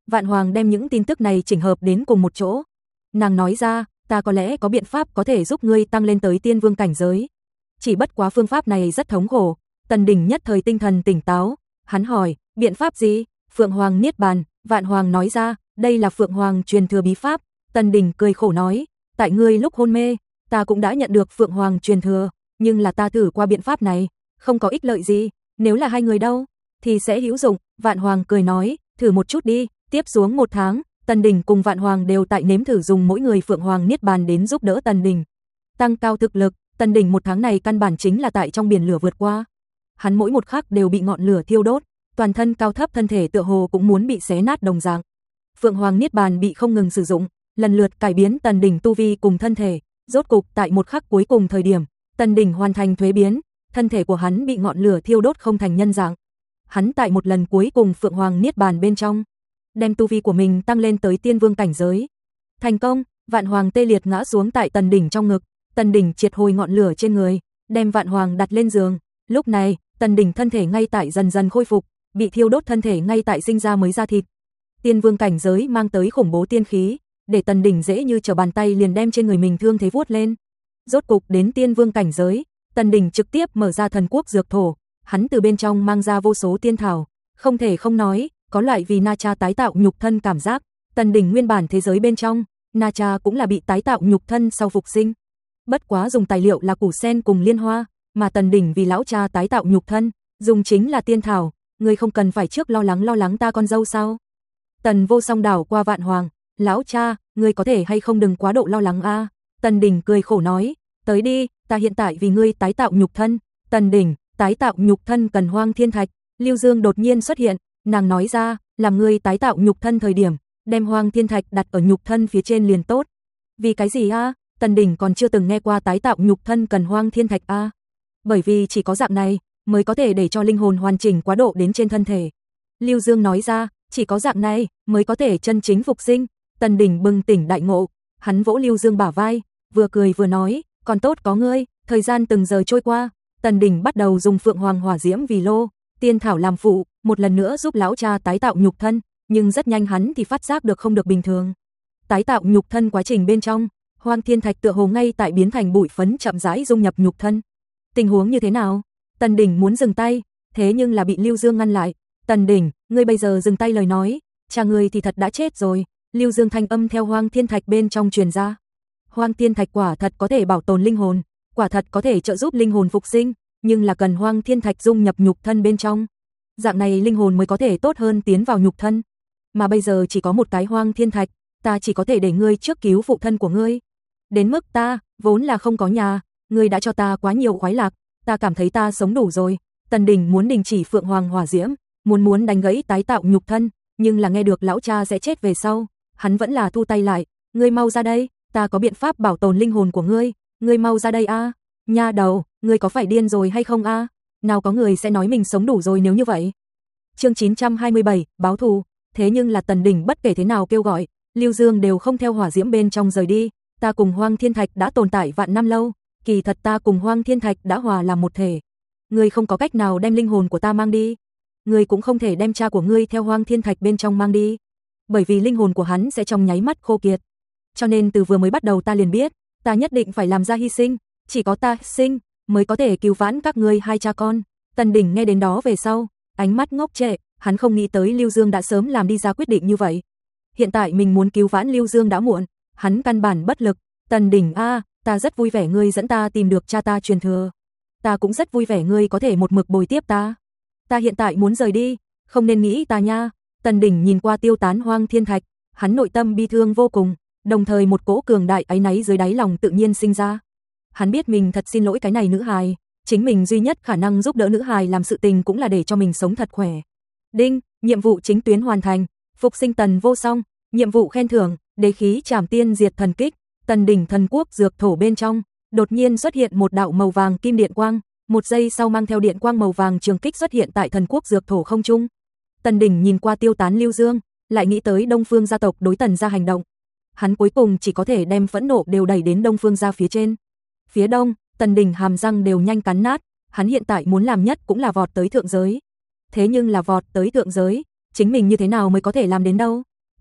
Vạn Hoàng đem những tin tức này chỉnh hợp đến cùng một chỗ. Nàng nói ra, ta có lẽ có biện pháp có thể giúp ngươi tăng lên tới tiên vương cảnh giới. Chỉ bất quá phương pháp này rất thống khổ. Tần Đình nhất thời tinh thần tỉnh táo, hắn hỏi, biện pháp gì? Phượng Hoàng Niết Bàn. Vạn Hoàng nói ra, đây là Phượng Hoàng truyền thừa bí pháp. Tần Đình cười khổ nói, tại ngươi lúc hôn mê, ta cũng đã nhận được Phượng Hoàng truyền thừa, nhưng là ta thử qua biện pháp này, không có ích lợi gì, nếu là hai người đâu, thì sẽ hữu dụng. Vạn Hoàng cười nói, thử một chút đi. Tiếp xuống một tháng, Tần Đình cùng Vạn Hoàng đều tại nếm thử dùng mỗi người Phượng Hoàng Niết Bàn đến giúp đỡ Tần Đình tăng cao thực lực. Tần Đình một tháng này căn bản chính là tại trong biển lửa vượt qua. Hắn mỗi một khắc đều bị ngọn lửa thiêu đốt, toàn thân cao thấp thân thể tựa hồ cũng muốn bị xé nát đồng dạng. Phượng Hoàng Niết Bàn bị không ngừng sử dụng, lần lượt cải biến Tần Đình tu vi cùng thân thể, rốt cục tại một khắc cuối cùng thời điểm, Tần Đình hoàn thành thuế biến, thân thể của hắn bị ngọn lửa thiêu đốt không thành nhân dạng. Hắn tại một lần cuối cùng Phượng Hoàng Niết Bàn bên trong, đem tu vi của mình tăng lên tới tiên vương cảnh giới. Thành công, Vạn Hoàng tê liệt ngã xuống tại Tần Đình trong ngực, Tần Đình triệt hồi ngọn lửa trên người, đem Vạn Hoàng đặt lên giường. Lúc này, Tần Đình thân thể ngay tại dần dần khôi phục, bị thiêu đốt thân thể ngay tại sinh ra mới da thịt. Tiên vương cảnh giới mang tới khủng bố tiên khí, để Tần Đình dễ như trở bàn tay liền đem trên người mình thương thế vuốt lên. Rốt cục đến tiên vương cảnh giới, Tần Đình trực tiếp mở ra thần quốc dược thổ, hắn từ bên trong mang ra vô số tiên thảo, không thể không nói, có loại vì Na Cha tái tạo nhục thân cảm giác. Tần Đình nguyên bản thế giới bên trong, Na Cha cũng là bị tái tạo nhục thân sau phục sinh. Bất quá dùng tài liệu là củ sen cùng liên hoa, mà Tần Đình vì lão cha tái tạo nhục thân, dùng chính là tiên thảo, ngươi không cần phải trước lo lắng lo lắng ta con dâu sao? Tần Vô Song đảo qua Vạn Hoàng, lão cha, ngươi có thể hay không đừng quá độ lo lắng a? Tần Đình cười khổ nói, tới đi, ta hiện tại vì ngươi tái tạo nhục thân. Tần Đình, tái tạo nhục thân cần Hoang Thiên Thạch. Lưu Dương đột nhiên xuất hiện, nàng nói ra, làm ngươi tái tạo nhục thân thời điểm, đem Hoang Thiên Thạch đặt ở nhục thân phía trên liền tốt. Vì cái gì a? Tần Đình còn chưa từng nghe qua tái tạo nhục thân cần Hoang Thiên Thạch a. Bởi vì chỉ có dạng này mới có thể để cho linh hồn hoàn chỉnh quá độ đến trên thân thể. Lưu Dương nói ra, chỉ có dạng này mới có thể chân chính phục sinh. Tần Đình bừng tỉnh đại ngộ, hắn vỗ Lưu Dương bả vai, vừa cười vừa nói, còn tốt có ngươi. Thời gian từng giờ trôi qua, Tần Đình bắt đầu dùng Phượng Hoàng hỏa diễm vì lô, tiên thảo làm phụ, một lần nữa giúp lão cha tái tạo nhục thân, nhưng rất nhanh hắn thì phát giác được không được bình thường. Tái tạo nhục thân quá trình bên trong, Hoang Thiên Thạch tựa hồ ngay tại biến thành bụi phấn chậm rãi dung nhập nhục thân. Tình huống như thế nào? Tần Đình muốn dừng tay, thế nhưng là bị Lưu Dương ngăn lại. Tần Đình, ngươi bây giờ dừng tay lời nói, cha ngươi thì thật đã chết rồi. Lưu Dương thanh âm theo Hoang Thiên Thạch bên trong truyền ra. Hoang Thiên Thạch quả thật có thể bảo tồn linh hồn, quả thật có thể trợ giúp linh hồn phục sinh, nhưng là cần Hoang Thiên Thạch dung nhập nhục thân bên trong. Dạng này linh hồn mới có thể tốt hơn tiến vào nhục thân. Mà bây giờ chỉ có một cái Hoang Thiên Thạch, ta chỉ có thể để ngươi trước cứu phụ thân của ngươi. Đến mức ta, vốn là không có nhà, ngươi đã cho ta quá nhiều khoái lạc, ta cảm thấy ta sống đủ rồi. Tần Đình muốn đình chỉ Phượng Hoàng hỏa diễm, muốn muốn đánh gãy tái tạo nhục thân, nhưng là nghe được lão cha sẽ chết về sau, hắn vẫn là thu tay lại. Ngươi mau ra đây, ta có biện pháp bảo tồn linh hồn của ngươi, ngươi mau ra đây a. Nha đầu, ngươi có phải điên rồi hay không a? Nào có người sẽ nói mình sống đủ rồi nếu như vậy. Chương chín trăm hai mươi bảy, báo thù. Thế nhưng là Tần Đình bất kể thế nào kêu gọi, Lưu Dương đều không theo hỏa diễm bên trong rời đi. Ta cùng Hoang Thiên Thạch đã tồn tại vạn năm lâu, kỳ thật ta cùng Hoang Thiên Thạch đã hòa làm một thể. Ngươi không có cách nào đem linh hồn của ta mang đi, ngươi cũng không thể đem cha của ngươi theo Hoang Thiên Thạch bên trong mang đi, bởi vì linh hồn của hắn sẽ trong nháy mắt khô kiệt. Cho nên từ vừa mới bắt đầu ta liền biết, ta nhất định phải làm ra hy sinh, chỉ có ta sinh mới có thể cứu vãn các ngươi hai cha con. Tần Đình nghe đến đó về sau, ánh mắt ngốc trệ, hắn không nghĩ tới Lưu Dương đã sớm làm đi ra quyết định như vậy. Hiện tại mình muốn cứu vãn Lưu Dương đã muộn, hắn căn bản bất lực. Tần Đình a, ta rất vui vẻ ngươi dẫn ta tìm được cha ta truyền thừa. Ta cũng rất vui vẻ ngươi có thể một mực bồi tiếp ta. Ta hiện tại muốn rời đi, không nên nghĩ ta nha. Tần Đình nhìn qua tiêu tán Hoang Thiên Thạch, hắn nội tâm bi thương vô cùng, đồng thời một cỗ cường đại áy náy dưới đáy lòng tự nhiên sinh ra. Hắn biết mình thật xin lỗi cái này nữ hài, chính mình duy nhất khả năng giúp đỡ nữ hài làm sự tình cũng là để cho mình sống thật khỏe. Đinh, nhiệm vụ chính tuyến hoàn thành, phục sinh Tần Vô Song, nhiệm vụ khen thưởng, đế khí trảm tiên diệt thần kích. Tần Đình thần quốc dược thổ bên trong, đột nhiên xuất hiện một đạo màu vàng kim điện quang, một giây sau mang theo điện quang màu vàng trường kích xuất hiện tại thần quốc dược thổ không trung. Tần Đình nhìn qua tiêu tán Lưu Dương, lại nghĩ tới Đông Phương gia tộc đối Tần gia hành động. Hắn cuối cùng chỉ có thể đem phẫn nộ đều đẩy đến Đông Phương gia phía trên. Phía đông, Tần Đình hàm răng đều nhanh cắn nát, hắn hiện tại muốn làm nhất cũng là vọt tới thượng giới. Thế nhưng là vọt tới thượng giới, chính mình như thế nào mới có thể làm đến đâu?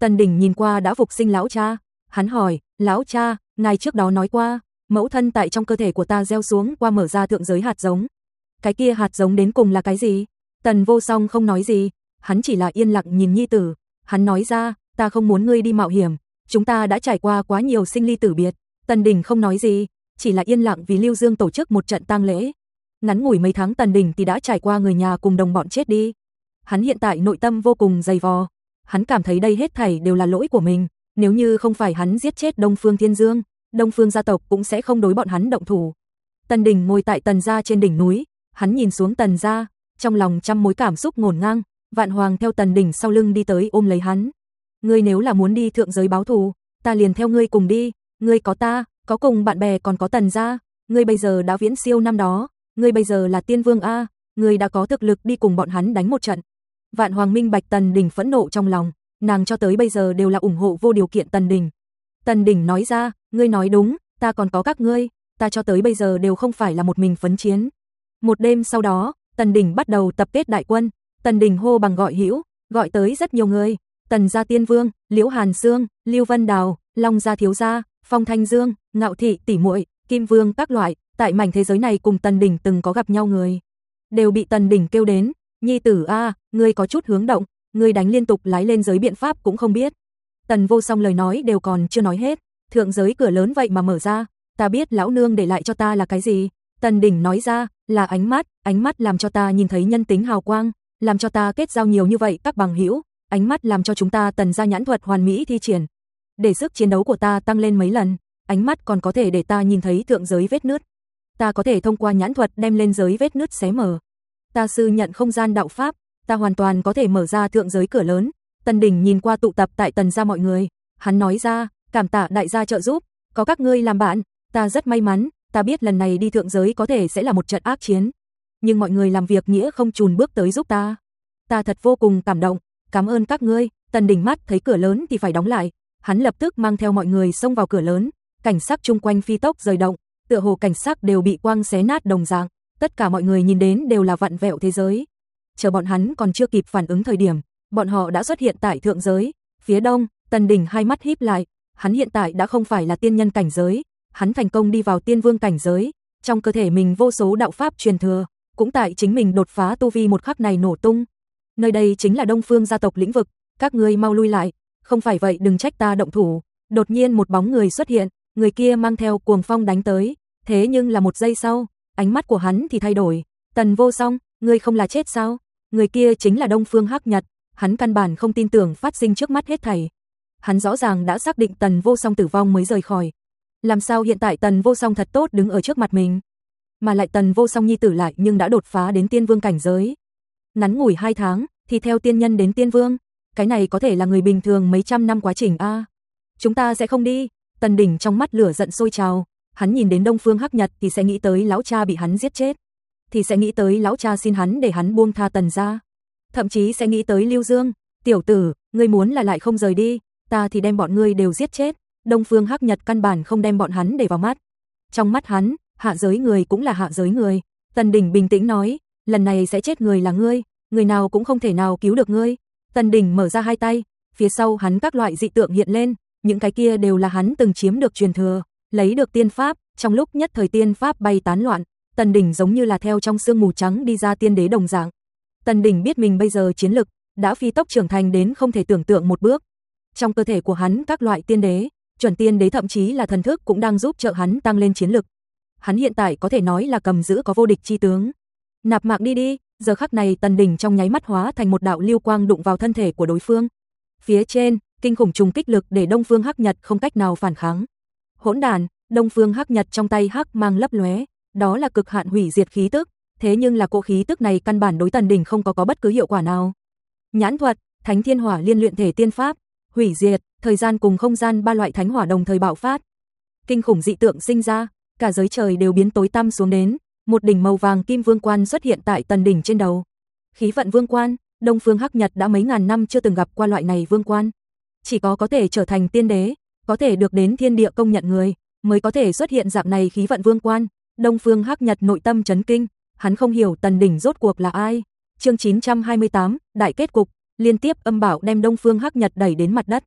Tần Đình nhìn qua đã phục sinh lão cha, hắn hỏi, lão cha, ngài trước đó nói qua, mẫu thân tại trong cơ thể của ta gieo xuống qua mở ra thượng giới hạt giống. Cái kia hạt giống đến cùng là cái gì? Tần Vô Song không nói gì, hắn chỉ là yên lặng nhìn nhi tử, hắn nói ra, ta không muốn ngươi đi mạo hiểm, chúng ta đã trải qua quá nhiều sinh ly tử biệt. Tần Đình không nói gì, chỉ là yên lặng vì Lưu Dương tổ chức một trận tang lễ. Ngắn ngủi mấy tháng Tần Đình thì đã trải qua người nhà cùng đồng bọn chết đi. Hắn hiện tại nội tâm vô cùng dày vò, hắn cảm thấy đây hết thảy đều là lỗi của mình, nếu như không phải hắn giết chết Đông Phương Thiên Dương, Đông Phương gia tộc cũng sẽ không đối bọn hắn động thủ. Tần Đình ngồi tại Tần gia trên đỉnh núi, hắn nhìn xuống Tần gia, trong lòng trăm mối cảm xúc ngổn ngang. Vạn Hoàng theo Tần Đình sau lưng đi tới ôm lấy hắn. Ngươi nếu là muốn đi thượng giới báo thù, ta liền theo ngươi cùng đi, ngươi có ta, có cùng bạn bè còn có Tần gia, ngươi bây giờ đã viễn siêu năm đó, ngươi bây giờ là tiên vương a, ngươi đã có thực lực đi cùng bọn hắn đánh một trận. Vạn Hoàng minh bạch Tần Đình phẫn nộ trong lòng, nàng cho tới bây giờ đều là ủng hộ vô điều kiện Tần Đình. Tần Đình nói ra, ngươi nói đúng, ta còn có các ngươi, ta cho tới bây giờ đều không phải là một mình phấn chiến. Một đêm sau đó, Tần Đình bắt đầu tập kết đại quân, Tần Đình hô bằng gọi hữu, gọi tới rất nhiều người, Tần gia tiên vương, Liễu Hàn Sương, Lưu Vân Đào, Long gia thiếu gia, Phong Thanh Dương, Ngạo thị tỷ muội, Kim Vương các loại, tại mảnh thế giới này cùng Tần Đình từng có gặp nhau người, đều bị Tần Đình kêu đến, nhi tử a, ngươi có chút hướng động, ngươi đánh liên tục lái lên giới biện pháp cũng không biết. Tần Vô Song lời nói đều còn chưa nói hết, thượng giới cửa lớn vậy mà mở ra, ta biết lão nương để lại cho ta là cái gì. Tần Đình nói ra, là ánh mắt, ánh mắt làm cho ta nhìn thấy nhân tính hào quang, làm cho ta kết giao nhiều như vậy các bằng hữu, ánh mắt làm cho chúng ta Tần gia nhãn thuật hoàn mỹ thi triển, để sức chiến đấu của ta tăng lên mấy lần, ánh mắt còn có thể để ta nhìn thấy thượng giới vết nứt. Ta có thể thông qua nhãn thuật đem lên giới vết nứt xé mở. Ta sư nhận không gian đạo pháp, ta hoàn toàn có thể mở ra thượng giới cửa lớn. Tần Đình nhìn qua tụ tập tại Tần gia mọi người, hắn nói ra, cảm tạ đại gia trợ giúp, có các ngươi làm bạn, ta rất may mắn, ta biết lần này đi thượng giới có thể sẽ là một trận ác chiến, nhưng mọi người làm việc nghĩa không chùn bước tới giúp ta. Ta thật vô cùng cảm động, cảm ơn các ngươi. Tần Đình mắt thấy cửa lớn thì phải đóng lại, hắn lập tức mang theo mọi người xông vào cửa lớn, cảnh sắc chung quanh phi tốc rời động, tựa hồ cảnh sắc đều bị quang xé nát đồng dạng, tất cả mọi người nhìn đến đều là vặn vẹo thế giới. Chờ bọn hắn còn chưa kịp phản ứng thời điểm, bọn họ đã xuất hiện tại thượng giới, phía đông. Tần Đình hai mắt híp lại, hắn hiện tại đã không phải là tiên nhân cảnh giới, hắn thành công đi vào tiên vương cảnh giới, trong cơ thể mình vô số đạo pháp truyền thừa, cũng tại chính mình đột phá tu vi một khắc này nổ tung. Nơi đây chính là Đông Phương gia tộc lĩnh vực, các ngươi mau lui lại, không phải vậy đừng trách ta động thủ. Đột nhiên một bóng người xuất hiện, người kia mang theo cuồng phong đánh tới, thế nhưng là một giây sau, ánh mắt của hắn thì thay đổi. Tần Vô Song, ngươi không là chết sao? Người kia chính là Đông Phương Hắc Nhật, hắn căn bản không tin tưởng phát sinh trước mắt hết thảy. Hắn rõ ràng đã xác định Tần Vô Song tử vong mới rời khỏi. Làm sao hiện tại Tần Vô Song thật tốt đứng ở trước mặt mình, mà lại Tần Vô Song nhi tử lại nhưng đã đột phá đến tiên vương cảnh giới. Ngắn ngủi hai tháng thì theo tiên nhân đến tiên vương, cái này có thể là người bình thường mấy trăm năm quá trình a. À, chúng ta sẽ không đi. Tần Đình trong mắt lửa giận sôi trào, hắn nhìn đến Đông Phương Hắc Nhật thì sẽ nghĩ tới lão cha bị hắn giết chết, thì sẽ nghĩ tới lão cha xin hắn để hắn buông tha Tần gia, thậm chí sẽ nghĩ tới Lưu Dương, tiểu tử, ngươi muốn là lại không rời đi, ta thì đem bọn ngươi đều giết chết. Đông Phương Hắc Nhật căn bản không đem bọn hắn để vào mắt. Trong mắt hắn, hạ giới người cũng là hạ giới người. Tần Đình bình tĩnh nói, lần này sẽ chết người là ngươi, người nào cũng không thể nào cứu được ngươi. Tần Đình mở ra hai tay, phía sau hắn các loại dị tượng hiện lên, những cái kia đều là hắn từng chiếm được truyền thừa, lấy được tiên pháp, trong lúc nhất thời tiên pháp bay tán loạn, Tần Đình giống như là theo trong sương mù trắng đi ra tiên đế đồng dạng. Tần Đình biết mình bây giờ chiến lực đã phi tốc trưởng thành đến không thể tưởng tượng một bước. Trong cơ thể của hắn các loại tiên đế, chuẩn tiên đế thậm chí là thần thức cũng đang giúp trợ hắn tăng lên chiến lực. Hắn hiện tại có thể nói là cầm giữ có vô địch chi tướng. Nạp mạng đi đi. Giờ khắc này Tần Đình trong nháy mắt hóa thành một đạo lưu quang đụng vào thân thể của đối phương. Phía trên, kinh khủng trùng kích lực để Đông Phương Hắc Nhật không cách nào phản kháng. Hỗn đàn, Đông Phương Hắc Nhật trong tay hắc mang lấp lóe, đó là cực hạn hủy diệt khí tức, thế nhưng là cỗ khí tức này căn bản đối Tần Đình không có có bất cứ hiệu quả nào. Nhãn thuật, Thánh Thiên Hỏa liên luyện thể tiên pháp, hủy diệt, thời gian cùng không gian ba loại thánh hỏa đồng thời bạo phát. Kinh khủng dị tượng sinh ra, cả giới trời đều biến tối tăm xuống đến, một đỉnh màu vàng kim vương quan xuất hiện tại Tần Đình trên đầu. Khí vận vương quan, Đông Phương Hắc Nhật đã mấy ngàn năm chưa từng gặp qua loại này vương quan. Chỉ có có thể trở thành tiên đế, có thể được đến thiên địa công nhận người, mới có thể xuất hiện dạng này khí vận vương quan. Đông Phương Hắc Nhật nội tâm chấn kinh, hắn không hiểu Tần Đình rốt cuộc là ai. Chương chín trăm hai mươi tám, đại kết cục, liên tiếp âm bảo đem Đông Phương Hắc Nhật đẩy đến mặt đất.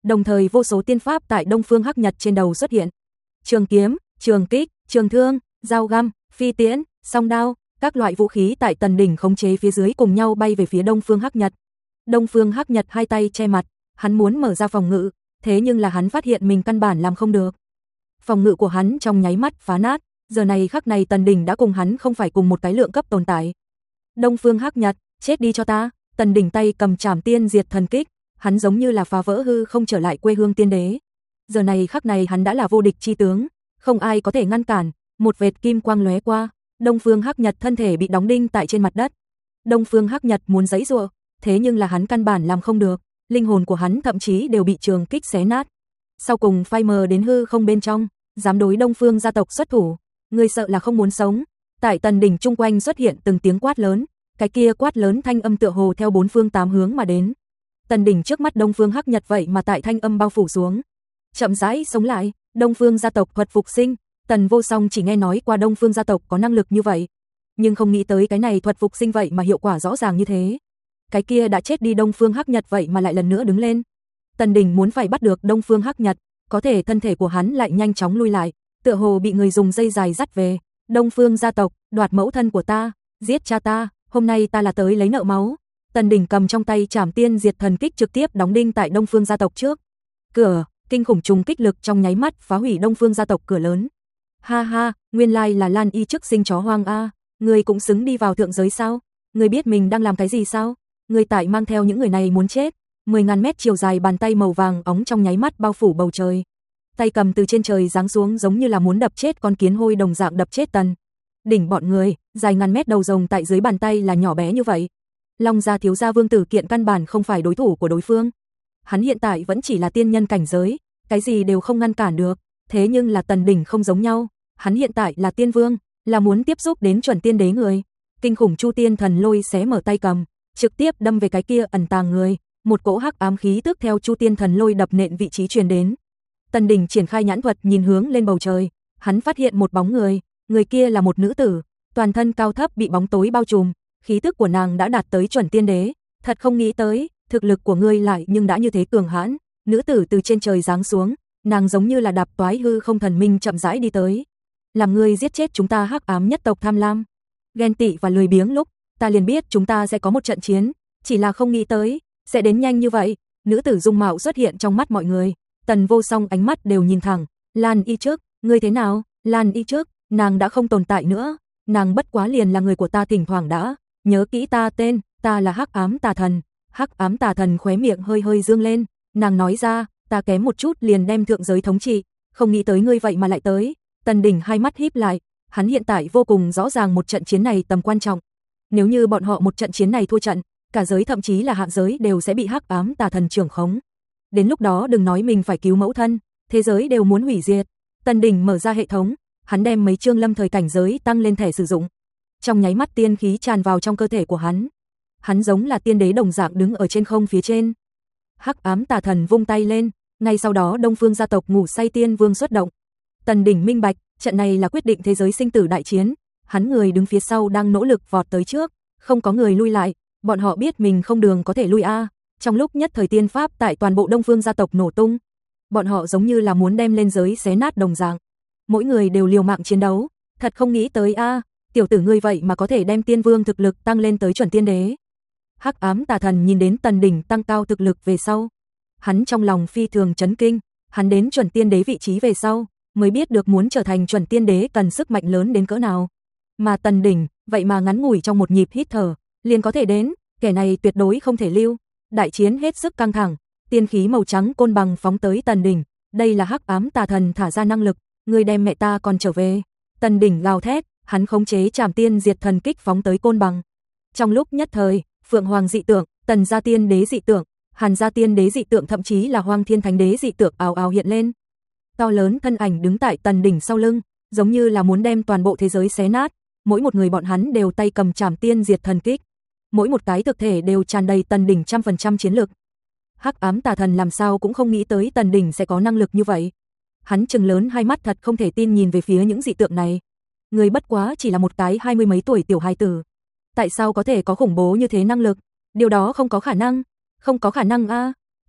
đồng thời vô số tiên pháp tại Đông Phương Hắc Nhật trên đầu xuất hiện. Trường kiếm, trường kích, trường thương, dao găm, phi tiễn, song đao, các loại vũ khí tại Tần Đình khống chế phía dưới cùng nhau bay về phía Đông Phương Hắc Nhật. Đông Phương Hắc Nhật hai tay che mặt, hắn muốn mở ra phòng ngự, thế nhưng là hắn phát hiện mình căn bản làm không được. Phòng ngự của hắn trong nháy mắt phá nát, giờ này khắc này Tần Đình đã cùng hắn không phải cùng một cái lượng cấp tồn tại. Đông Phương Hắc Nhật, chết đi cho ta. Tần Đình tay cầm Trảm Tiên Diệt Thần Kích, hắn giống như là phá vỡ hư không trở lại quê hương tiên đế. Giờ này khắc này hắn đã là vô địch chi tướng, không ai có thể ngăn cản, một vệt kim quang lóe qua, Đông Phương Hắc Nhật thân thể bị đóng đinh tại trên mặt đất. Đông Phương Hắc Nhật muốn giãy giụa, thế nhưng là hắn căn bản làm không được, linh hồn của hắn thậm chí đều bị trường kích xé nát. Sau cùng phai mờ đến hư không bên trong, dám đối Đông Phương gia tộc xuất thủ, người sợ là không muốn sống. Tại Tần Đình chung quanh xuất hiện từng tiếng quát lớn, cái kia quát lớn thanh âm tựa hồ theo bốn phương tám hướng mà đến. Tần Đình trước mắt Đông Phương Hắc Nhật vậy mà tại thanh âm bao phủ xuống, chậm rãi sống lại. Đông Phương gia tộc thuật phục sinh, Tần Vô Song chỉ nghe nói qua Đông Phương gia tộc có năng lực như vậy, nhưng không nghĩ tới cái này thuật phục sinh vậy mà hiệu quả rõ ràng như thế. Cái kia đã chết đi Đông Phương Hắc Nhật vậy mà lại lần nữa đứng lên. Tần Đình muốn phải bắt được Đông Phương Hắc Nhật, có thể thân thể của hắn lại nhanh chóng lui lại, tựa hồ bị người dùng dây dài dắt về. Đông Phương gia tộc, đoạt mẫu thân của ta, giết cha ta, hôm nay ta là tới lấy nợ máu. Tần Đình cầm trong tay Trảm Tiên Diệt Thần Kích trực tiếp đóng đinh tại Đông Phương gia tộc trước cửa, kinh khủng trùng kích lực trong nháy mắt phá hủy Đông Phương gia tộc cửa lớn. Ha ha, nguyên lai là Lan Y trước sinh chó hoang a, ngươi cũng xứng đi vào thượng giới sao? Ngươi biết mình đang làm cái gì sao? Ngươi tại mang theo những người này muốn chết. mười ngàn mét chiều dài bàn tay màu vàng óng trong nháy mắt bao phủ bầu trời. Tay cầm từ trên trời giáng xuống giống như là muốn đập chết con kiến hôi đồng dạng đập chết Tần Đỉnh bọn người, dài ngàn mét đầu rồng tại dưới bàn tay là nhỏ bé như vậy. Long gia thiếu gia Vương Tử Kiện căn bản không phải đối thủ của đối phương. Hắn hiện tại vẫn chỉ là tiên nhân cảnh giới, cái gì đều không ngăn cản được, thế nhưng là Tần Đỉnh không giống nhau, hắn hiện tại là tiên vương, là muốn tiếp xúc đến chuẩn tiên đế người. Kinh khủng Chu Tiên Thần Lôi xé mở tay cầm, trực tiếp đâm về cái kia ẩn tàng người, một cỗ hắc ám khí tức theo Chu Tiên Thần Lôi đập nện vị trí truyền đến. Tần Đình triển khai nhãn thuật nhìn hướng lên bầu trời, hắn phát hiện một bóng người, người kia là một nữ tử, toàn thân cao thấp bị bóng tối bao trùm, khí tức của nàng đã đạt tới chuẩn tiên đế, thật không nghĩ tới, thực lực của ngươi lại nhưng đã như thế cường hãn. Nữ tử từ trên trời giáng xuống, nàng giống như là đạp toái hư không thần minh chậm rãi đi tới. Làm ngươi giết chết chúng ta hắc ám nhất tộc tham lam, ghen tị và lười biếng lúc, ta liền biết chúng ta sẽ có một trận chiến, chỉ là không nghĩ tới sẽ đến nhanh như vậy. Nữ tử dung mạo xuất hiện trong mắt mọi người, Tần Vô Song ánh mắt đều nhìn thẳng. Lan Y trước, ngươi thế nào? Lan Y trước, nàng đã không tồn tại nữa, nàng bất quá liền là người của ta, thỉnh thoảng đã nhớ kỹ ta tên, ta là Hắc Ám Tà Thần. Hắc Ám Tà Thần khóe miệng hơi hơi dương lên, nàng nói ra, ta kém một chút liền đem thượng giới thống trị, không nghĩ tới ngươi vậy mà lại tới. Tần Đình hai mắt híp lại, hắn hiện tại vô cùng rõ ràng một trận chiến này tầm quan trọng. Nếu như bọn họ một trận chiến này thua trận, cả giới thậm chí là hạ giới đều sẽ bị Hắc Ám Tà Thần trưởng khống. Đến lúc đó đừng nói mình phải cứu mẫu thân, thế giới đều muốn hủy diệt. Tần Đình mở ra hệ thống, hắn đem mấy chương lâm thời cảnh giới tăng lên thẻ sử dụng. Trong nháy mắt tiên khí tràn vào trong cơ thể của hắn. Hắn giống là tiên đế đồng dạng đứng ở trên không phía trên. Hắc Ám Tà Thần vung tay lên, ngay sau đó Đông Phương gia tộc Ngủ Say Tiên Vương xuất động. Tần Đình minh bạch, trận này là quyết định thế giới sinh tử đại chiến, hắn người đứng phía sau đang nỗ lực vọt tới trước, không có người lui lại, bọn họ biết mình không đường có thể lui a. Trong lúc nhất thời tiên pháp tại toàn bộ Đông Phương gia tộc nổ tung, bọn họ giống như là muốn đem lên giới xé nát đồng dạng. Mỗi người đều liều mạng chiến đấu, thật không nghĩ tới a, tiểu tử ngươi vậy mà có thể đem tiên vương thực lực tăng lên tới chuẩn tiên đế. Hắc Ám Tà Thần nhìn đến Tần Đình tăng cao thực lực về sau, hắn trong lòng phi thường chấn kinh, hắn đến chuẩn tiên đế vị trí về sau, mới biết được muốn trở thành chuẩn tiên đế cần sức mạnh lớn đến cỡ nào. Mà Tần Đình, vậy mà ngắn ngủi trong một nhịp hít thở, liền có thể đến, kẻ này tuyệt đối không thể lưu. Đại chiến hết sức căng thẳng, tiên khí màu trắng côn bằng phóng tới Tần Đình, đây là Hắc Ám Tà Thần thả ra năng lực, ngươi đem mẹ ta còn trở về. Tần Đình gào thét, hắn khống chế Trảm Tiên Diệt Thần Kích phóng tới côn bằng. Trong lúc nhất thời, Phượng Hoàng dị tượng, Tần gia tiên đế dị tượng, Hàn gia tiên đế dị tượng, thậm chí là Hoang Thiên Thánh đế dị tượng ào ào hiện lên. To lớn thân ảnh đứng tại Tần Đình sau lưng, giống như là muốn đem toàn bộ thế giới xé nát, mỗi một người bọn hắn đều tay cầm Trảm Tiên Diệt Thần Kích. Mỗi một cái thực thể đều tràn đầy Tần Đình trăm phần trăm chiến lực. Hắc Ám Tà Thần làm sao cũng không nghĩ tới Tần Đình sẽ có năng lực như vậy. Hắn trừng lớn hai mắt thật không thể tin nhìn về phía những dị tượng này. Người bất quá chỉ là một cái hai mươi mấy tuổi tiểu hài tử, tại sao có thể có khủng bố như thế năng lực? Điều đó không có khả năng, không có khả năng a.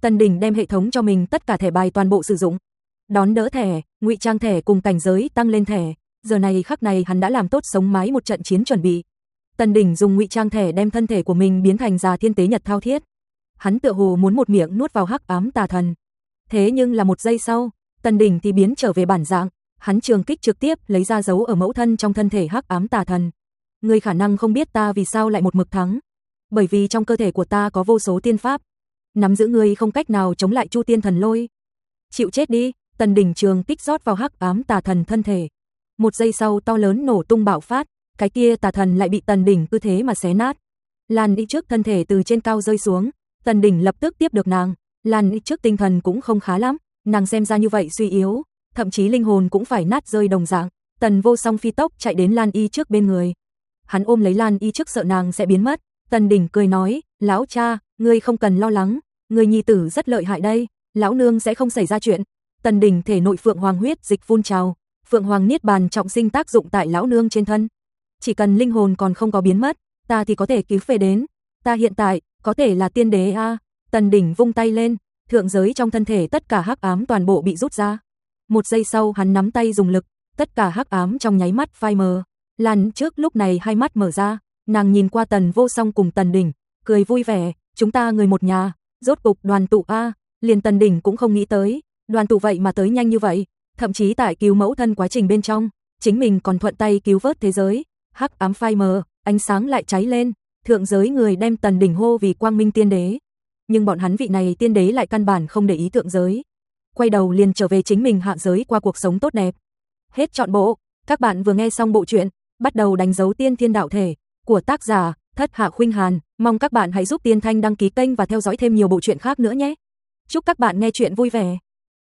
Tần Đình đem hệ thống cho mình tất cả thẻ bài toàn bộ sử dụng. Đón đỡ thẻ, ngụy trang thẻ cùng cảnh giới tăng lên thẻ, giờ này khắc này hắn đã làm tốt sống mái một trận chiến chuẩn bị. Tần Đình dùng ngụy trang thẻ đem thân thể của mình biến thành già thiên tế nhật thao thiết. Hắn tựa hồ muốn một miệng nuốt vào hắc ám tà thần. Thế nhưng là một giây sau, Tần Đình thì biến trở về bản dạng, hắn trường kích trực tiếp lấy ra dấu ở mẫu thân trong thân thể hắc ám tà thần. Ngươi khả năng không biết ta vì sao lại một mực thắng, bởi vì trong cơ thể của ta có vô số tiên pháp, nắm giữ ngươi không cách nào chống lại Chu Tiên Thần Lôi. Chịu chết đi, Tần Đình trường kích rót vào hắc ám tà thần thân thể. Một giây sau to lớn nổ tung bạo phát, cái kia tà thần lại bị Tần Đình cứ thế mà xé nát. Lan đi trước thân thể từ trên cao rơi xuống, Tần Đình lập tức tiếp được nàng. Lan đi trước tinh thần cũng không khá lắm, nàng xem ra như vậy suy yếu, thậm chí linh hồn cũng phải nát rơi đồng dạng. Tần Vô Song phi tốc chạy đến Lan Y trước bên người. Hắn ôm lấy Lan Y trước sợ nàng sẽ biến mất. Tần Đình cười nói, lão cha, ngươi không cần lo lắng, người nhi tử rất lợi hại đây, lão nương sẽ không xảy ra chuyện. Tần Đình thể nội Phượng Hoàng huyết dịch phun trào, Phượng Hoàng niết bàn trọng sinh tác dụng tại lão nương trên thân. Chỉ cần linh hồn còn không có biến mất, ta thì có thể cứu về đến. Ta hiện tại có thể là tiên đế a. À. Tần Đình vung tay lên, thượng giới trong thân thể tất cả hắc ám toàn bộ bị rút ra. Một giây sau hắn nắm tay dùng lực, tất cả hắc ám trong nháy mắt phai mờ. Lan trước lúc này hai mắt mở ra, nàng nhìn qua Tần Vô Song cùng Tần Đình, cười vui vẻ, chúng ta người một nhà, rốt cục đoàn tụ a. À. Liền Tần Đình cũng không nghĩ tới, đoàn tụ vậy mà tới nhanh như vậy, thậm chí tại cứu mẫu thân quá trình bên trong, chính mình còn thuận tay cứu vớt thế giới. Hắc ám phai mờ, ánh sáng lại cháy lên, thượng giới người đem Tần Đình hô vì Quang Minh Tiên Đế. Nhưng bọn hắn vị này tiên đế lại căn bản không để ý thượng giới, quay đầu liền trở về chính mình hạ giới qua cuộc sống tốt đẹp. Hết trọn bộ, các bạn vừa nghe xong bộ truyện Bắt đầu đánh dấu tiên thiên đạo thể của tác giả Thất Hạ Khuynh Hàn, mong các bạn hãy giúp Tiên Thanh đăng ký kênh và theo dõi thêm nhiều bộ truyện khác nữa nhé. Chúc các bạn nghe truyện vui vẻ.